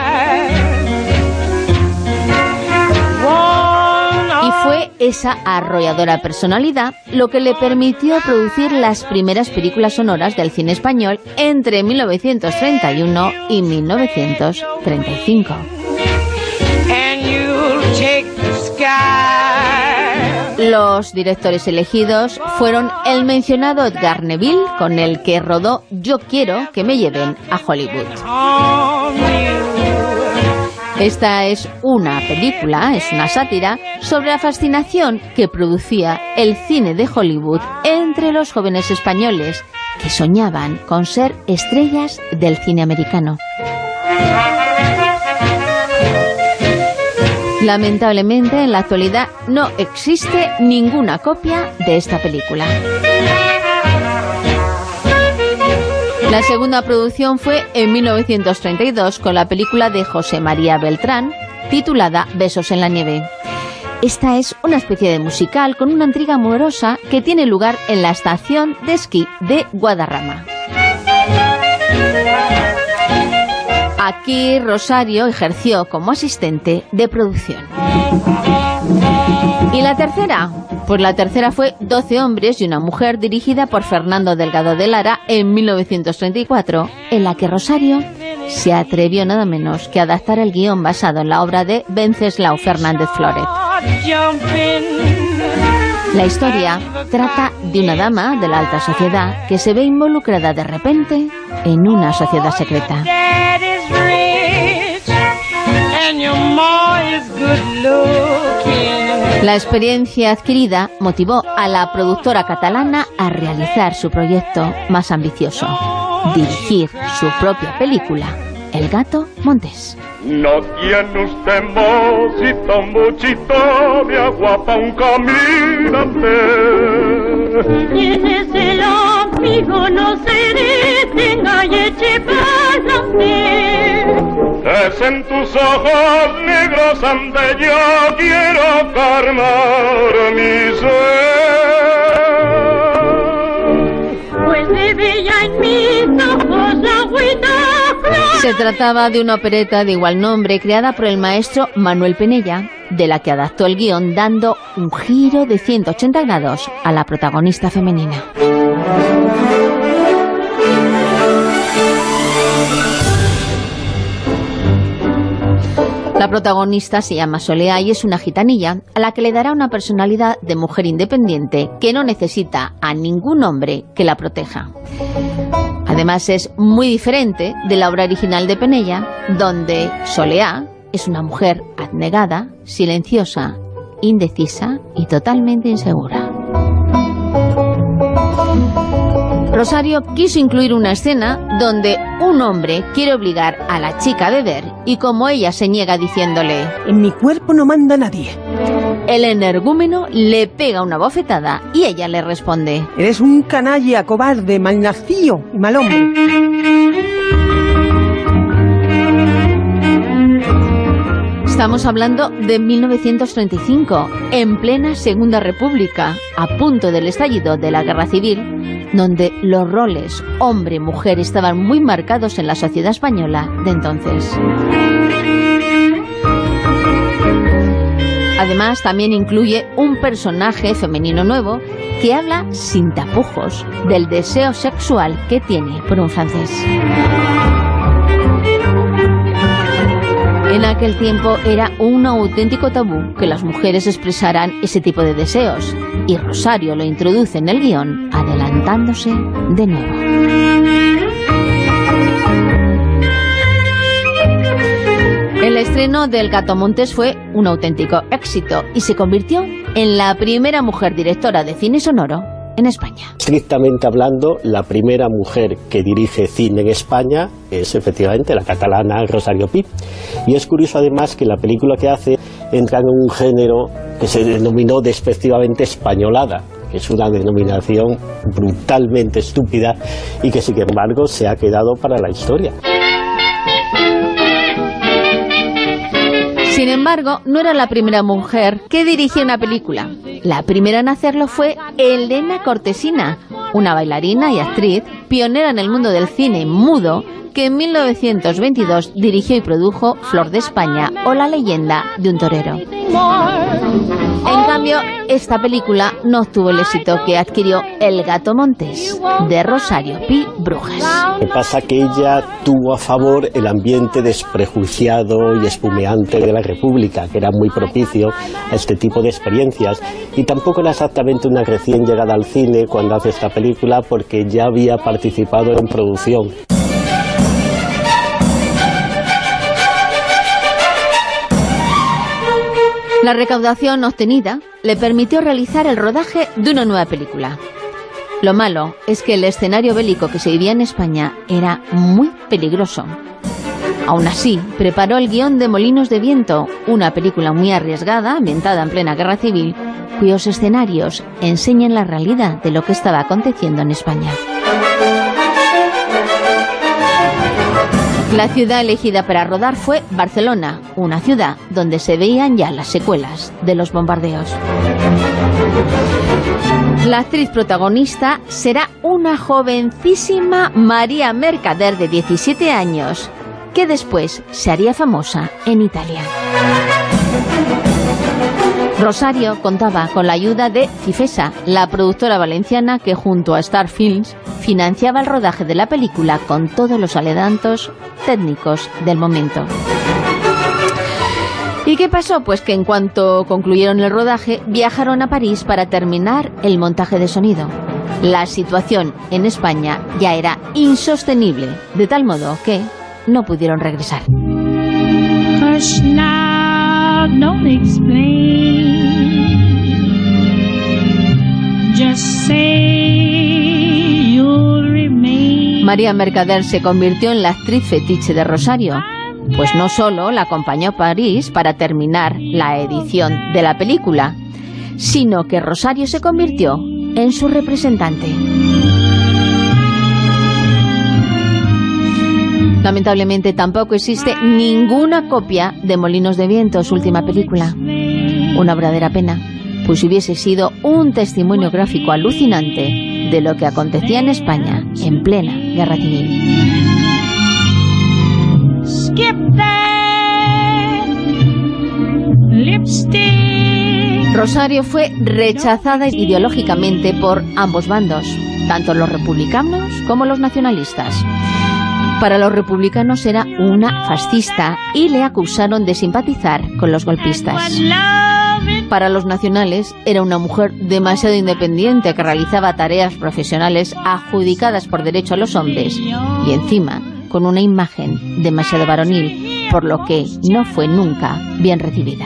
Y fue esa arrolladora personalidad lo que le permitió producir las primeras películas sonoras del cine español entre 1931 y 1935. Los directores elegidos fueron el mencionado Edgar Neville, con el que rodó Yo quiero que me lleven a Hollywood. Esta es una película, es una sátira sobre la fascinación que producía el cine de Hollywood entre los jóvenes españoles que soñaban con ser estrellas del cine americano. Lamentablemente, en la actualidad no existe ninguna copia de esta película. La segunda producción fue en 1932 con la película de José María Beltrán, titulada Besos en la nieve. Esta es una especie de musical con una intriga amorosa que tiene lugar en la estación de esquí de Guadarrama. Aquí Rosario ejerció como asistente de producción. ¿Y la tercera? Pues la tercera fue 12 hombres y una mujer, dirigida por Fernando Delgado de Lara en 1934, en la que Rosario se atrevió nada menos que a adaptar el guión basado en la obra de Wenceslao Fernández Flórez. La historia trata de una dama de la alta sociedad que se ve involucrada de repente en una sociedad secreta. La experiencia adquirida motivó a la productora catalana a realizar su proyecto más ambicioso: dirigir su propia película, El gato Montés. No tiene usted mocito, muchito, me aguapa un caminante. Tienes el amigo, no se detenga y eche pa'lante. Es en tus ojos negros ante yo quiero calmar mi sed. Pues bebe ya en mis ojos agüita. Se trataba de una opereta de igual nombre creada por el maestro Manuel Penella, de la que adaptó el guión dando un giro de 180 grados a la protagonista femenina. La protagonista se llama Soleá y es una gitanilla a la que le dará una personalidad de mujer independiente que no necesita a ningún hombre que la proteja. Además es muy diferente de la obra original de Penella, donde Soleá es una mujer abnegada, silenciosa, indecisa y totalmente insegura. Rosario quiso incluir una escena donde un hombre quiere obligar a la chica a beber y como ella se niega diciéndole «En mi cuerpo no manda nadie», el energúmeno le pega una bofetada y ella le responde «Eres un canalla, cobarde, malnacido y mal hombre». Estamos hablando de 1935, en plena Segunda República, a punto del estallido de la Guerra Civil, donde los roles hombre-mujer estaban muy marcados en la sociedad española de entonces. Además, también incluye un personaje femenino nuevo que habla sin tapujos del deseo sexual que tiene por un francés. En aquel tiempo era un auténtico tabú que las mujeres expresaran ese tipo de deseos, y Rosario lo introduce en el guión, adelantándose de nuevo. El estreno del Gato Montés fue un auténtico éxito y se convirtió en la primera mujer directora de cine sonoro en España. Estrictamente hablando, la primera mujer que dirige cine en España es efectivamente la catalana Rosario Pi. Y es curioso además que la película que hace entra en un género que se denominó despectivamente españolada, que es una denominación brutalmente estúpida y que sin embargo se ha quedado para la historia. Sin embargo, no era la primera mujer que dirigía una película. La primera en hacerlo fue Elena Cortesina, una bailarina y actriz pionera en el mundo del cine mudo, que en 1922 dirigió y produjo Flor de España o La leyenda de un torero. En cambio, esta película no obtuvo el éxito que adquirió El Gato Montés, de Rosario Pi Brujas. Lo que pasa que ella tuvo a favor el ambiente desprejuiciado y espumeante de la República, que era muy propicio a este tipo de experiencias, y tampoco era exactamente una recién llegada al cine cuando hace esta película, porque ya había participado en producción. La recaudación obtenida le permitió realizar el rodaje de una nueva película. Lo malo es que el escenario bélico que se vivía en España era muy peligroso. Aún así, preparó el guión de Molinos de Viento, una película muy arriesgada, ambientada en plena guerra civil, cuyos escenarios enseñan la realidad de lo que estaba aconteciendo en España. La ciudad elegida para rodar fue Barcelona, una ciudad donde se veían ya las secuelas de los bombardeos. La actriz protagonista será una jovencísima María Mercader de 17 años, que después se haría famosa en Italia. Rosario contaba con la ayuda de Cifesa, la productora valenciana que junto a Star Films financiaba el rodaje de la película con todos los adelantos técnicos del momento. ¿Y qué pasó? Pues que en cuanto concluyeron el rodaje, viajaron a París para terminar el montaje de sonido. La situación en España ya era insostenible, de tal modo que no pudieron regresar. Hush now, don't explain. Just say you'll remain. María Mercader se convirtió en la actriz fetiche de Rosario, pues no solo la acompañó a París para terminar la edición de la película, sino que Rosario se convirtió en su representante. Lamentablemente tampoco existe ninguna copia de Molinos de Viento, su última película. Una verdadera pena, pues hubiese sido un testimonio gráfico alucinante de lo que acontecía en España en plena guerra civil. Rosario fue rechazada ideológicamente por ambos bandos, tanto los republicanos como los nacionalistas. Para los republicanos era una fascista y le acusaron de simpatizar con los golpistas. Para los nacionales era una mujer demasiado independiente que realizaba tareas profesionales adjudicadas por derecho a los hombres y encima con una imagen demasiado varonil, por lo que no fue nunca bien recibida.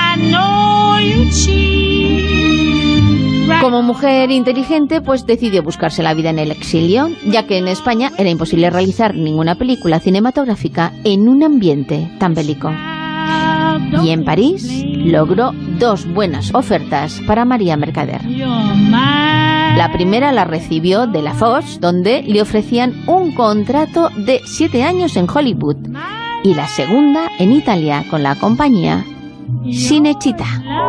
Como mujer inteligente, pues decidió buscarse la vida en el exilio, ya que en España era imposible realizar ninguna película cinematográfica en un ambiente tan bélico. Y en París logró dos buenas ofertas para María Mercader. La primera la recibió de la Fox, donde le ofrecían un contrato de 7 años en Hollywood, y la segunda en Italia con la compañía Cinecittà.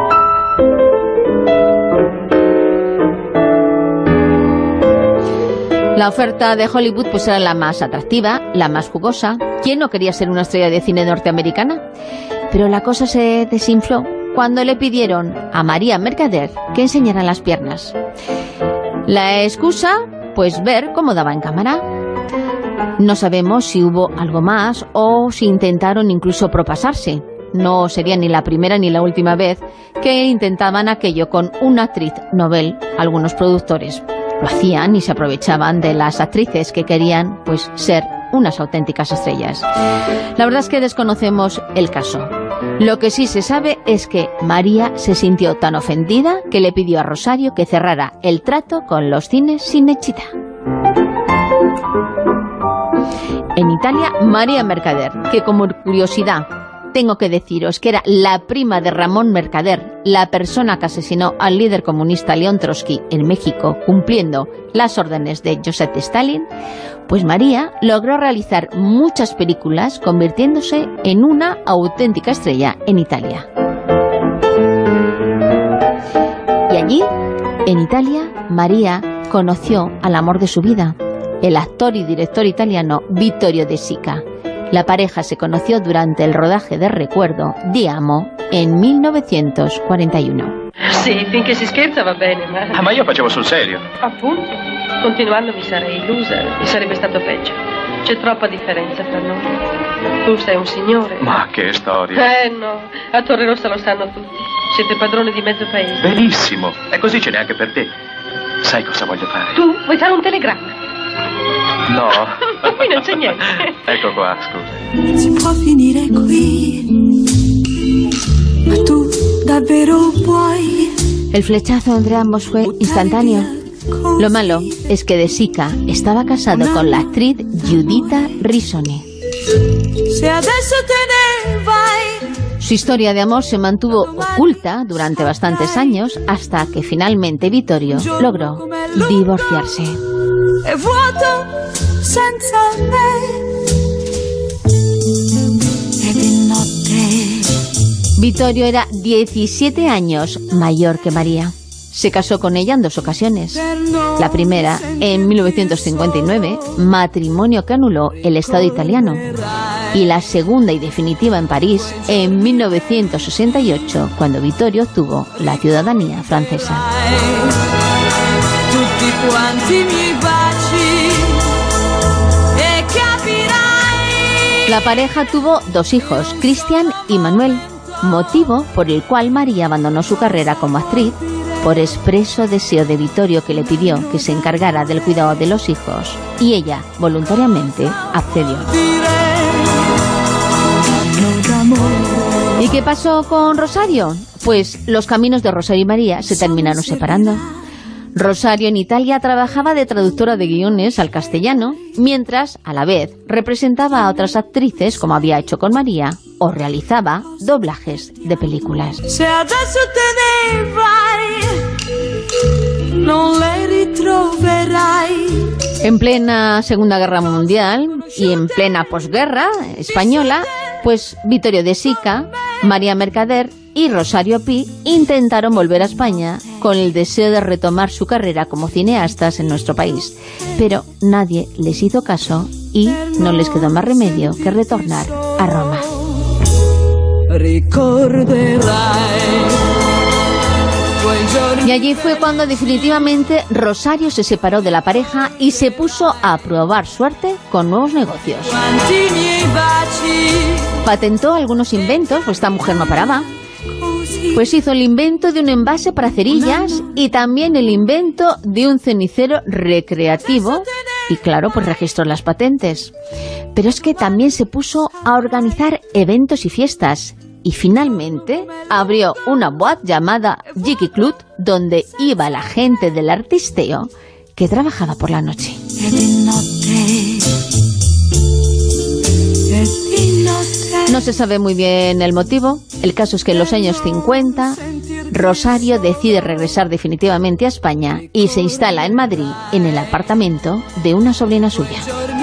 La oferta de Hollywood pues era la más atractiva, la más jugosa. ¿Quién no quería ser una estrella de cine norteamericana? Pero la cosa se desinfló cuando le pidieron a María Mercader que enseñara las piernas. La excusa, pues ver cómo daba en cámara. No sabemos si hubo algo más o si intentaron incluso propasarse. No sería ni la primera ni la última vez que intentaban aquello con una actriz novel, algunos productores. Lo hacían y se aprovechaban de las actrices que querían pues ser unas auténticas estrellas. La verdad es que desconocemos el caso. Lo que sí se sabe es que María se sintió tan ofendida que le pidió a Rosario que cerrara el trato con los cines Cinecittà. En Italia, María Mercader, que como curiosidad tengo que deciros que era la prima de Ramón Mercader, la persona que asesinó al líder comunista León Trotsky en México, cumpliendo las órdenes de Joseph Stalin, pues María logró realizar muchas películas, convirtiéndose en una auténtica estrella en Italia. Y allí, en Italia, María conoció al amor de su vida, el actor y director italiano Vittorio De Sica. La pareja se conoció durante el rodaje de Recuerdo di Amo en 1941. Sì, finché si scherza va bene, ma... Ah, ma io facevo sul serio. Appunto, continuando mi sarei illusa e sarebbe stato peggio. C'è troppa differenza fra noi. Tu sei un signore. Ma che storia. No, a Torre Rossa lo sanno tutti. Siete padrone di mezzo paese. Benissimo, e così ce n'è anche per te. Sai cosa voglio fare? Tu vuoi fare un telegramma? No. Qui non c'è niente. Ecco qua, scusa. Si può finire qui, ma tu davvero puoi. El flechazo entre ambos fue instantáneo. Lo malo es que De Sica estaba casado con la actriz Giuditta Risoni. Su historia de amor se mantuvo oculta durante bastantes años hasta que finalmente Vittorio logró divorciarse. Vittorio era 17 años mayor que María. Se casó con ella en 2 ocasiones. La primera, en 1959, matrimonio que anuló el Estado italiano. Y la segunda y definitiva en París, en 1968, cuando Vittorio obtuvo la ciudadanía francesa. La pareja tuvo 2 hijos, Cristian y Manuel, motivo por el cual María abandonó su carrera como actriz por expreso deseo de Vittorio, que le pidió que se encargara del cuidado de los hijos, y ella voluntariamente accedió. ¿Y qué pasó con Rosario? Pues los caminos de Rosario y María se terminaron separando. Rosario en Italia trabajaba de traductora de guiones al castellano, mientras, a la vez, representaba a otras actrices, como había hecho con María, o realizaba doblajes de películas. En plena Segunda Guerra Mundial y en plena posguerra española, pues Vittorio De Sica, María Mercader y Rosario Pi intentaron volver a España con el deseo de retomar su carrera como cineastas en nuestro país, pero nadie les hizo caso y no les quedó más remedio que retornar a Roma. Y allí fue cuando definitivamente Rosario se separó de la pareja y se puso a probar suerte con nuevos negocios. Patentó algunos inventos, pues esta mujer no paraba. Pues hizo el invento de un envase para cerillas y también el invento de un cenicero recreativo y claro, pues registró las patentes. Pero es que también se puso a organizar eventos y fiestas y finalmente abrió una boate llamada Jicky Club, donde iba la gente del artisteo que trabajaba por la noche. No se sabe muy bien el motivo. El caso es que en los años 50 Rosario decide regresar definitivamente a España y se instala en Madrid en el apartamento de una sobrina suya.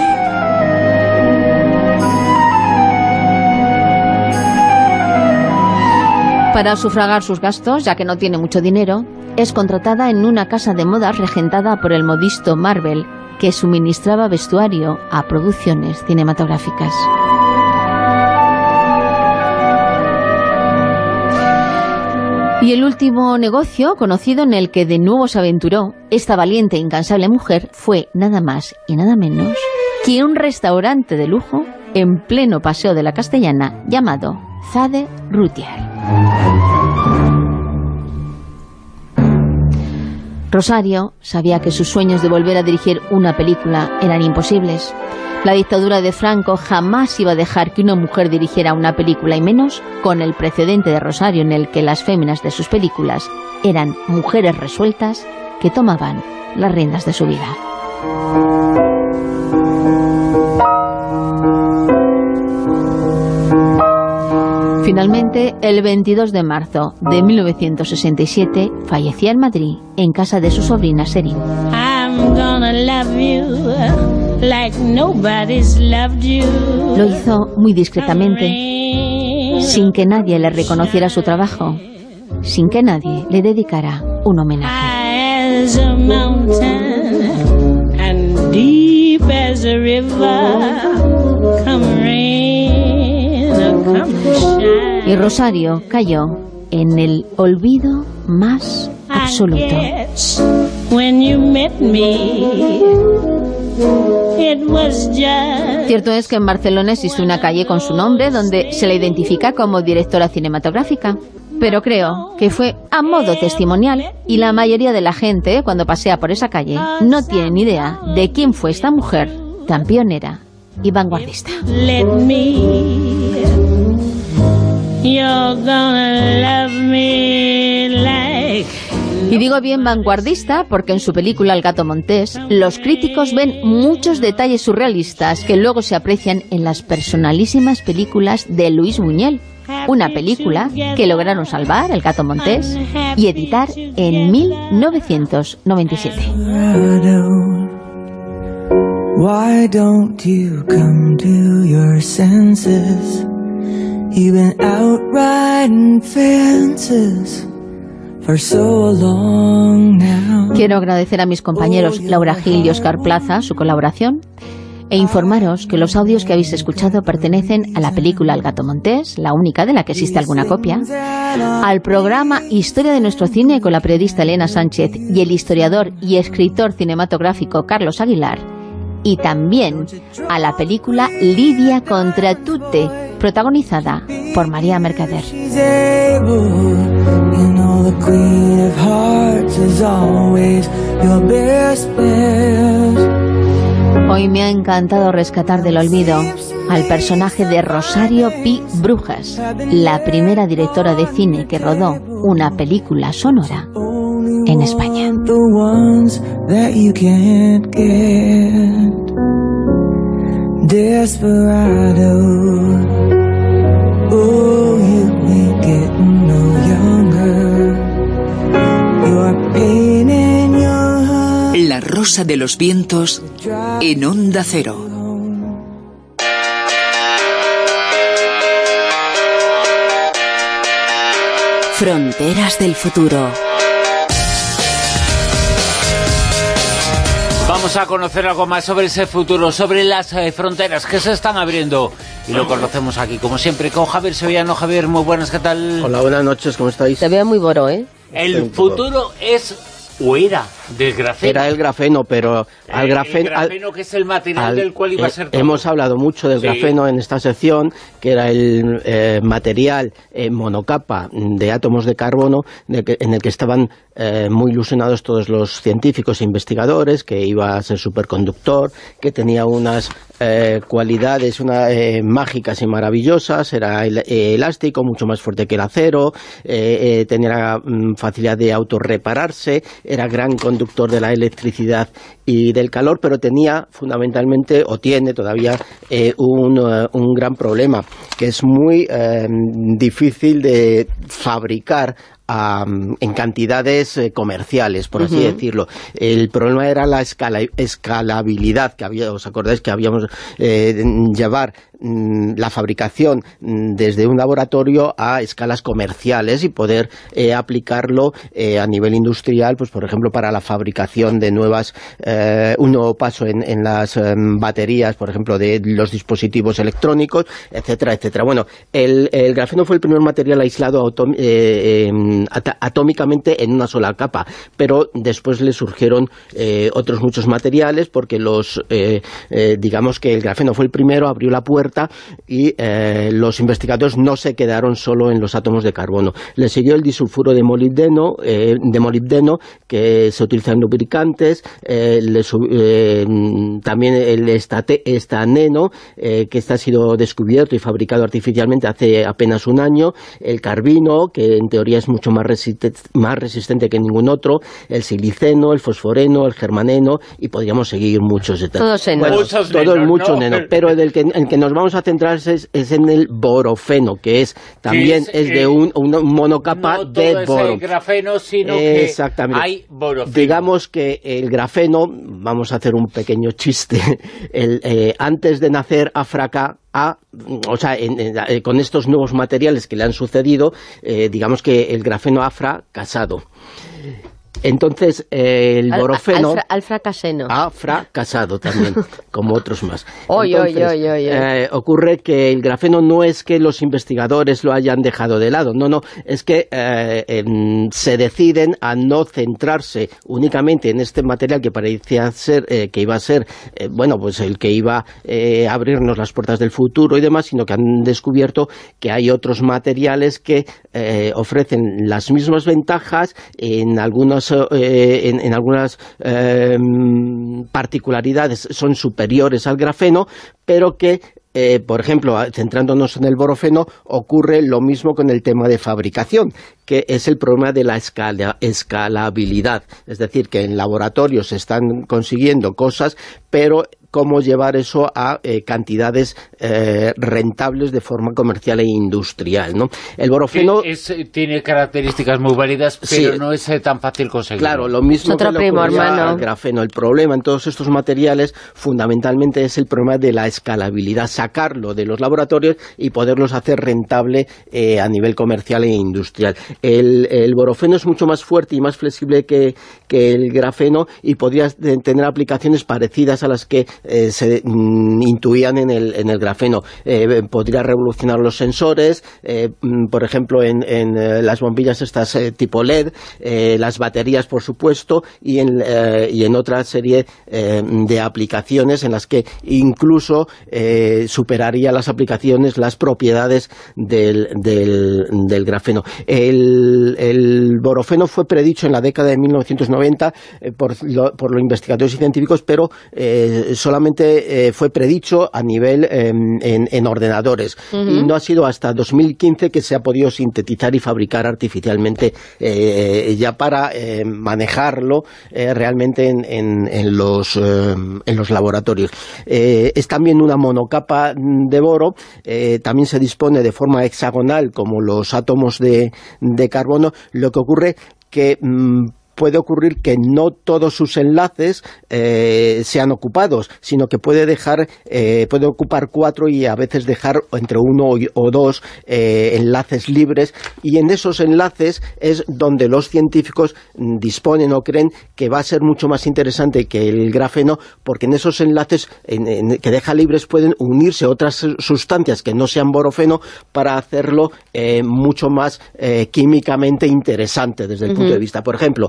Para sufragar sus gastos, ya que no tiene mucho dinero, es contratada en una casa de modas regentada por el modisto Marvel, que suministraba vestuario a producciones cinematográficas. Y el último negocio conocido en el que de nuevo se aventuró esta valiente e incansable mujer fue nada más y nada menos que un restaurante de lujo en pleno Paseo de la Castellana llamado Zade Routier. Rosario sabía que sus sueños de volver a dirigir una película eran imposibles. La dictadura de Franco jamás iba a dejar que una mujer dirigiera una película, y menos con el precedente de Rosario, en el que las féminas de sus películas eran mujeres resueltas que tomaban las riendas de su vida. Finalmente, el 22 de marzo de 1967, fallecía en Madrid, en casa de su sobrina Serín. Lo hizo muy discretamente, sin que nadie le reconociera su trabajo, sin que nadie le dedicara un homenaje. Y Rosario cayó en el olvido más absoluto. Cierto es que en Barcelona existe una calle con su nombre donde se le identifica como directora cinematográfica, pero creo que fue a modo testimonial y la mayoría de la gente, cuando pasea por esa calle, no tiene ni idea de quién fue esta mujer tan pionera y vanguardista. Y digo bien vanguardista porque en su película El gato montés los críticos ven muchos detalles surrealistas que luego se aprecian en las personalísimas películas de Luis Buñuel, una película que lograron salvar, El gato montés, y editar en 1997. Why don't you come to your senses? You've been out riding fences for so long now. Quiero agradecer a mis compañeros Laura Gil y Óscar Plaza su colaboración e informaros que los audios que habéis escuchado pertenecen a la película El gato montés, la única de la que existe alguna copia, al programa Historia de nuestro cine con la periodista Elena Sánchez y el historiador y escritor cinematográfico Carlos Aguilar, y también a la película Lidia contra Tutte, protagonizada por María Mercader. Hoy me ha encantado rescatar del olvido al personaje de Rosario Pi Brujas, la primera directora de cine que rodó una película sonora en España. La Rosa de los Vientos en Onda Cero. Fronteras del futuro. Vamos a conocer algo más sobre ese futuro, sobre las fronteras que se están abriendo. Y lo conocemos aquí, como siempre, con Javier Sevillano. Javier, muy buenas, ¿qué tal? Hola, buenas noches, ¿cómo estáis? Te veo muy boro, ¿eh? El futuro es... ¿O era del grafeno? Era el grafeno, pero al grafeno... El grafeno, que es el material del cual iba a ser todo. Hemos hablado mucho del grafeno en esta sección, que era el material monocapa de átomos de carbono en el que estaban muy ilusionados todos los científicos e investigadores, que iba a ser superconductor, que tenía unas cualidades mágicas y maravillosas, era elástico, mucho más fuerte que el acero, tenía facilidad de autorrepararse, era gran conductor de la electricidad y del calor, pero tenía fundamentalmente, o tiene todavía, un gran problema, que es muy difícil de fabricar en cantidades comerciales, por así decirlo. El problema era la escalabilidad, que había, ¿os acordáis que habíamos llevar la fabricación desde un laboratorio a escalas comerciales y poder aplicarlo a nivel industrial, pues por ejemplo para la fabricación de un nuevo paso en las baterías, por ejemplo, de los dispositivos electrónicos, etcétera, etcétera. Bueno, el grafeno fue el primer material aislado atómicamente en una sola capa, pero después le surgieron otros muchos materiales, porque digamos que el grafeno fue el primero, abrió la puerta, y los investigadores no se quedaron solo en los átomos de carbono. Le siguió el disulfuro de molibdeno, que se utiliza en lubricantes, también el estaneno, que ha sido descubierto y fabricado artificialmente hace apenas un año, el carbino, que en teoría es mucho más resistente que ningún otro, el siliceno, el fosforeno, el germaneno, y podríamos seguir muchos detalles. Muchos nenos, pero el que nos vamos a centrar es en el borofeno, que es también es de un monocapa de boro. No grafeno, sino que hay borofeno. Digamos que el grafeno, vamos a hacer un pequeño chiste, antes de nacer con estos nuevos materiales que le han sucedido, digamos que el grafeno ha fracasado. Entonces, el borofeno... Al fracaseno. Ha fracasado también, como otros más. Ocurre que el grafeno no es que los investigadores lo hayan dejado de lado, no, es que se deciden a no centrarse únicamente en este material que parecía ser, que iba a ser, pues el que iba a abrirnos las puertas del futuro y demás, sino que han descubierto que hay otros materiales que ofrecen las mismas ventajas en algunas particularidades son superiores al grafeno, pero que por ejemplo, centrándonos en el borofeno, ocurre lo mismo con el tema de fabricación, que es el problema de la escalabilidad. Es decir, que en laboratorios se están consiguiendo cosas, pero cómo llevar eso a cantidades rentables de forma comercial e industrial, ¿no? El borofeno tiene características muy válidas, pero sí, no es tan fácil conseguirlo. Claro, lo mismo que el grafeno. El problema en todos estos materiales fundamentalmente es el problema de la escalabilidad, sacarlo de los laboratorios y poderlos hacer rentable a nivel comercial e industrial. El borofeno es mucho más fuerte y más flexible que el grafeno y podría tener aplicaciones parecidas a las que se intuían en el grafeno. Podría revolucionar los sensores, por ejemplo en las bombillas estas tipo LED, las baterías por supuesto, y en otra serie de aplicaciones en las que incluso superaría las aplicaciones, las propiedades del grafeno. El borofeno fue predicho en la década de 1990 por los investigadores y científicos, pero solamente fue predicho a nivel en ordenadores, y no ha sido hasta 2015 que se ha podido sintetizar y fabricar artificialmente ya para manejarlo realmente en los laboratorios. Es también una monocapa de boro, también se dispone de forma hexagonal como los átomos de carbono. Lo que ocurre que puede ocurrir que no todos sus enlaces sean ocupados, sino que puede ocupar 4 y a veces dejar entre 1 o 2 enlaces libres, y en esos enlaces es donde los científicos disponen o creen que va a ser mucho más interesante que el grafeno, porque en esos enlaces que deja libres pueden unirse otras sustancias que no sean borofeno para hacerlo mucho más químicamente interesante desde el punto de vista. Por ejemplo,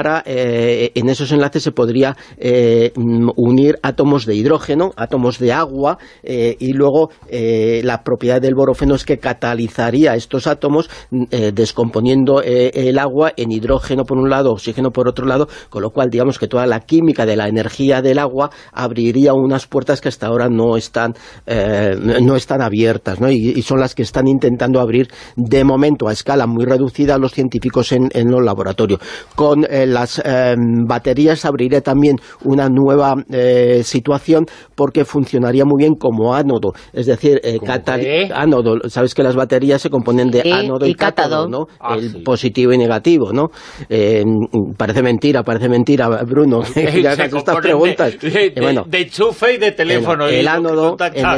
en esos enlaces se podría unir átomos de hidrógeno, átomos de agua, y luego la propiedad del borofeno es que catalizaría estos átomos descomponiendo el agua en hidrógeno por un lado, oxígeno por otro lado, con lo cual digamos que toda la química de la energía del agua abriría unas puertas que hasta ahora no están abiertas, ¿no? Y son las que están intentando abrir de momento a escala muy reducida los científicos en los laboratorios. Con las baterías abriría también una nueva situación, porque funcionaría muy bien como ánodo, es decir, ánodo. Sabes que las baterías se componen de ánodo y cátodo, ¿no? El positivo y negativo, ¿no? Parece mentira, Bruno, que hagas estas preguntas. De enchufe y de teléfono. En el ánodo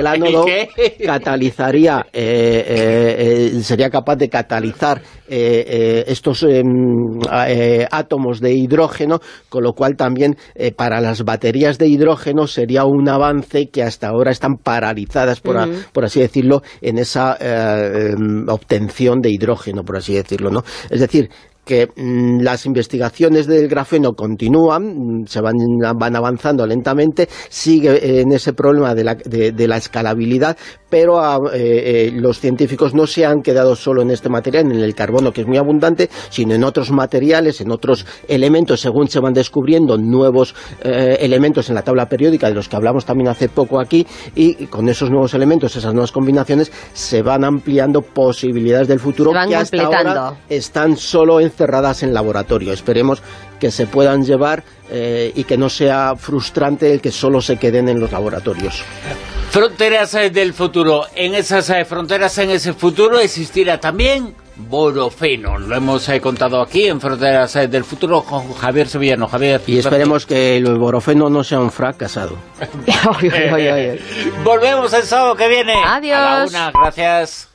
catalizaría, sería capaz de catalizar estos átomos de hidrógeno, con lo cual también para las baterías de hidrógeno sería un avance que hasta ahora están paralizadas, por así decirlo, en esa obtención de hidrógeno, por así decirlo, ¿no? Es decir, que las investigaciones del grafeno continúan, se van avanzando lentamente, sigue en ese problema de la escalabilidad, pero los científicos no se han quedado solo en este material, en el carbono, que es muy abundante, sino en otros materiales, en otros elementos, según se van descubriendo nuevos elementos en la tabla periódica, de los que hablamos también hace poco aquí, y con esos nuevos elementos, esas nuevas combinaciones, se van ampliando posibilidades del futuro que hasta ahora están solo encerradas en laboratorio. Esperemos que se puedan llevar y que no sea frustrante el que solo se queden en los laboratorios. Fronteras del futuro. En esas fronteras, en ese futuro, existirá también borofeno. Lo hemos contado aquí en Fronteras del Futuro con Javier Sevillano. Javier. Y esperemos que el borofeno no sea un fracasado. Volvemos el sábado que viene. Adiós. A la 1. Gracias.